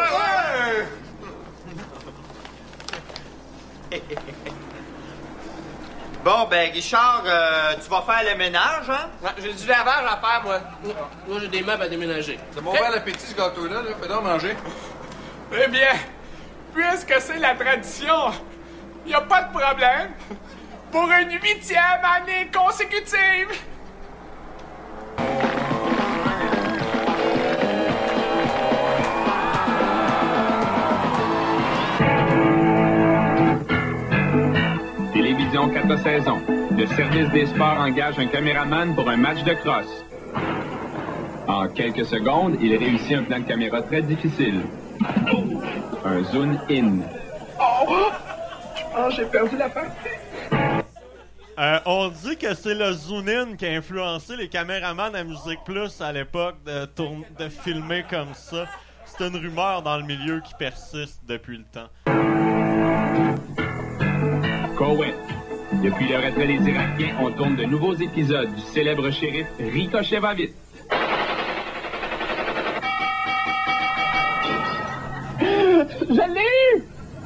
Bon, ben, Richard, tu vas faire le ménage, hein? Ouais, j'ai du lavage à faire, moi. Moi, j'ai des meubles à déménager. C'est bon, bon l'appétit, ce gâteau-là, là. Fais donc manger. Eh bien, puisque c'est la tradition, il a pas de problème. Pour une 8e année consécutive. Télévision 4 saisons. Le service des sports engage un caméraman pour un match de crosse. En quelques secondes, il réussit un plan de caméra très difficile. Un zoom in. Oh, j'ai perdu la partie. On dit que c'est le zoom-in qui a influencé les caméramans à Musique Plus à l'époque de filmer comme ça. C'est une rumeur dans le milieu qui persiste depuis le temps. Koweït. Depuis le retrait des Irakiens, on tourne de nouveaux épisodes du célèbre shérif Ricochet va vite. Je l'ai eu!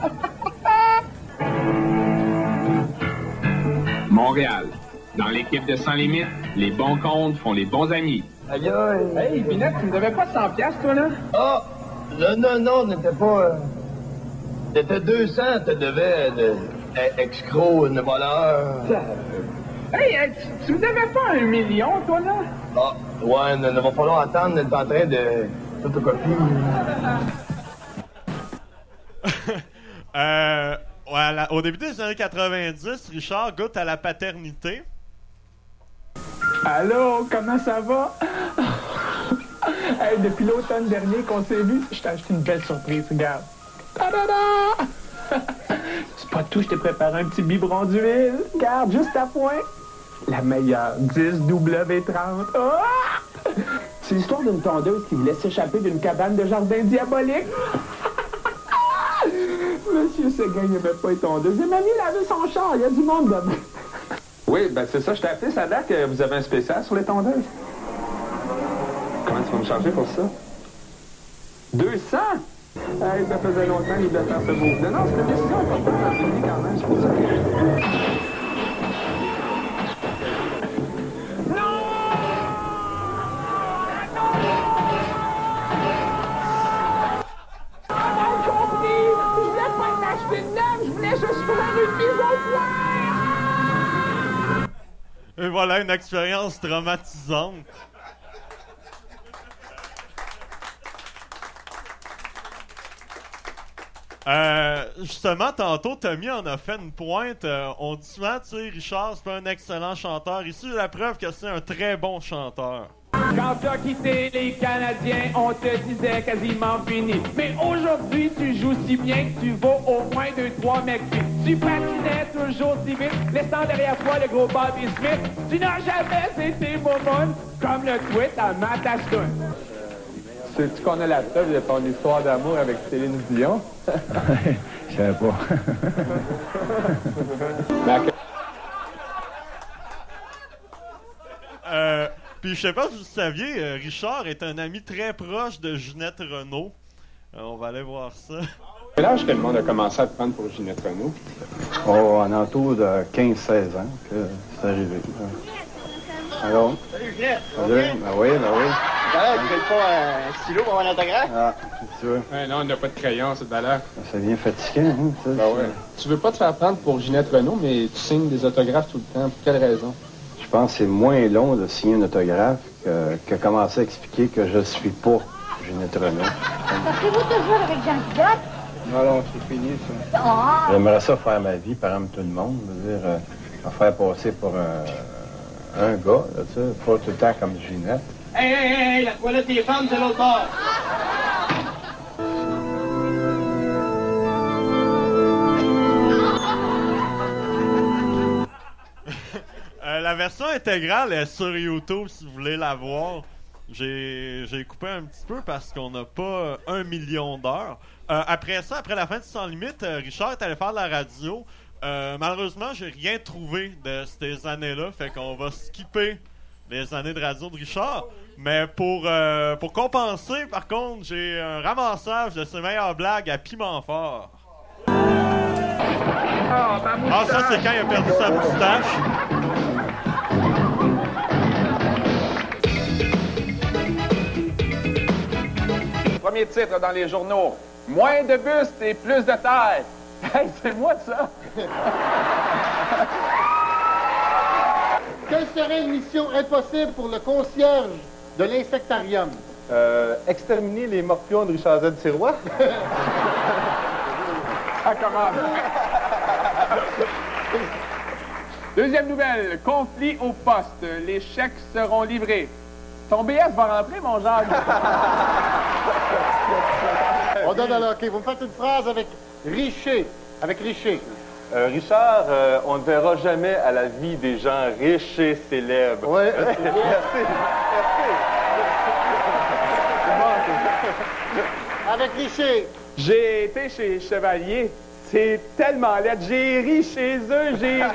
Montréal. Dans l'équipe de Sans Limites, les bons comptes font les bons amis. Aïe aïe! Hey, Binette, tu me devais pas 100 $, toi, là? Ah! Non, n'était pas... T'étais 200, te devais de... Excro, une voleur. Hey, tu me devais pas 1 million, toi, là? Ah, ouais, ne va falloir attendre d'être en train de photocopier. Voilà. Au début des années 90, Richard goûte à la paternité. Allô, comment ça va? Hey, depuis l'automne dernier qu'on s'est vu, je t'ai acheté une belle surprise, regarde. Ta-da-da! C'est pas tout, je t'ai préparé un petit biberon d'huile. Regarde, juste à point. La meilleure, 10W30. Ah! C'est l'histoire d'une tondeuse qui voulait s'échapper d'une cabane de jardin diabolique. Monsieur Séguin n'aimait pas les tondeuses. Et mamie, il avait son char, il y a du monde dedans. Oui, ben c'est ça, je t'ai appelé, ça a l'air que vous avez un spécial sur les tondeuses. Comment tu vas me charger pour ça? 200? Hey, ça faisait longtemps qu'il devait faire ce beau. Non, c'est une décision importante dans le pays quand même, c'est pour ça que... Et voilà, une expérience traumatisante. Justement, tantôt, Tommy en a fait une pointe. On dit souvent, tu sais, Richard, c'est pas un excellent chanteur. Ici, j'ai la preuve que c'est un très bon chanteur. Quand tu as quitté les Canadiens, on te disait quasiment fini. Mais aujourd'hui, tu joues si bien que tu vaux au moins 2-3 mecs. Tu patinais toujours si vite, laissant derrière toi le gros Bobby Smith. Tu n'as jamais été bonbonne comme le tweet à Matt Ashton. Sais-tu qu'on a la preuve de ton histoire d'amour avec Céline Dion? Je savais pas. Puis je sais pas si vous saviez, Richard est un ami très proche de Ginette Renault. On va aller voir ça. Quel âge que le monde a commencé à te prendre pour Ginette Renault? Oh, en entour de 15-16 ans que c'est arrivé. Alors? Salut, Ginette! Salut? Ben oui. Tu fais pas un stylo pour un autographe? Ah, c'est sûr. Ouais, non, on n'a pas de crayon, cette valeur. Ça devient fatigant, hein, ça. Ben ouais. Tu veux pas te faire prendre pour Ginette Renault, mais tu signes des autographes tout le temps. Pour quelle raison? Je pense que c'est moins long de signer un autographe que commencer à expliquer que je suis pas Ginette Renault. Partez-vous toujours avec Jean-Claude? Non, c'est fini, ça. Ah! J'aimerais ça faire ma vie, par exemple, tout le monde. Je veux dire, me faire passer pour un gars, là, tu sais, pas tout le temps comme Ginette. Hey, la toilette des femmes, c'est l'autre bord. La version intégrale est sur YouTube si vous voulez la voir. J'ai coupé un petit peu parce qu'on n'a pas 1 million d'heures. Après ça, après la fin de Sans Limite, Richard est allé faire de la radio. Malheureusement, j'ai rien trouvé de ces années-là, fait qu'on va skipper les années de radio de Richard. Mais pour compenser, par contre, j'ai un ramassage de ses meilleures blagues à piment fort. Ah, ça, c'est quand il a perdu sa moustache. Premier titre dans les journaux. Moins de buste et plus de taille. Hey, c'est moi ça! Quelle serait une mission impossible pour le concierge de l'insectarium? Exterminer les morpions de Richard Z. Sirois. Ah, comment? Deuxième nouvelle. Conflit au poste. Les chèques seront livrés. Ton BS va rentrer, mon Jacques? On donne à l'hockey. Vous me faites une phrase avec Richer. Avec Richer. Richard, on ne verra jamais à la vie des gens riches et célèbres. Oui. Merci. Avec Richer. J'ai été chez Chevalier. C'est tellement laid. J'ai ri chez eux.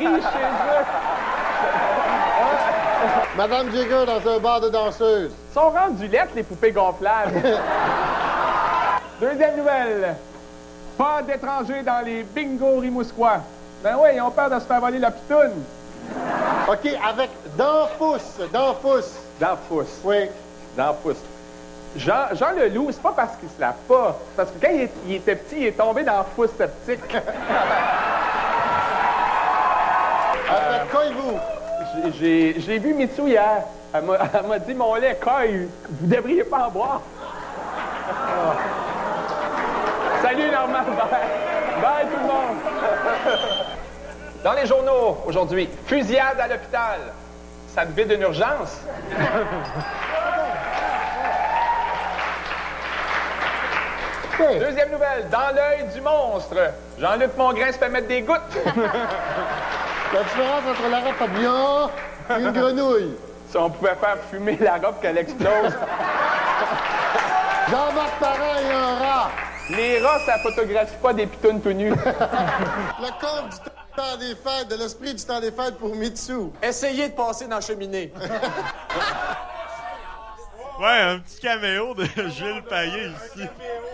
Madame Jigger dans un bar de danseuses. Ils sont rendus lettres, les poupées gonflables. Deuxième nouvelle. Pas d'étrangers dans les bingos rimouskois. Ben oui, ils ont peur de se faire voler la pitoune. OK, avec Danfous. Oui. Danfous. Jean Leloup, c'est pas parce qu'il se lave pas. C'est parce que quand il était petit, il est tombé dans la fousse septique. Avec Coyez-vous. J'ai vu Mitsou hier. Elle m'a dit, mon lait, Coy, vous devriez pas en boire. Salut, Normand. Bye, tout le monde. Dans les journaux, aujourd'hui, fusillade à l'hôpital. Ça te vide une urgence? Deuxième nouvelle, dans l'œil du monstre. Jean-Luc Mongrain se fait mettre des gouttes. La différence entre la robe papillon et une grenouille. Si on pouvait faire fumer la robe qu'elle explose. Jean-Marc Parent et un rat. Les rats, ça photographie pas des pitounes tout nus. Le conte du temps des fêtes, de l'esprit du temps des fêtes pour Mitsou. Essayez de passer dans la cheminée. Ouais, un petit caméo de Gilles Payet ici.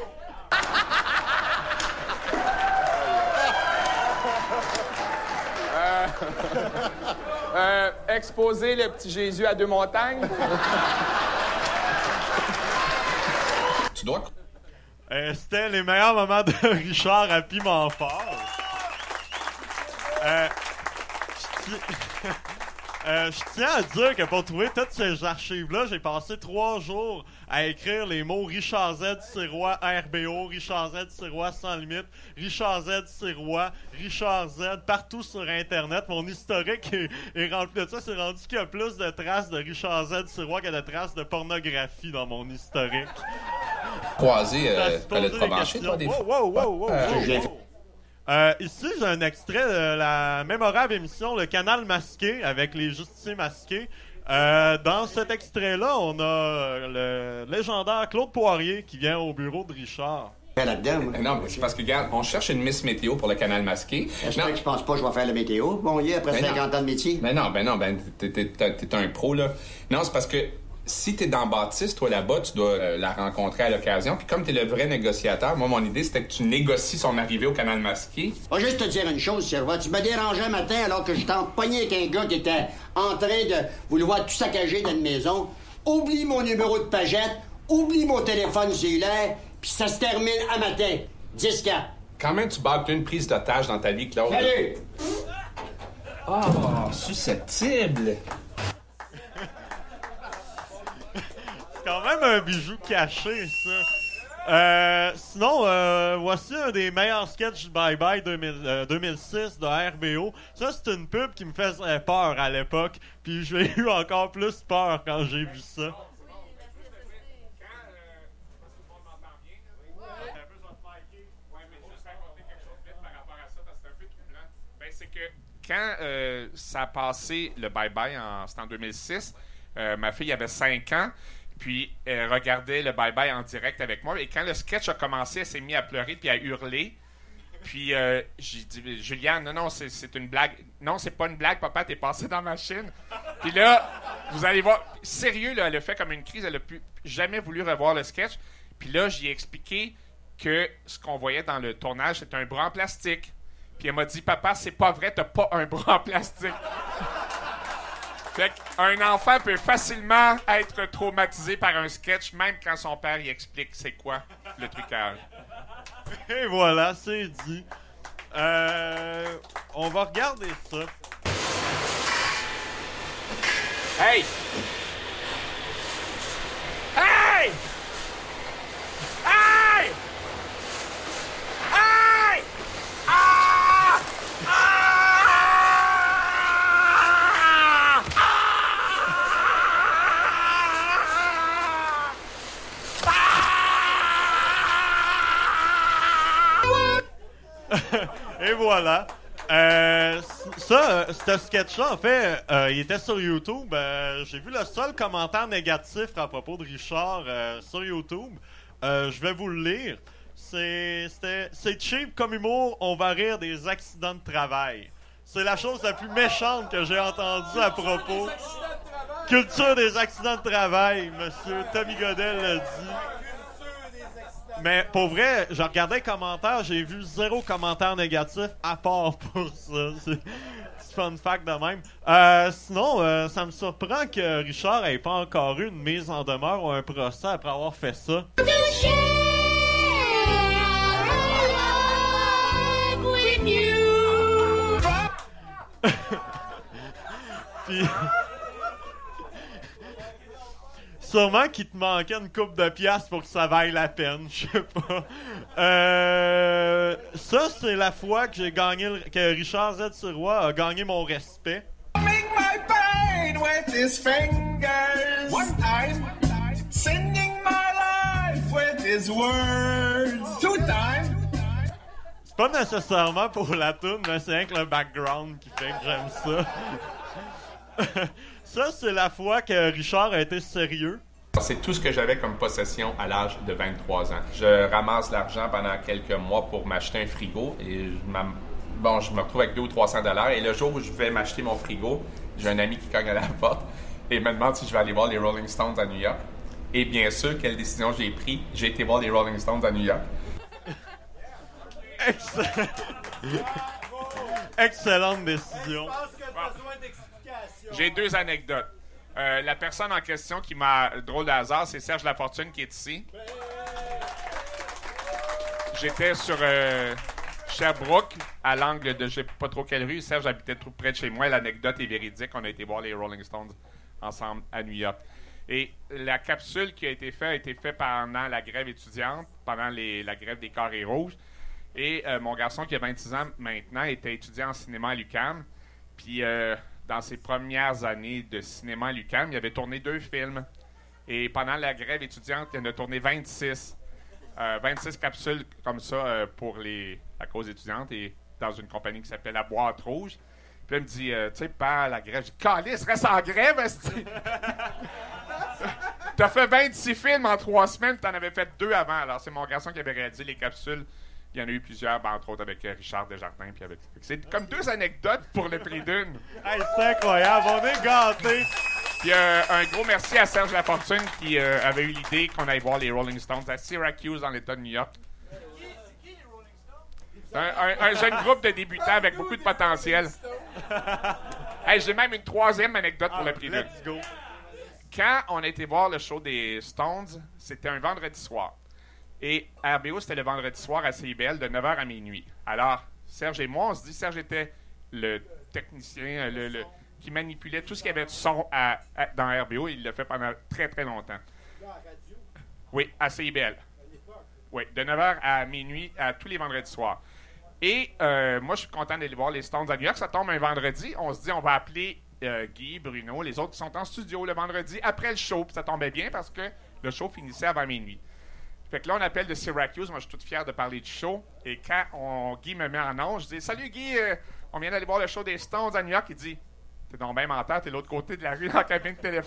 Exposer le petit Jésus à 2 montagnes. Tu dois... C'était les meilleurs moments de Richard à piment fort. Je tiens à dire que pour trouver toutes ces archives-là, j'ai passé 3 jours à écrire les mots Richard Z. Sirois RBO, Richard Z. Sirois Sans Limite, Richard Z. Sirois, Richard Z, partout sur Internet. Mon historique est rempli de ça. C'est rendu qu'il y a plus de traces de Richard Z. Sirois que de traces de pornographie dans mon historique. Croisé, fallait te revancher, toi, des fois. Wow. Ici, j'ai un extrait de la mémorable émission Le Canal Masqué avec les justiciers masqués. Dans cet extrait-là, on a le légendaire Claude Poirier qui vient au bureau de Richard. Non, mais c'est parce que, regarde, on cherche une Miss Météo pour le Canal Masqué. J'espère que tu penses pas que je vais faire la météo. Bon, après 50 ans de métier. Ben non, t'es un pro, là. Non, c'est parce que si t'es dans Baptiste, toi, là-bas, tu dois la rencontrer à l'occasion. Puis comme t'es le vrai négociateur, moi, mon idée, c'était que tu négocies son arrivée au Canal Masqué. Je vais juste te dire une chose, Serva. Tu me dérangeais un matin alors que j'étais empoigné avec un gars qui était en train de vouloir tout saccager dans une maison. Oublie mon numéro de pagette, oublie mon téléphone cellulaire, puis ça se termine à matin. 10-4. Quand même, tu bats une prise d'otage dans ta vie, Claude. Salut! Oh, susceptible! C'est quand même un bijou caché, ça. Sinon, voici un des meilleurs sketchs du Bye Bye 2006 de RBO. Ça, c'est une pub qui me faisait peur à l'époque. Puis j'ai eu encore plus peur quand j'ai vu ça. C'est que quand ça a passé le Bye Bye, c'était en 2006, ma fille avait 5 ans. Puis, elle regardait le bye-bye en direct avec moi. Et quand le sketch a commencé, elle s'est mise à pleurer puis à hurler. Puis, j'ai dit, Juliane, non, c'est une blague. Non, c'est pas une blague, papa, t'es passé dans ma chaîne. Puis là, vous allez voir, sérieux, là, elle a fait comme une crise. Elle a jamais voulu revoir le sketch. Puis là, j'y ai expliqué que ce qu'on voyait dans le tournage, c'était un bras en plastique. Puis elle m'a dit, papa, c'est pas vrai, t'as pas un bras en plastique. Fait qu'un enfant peut facilement être traumatisé par un sketch, même quand son père y explique c'est quoi le trucage. Et voilà, c'est dit. On va regarder ça. Hey! Hey! Hey! Hey! Ah! Ah! Et voilà. Ce sketch-là, en fait, il était sur YouTube. J'ai vu le seul commentaire négatif à propos de Richard sur YouTube. Je vais vous le lire. C'est cheap comme humour, on va rire des accidents de travail. C'est la chose la plus méchante que j'ai entendue à propos. Culture des accidents de travail, monsieur Tommy Godel l'a dit. Mais pour vrai, je regardais les commentaires, j'ai vu 0 commentaire négatif à part pour ça. C'est fun fact de même. Sinon, ça me surprend que Richard ait pas encore eu une mise en demeure ou un procès après avoir fait ça. Puis... Sûrement qu'il te manquait une couple de piastres pour que ça vaille la peine, je sais pas. Ça, c'est la fois que j'ai gagné, que Richard Z. Sirois a gagné mon respect. My pain with his fingers. One time, singing my life with his words. 2 times. C'est pas nécessairement pour la toune, mais c'est rien que le background qui fait que j'aime ça. Ça, c'est la fois que Richard a été sérieux. C'est tout ce que j'avais comme possession à l'âge de 23 ans. Je ramasse l'argent pendant quelques mois pour m'acheter un frigo et je me retrouve avec 200 ou 300 $. Et le jour où je vais m'acheter mon frigo, j'ai un ami qui cogne à la porte et me demande si je vais aller voir les Rolling Stones à New York. Et bien sûr, quelle décision j'ai prise? J'ai été voir les Rolling Stones à New York. Excellente décision. J'ai 2 anecdotes. La personne en question qui m'a drôle de hasard, c'est Serge Lafortune qui est ici. J'étais Sherbrooke, à l'angle de je sais pas trop quelle rue. Serge habitait trop près de chez moi. L'anecdote est véridique. On a été voir les Rolling Stones ensemble à New York. Et la capsule qui a été faite pendant la grève étudiante, pendant la grève des Carrés Rouges. Et mon garçon, qui a 26 ans maintenant, était étudiant en cinéma à l'UQAM. Puis dans ses premières années de cinéma à l'UQAM, il avait tourné 2 films. Et pendant la grève étudiante, il en a tourné 26. 26 capsules comme ça pour la cause étudiante et dans une compagnie qui s'appelle La Boîte Rouge. Puis là, il me dit, tu sais, pas la grève. Je dis, Calice, reste en grève, esti! T'as fait 26 films en 3 semaines, t'en avais fait 2 avant. Alors, c'est mon garçon qui avait réalisé les capsules. Il y en a eu plusieurs, entre autres avec Richard Desjardins. Puis avec... C'est comme 2 anecdotes pour le prix d'une. Hey, c'est incroyable, on est gâtés! Puis un gros merci à Serge Lafortune qui avait eu l'idée qu'on aille voir les Rolling Stones à Syracuse, dans l'État de New York. Un jeune groupe de débutants avec beaucoup de potentiel. Hey, j'ai même une 3e anecdote pour le prix d'une. Let's go! Quand on a été voir le show des Stones, c'était un vendredi soir. Et à RBO, c'était le vendredi soir à CIBL de 9h à minuit. Alors, Serge et moi, on se dit, Serge était le technicien qui manipulait tout ce qu'il y avait de son dans RBO. Il l'a fait pendant très, très longtemps. Oui, à CIBL. Oui, de 9h à minuit, à tous les vendredis soirs. Et moi, je suis content d'aller voir les Stones à New York. Ça tombe un vendredi. On se dit, on va appeler Guy, Bruno, les autres qui sont en studio le vendredi après le show. Puis ça tombait bien parce que le show finissait avant minuit. Fait que là, on appelle de Syracuse. Moi, je suis tout fier de parler du show. Et quand Guy me met en onde, je dis « Salut Guy, on vient d'aller voir le show des Stones à New York. » Il dit « T'es donc bien menteur, t'es de l'autre côté de la rue dans la cabine téléphonique. »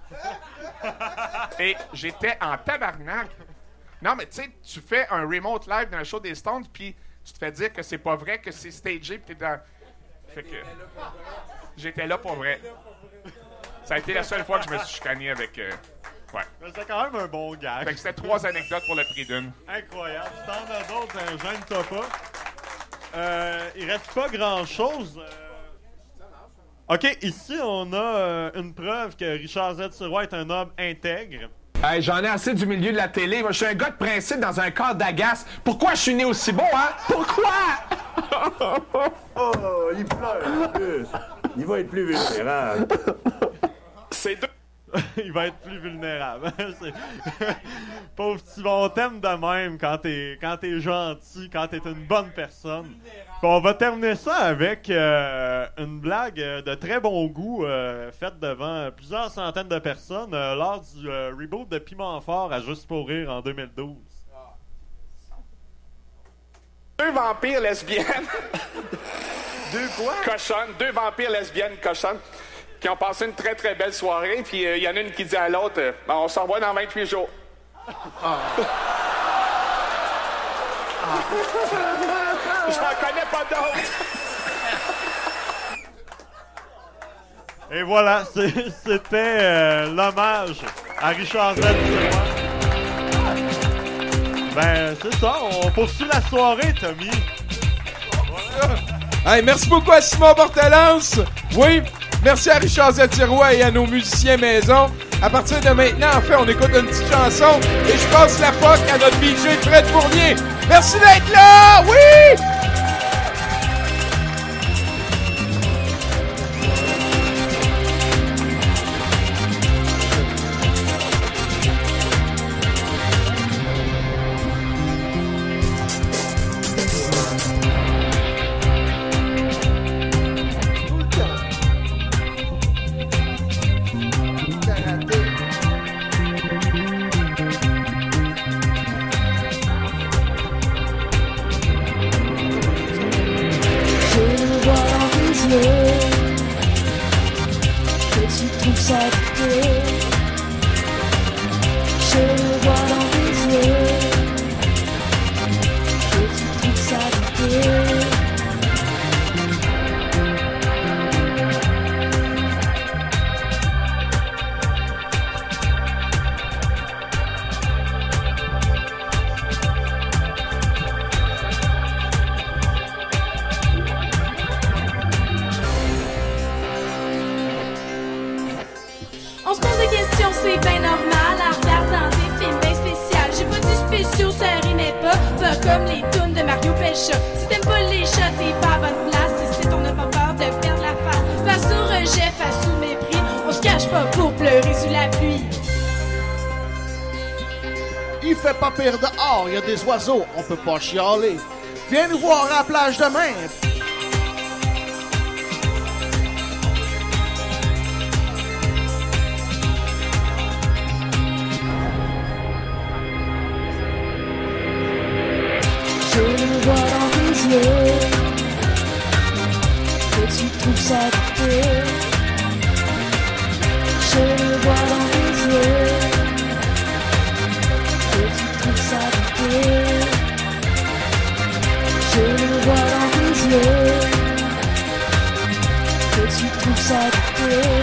Et j'étais en tabarnak. Non, mais tu sais, tu fais un remote live dans le show des Stones, puis tu te fais dire que c'est pas vrai, que c'est stagé, puis t'es dans... Fait que... J'étais là pour vrai. Ça a été la seule fois que je me suis chicané avec... Ouais. Mais c'est quand même un bon gag. Fait que c'était 3 anecdotes pour le prix d'une. Incroyable. Si t'en as d'autres, gêne-toi pas. Il reste pas grand-chose. OK, ici, on a une preuve que Richard Z. Sirois est un homme intègre. Hey, j'en ai assez du milieu de la télé. Moi, je suis un gars de principe dans un cadre d'agace. Pourquoi je suis né aussi beau, hein? Pourquoi? Oh, il pleure. Il va être plus vulnérable. C'est deux. Il va être plus vulnérable. Pauvre petit, on t'aime de même quand t'es gentil, quand t'es une bonne personne. Puis on va terminer ça avec une blague de très bon goût faite devant plusieurs centaines de personnes lors du reboot de Piment Fort à Juste pour rire en 2012. 2 vampires lesbiennes. 2 quoi? Cochonnes. 2 vampires lesbiennes cochonnes qui ont passé une très très belle soirée. Puis il y en a une qui dit à l'autre, ben, on se revoit dans 28 jours. J'en connais pas d'autres. Et voilà, c'était l'hommage à Richard Z. Ben, c'est ça, on poursuit la soirée, Tommy. Hey, merci beaucoup à Simon Portelance. Oui, merci à Richard Z. Sirois et à nos musiciens maison. À partir de maintenant, en fait, on écoute une petite chanson et je passe la POC à notre DJ Fred Fournier. Merci d'être là! Oui! On se comme les tunes de Mario Pelcha. Si t'aimes pas les chats, t'es pas à bonne place. Et si on n'a pas peur de perdre la face, face au rejet, face au mépris, on se cache pas pour pleurer sous la pluie. Il fait pas pire dehors, il y a des oiseaux, on peut pas chialer. Viens nous voir à la plage demain. Je le vois dans tes yeux que tu trouves ça beau. Je le vois dans tes yeux que tu trouves ça beau. Je le vois dans tes yeux que tu trouves ça beau.